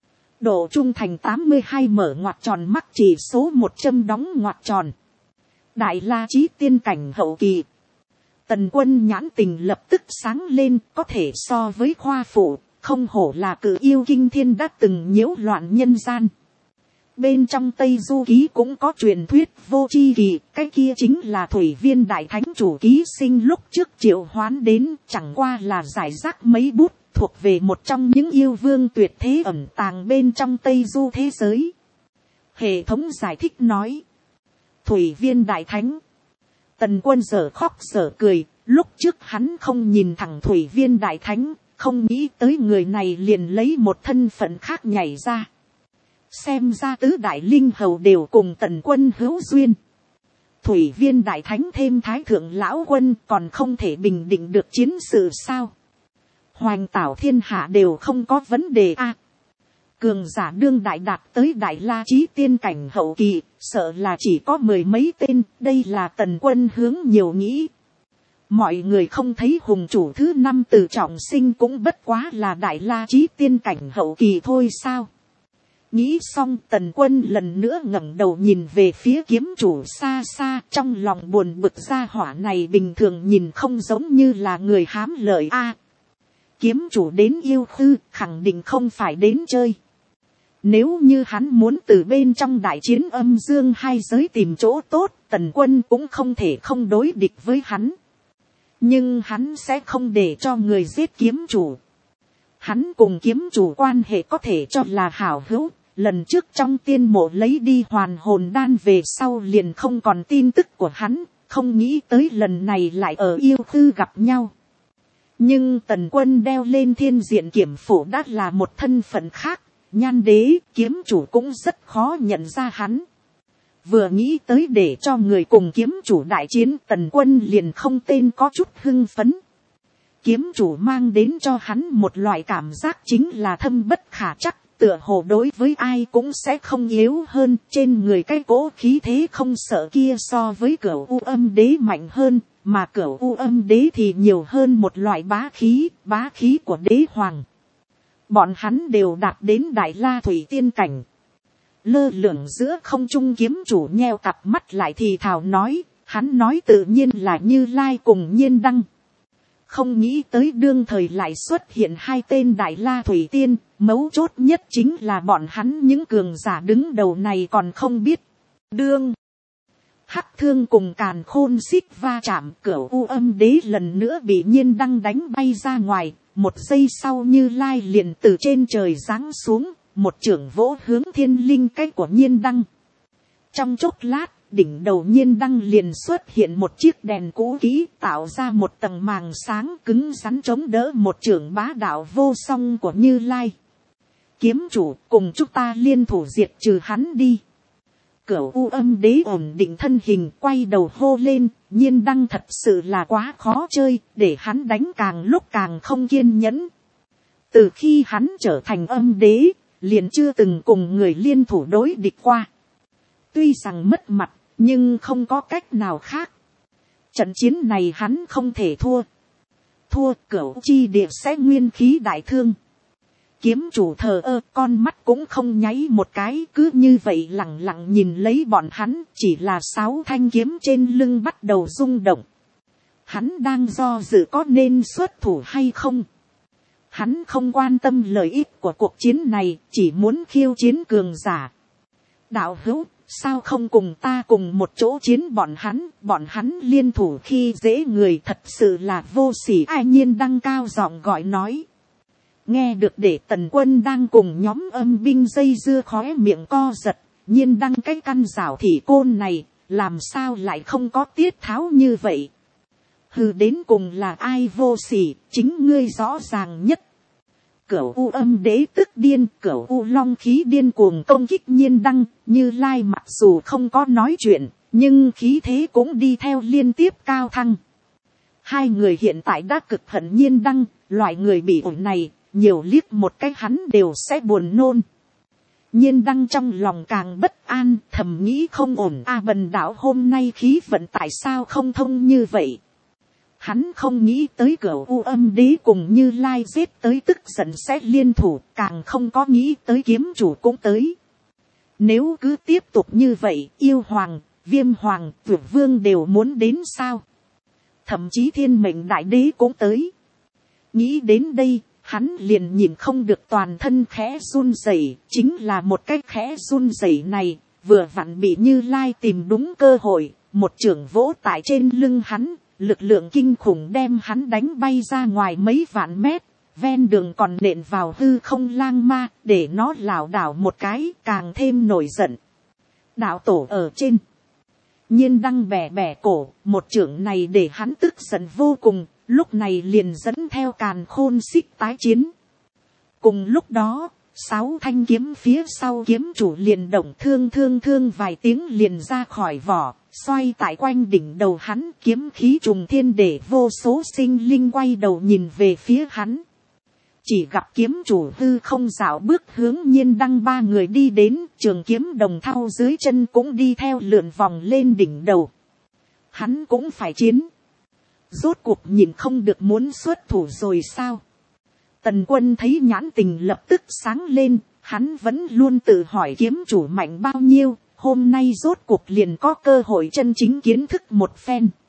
độ trung thành 82 mở ngoặc tròn mắc chỉ số 100 đóng ngoặc tròn, Đại La Chí Tiên cảnh hậu kỳ. Tần Quân nhãn tình lập tức sáng lên, có thể so với khoa phụ, không hổ là cử yêu kinh thiên đã từng nhiễu loạn nhân gian. Bên trong Tây Du Ký cũng có truyền thuyết Vô Chi Kỳ, cái kia chính là Thủy Viên Đại Thánh chủ ký sinh lúc trước triệu hoán đến, chẳng qua là giải rác mấy bút, thuộc về một trong những yêu vương tuyệt thế ẩn tàng bên trong Tây Du thế giới. Hệ thống giải thích nói, Thủy Viên Đại Thánh. Tần Quân dở khóc dở cười, lúc trước hắn không nhìn thẳng Thủy Viên Đại Thánh, không nghĩ tới người này liền lấy một thân phận khác nhảy ra. Xem ra tứ đại linh hầu đều cùng Tần Quân hữu duyên. thủy viên đại thánh thêm thái thượng lão quân còn không thể bình định được chiến sự sao. Hoành tảo thiên hạ đều không có vấn đề a. Cường giả đương đại đạt tới đại la chí tiên cảnh hậu kỳ, sợ là chỉ có 10 mấy tên, đây là Tần Quân hướng nhiều nghĩ. Mọi người không thấy hùng chủ thứ 5 từ trọng sinh cũng bất quá là đại la chí tiên cảnh hậu kỳ thôi sao. Nghĩ xong Tần Quân lần nữa ngẩng đầu nhìn về phía kiếm chủ xa xa, trong lòng buồn bực gia hỏa này bình thường nhìn không giống như là người hám lợi a. Kiếm chủ đến yêu khư khẳng định không phải đến chơi. Nếu như hắn muốn từ bên trong đại chiến âm dương hai giới tìm chỗ tốt, Tần Quân cũng không thể không đối địch với hắn. Nhưng hắn sẽ không để cho người giết kiếm chủ. Hắn cùng kiếm chủ quan hệ có thể cho là hảo hữu. Lần trước trong tiên mộ lấy đi hoàn hồn đan về sau liền không còn tin tức của hắn. Không nghĩ tới lần này lại ở yêu khư gặp nhau. Nhưng Tần Quân đeo lên thiên diện kiểm phủ đã là một thân phận khác. Nhan đế kiếm chủ cũng rất khó nhận ra hắn. Vừa nghĩ tới để cho người cùng kiếm chủ đại chiến, Tần Quân liền không tên có chút hưng phấn. Kiếm chủ mang đến cho hắn một loại cảm giác chính là thâm bất khả chắc, tựa hồ đối với ai cũng sẽ không yếu hơn. Trên người cái cỗ khí thế không sợ kia so với Cửu U Âm Đế mạnh hơn, mà Cửu U Âm Đế thì nhiều hơn một loại bá khí của đế hoàng. Bọn hắn đều đạt đến đại la thủy tiên cảnh. Lơ lửng giữa không trung kiếm chủ nheo cặp mắt lại thì thào nói, hắn nói tự nhiên là Như Lai cùng Nhiên Đăng. Không nghĩ tới đương thời lại xuất hiện hai tên đại la thủy tiên, mấu chốt nhất chính là bọn hắn những cường giả đứng đầu này còn không biết. Đương Hắc Thương cùng Càn Khôn xích va chạm, Cửu U Âm Đế lần nữa bị Nhiên Đăng đánh bay ra ngoài. Một giây sau Như Lai liền từ trên trời giáng xuống, một chưởng vỗ hướng thiên linh cách của Nhiên Đăng. Trong chốc lát, đỉnh đầu Nhiên Đăng liền xuất hiện một chiếc đèn cũ kỹ, tạo ra một tầng màng sáng cứng rắn chống đỡ một chưởng bá đạo vô song của Như Lai. Kiếm chủ, cùng chúng ta liên thủ diệt trừ hắn đi. Cửu U Âm Đế ổn định thân hình, quay đầu hô lên, Nhiên Đăng thật sự là quá khó chơi, để hắn đánh càng lúc càng không kiên nhẫn. Từ khi hắn trở thành âm đế, liền chưa từng cùng người liên thủ đối địch qua. Tuy rằng mất mặt, nhưng không có cách nào khác. Trận chiến này hắn không thể thua. Thua Cửu chi địa sẽ nguyên khí đại thương. Kiếm chủ thờ ơ, con mắt cũng không nháy một cái, cứ như vậy lặng lặng nhìn lấy bọn hắn, chỉ là 6 thanh kiếm trên lưng bắt đầu rung động. Hắn đang do dự có nên xuất thủ hay không. Hắn không quan tâm lợi ích của cuộc chiến này, chỉ muốn khiêu chiến cường giả. Đạo hữu, sao không cùng ta cùng một chỗ chiến bọn hắn liên thủ khi dễ người thật sự là vô sỉ. Ai Nhiên Đăng cao giọng gọi nói. Nghe được để Tần Quân đang cùng nhóm âm binh dây dưa khóe miệng co giật, Nhiên Đăng cái căn rào thị côn này, làm sao lại không có tiết tháo như vậy. Hừ, đến cùng là ai vô sỉ, chính ngươi rõ ràng nhất. Cửu U Âm Đế tức điên, Cửu U Long khí điên cuồng công kích Nhiên Đăng, Như Lai mặc dù không có nói chuyện, nhưng khí thế cũng đi theo liên tiếp cao thăng. Hai người hiện tại đã cực hận Nhiên Đăng, loại người bị ổi này, nhiều liếc một cái hắn đều sẽ buồn nôn. Nhiên Đăng trong lòng càng bất an, thầm nghĩ không ổn. Bần đạo hôm nay khí vận tại sao không thông như vậy. Hắn không nghĩ tới Cửu U Âm Đế cùng Như Lai giết tới tức giận sẽ liên thủ, càng không có nghĩ tới kiếm chủ cũng tới. Nếu cứ tiếp tục như vậy, Yêu Hoàng, Viêm Hoàng, Vượt Vương đều muốn đến sao. Thậm chí Thiên Mệnh Đại Đế cũng tới. Nghĩ đến đây, hắn liền nhìn không được toàn thân khẽ run rẩy, chính là một cái khẽ run rẩy này, vừa vặn bị Như Lai tìm đúng cơ hội, một chưởng vỗ tại trên lưng hắn, lực lượng kinh khủng đem hắn đánh bay ra ngoài mấy vạn mét, ven đường còn nện vào hư không lang ma, để nó lảo đảo một cái, càng thêm nổi giận. Đạo tổ ở trên. Nhiên Đăng bẻ bẻ cổ, một chưởng này để hắn tức giận vô cùng, lúc này liền dẫn theo Càn Khôn xích tái chiến. Cùng lúc đó, 6 thanh kiếm phía sau kiếm chủ liền động thương vài tiếng liền ra khỏi vỏ, xoay tại quanh đỉnh đầu hắn, kiếm khí trùng thiên, để vô số sinh linh quay đầu nhìn về phía hắn. Chỉ gặp kiếm chủ hư không dạo bước hướng Nhiên Đăng ba người đi đến, trường kiếm đồng thau dưới chân cũng đi theo lượn vòng lên đỉnh đầu. Hắn cũng phải chiến. Rốt cuộc nhìn không được muốn xuất thủ rồi sao? Tần Quân thấy nhãn tình lập tức sáng lên, hắn vẫn luôn tự hỏi kiếm chủ mạnh bao nhiêu, hôm nay rốt cuộc liền có cơ hội chân chính kiến thức một phen.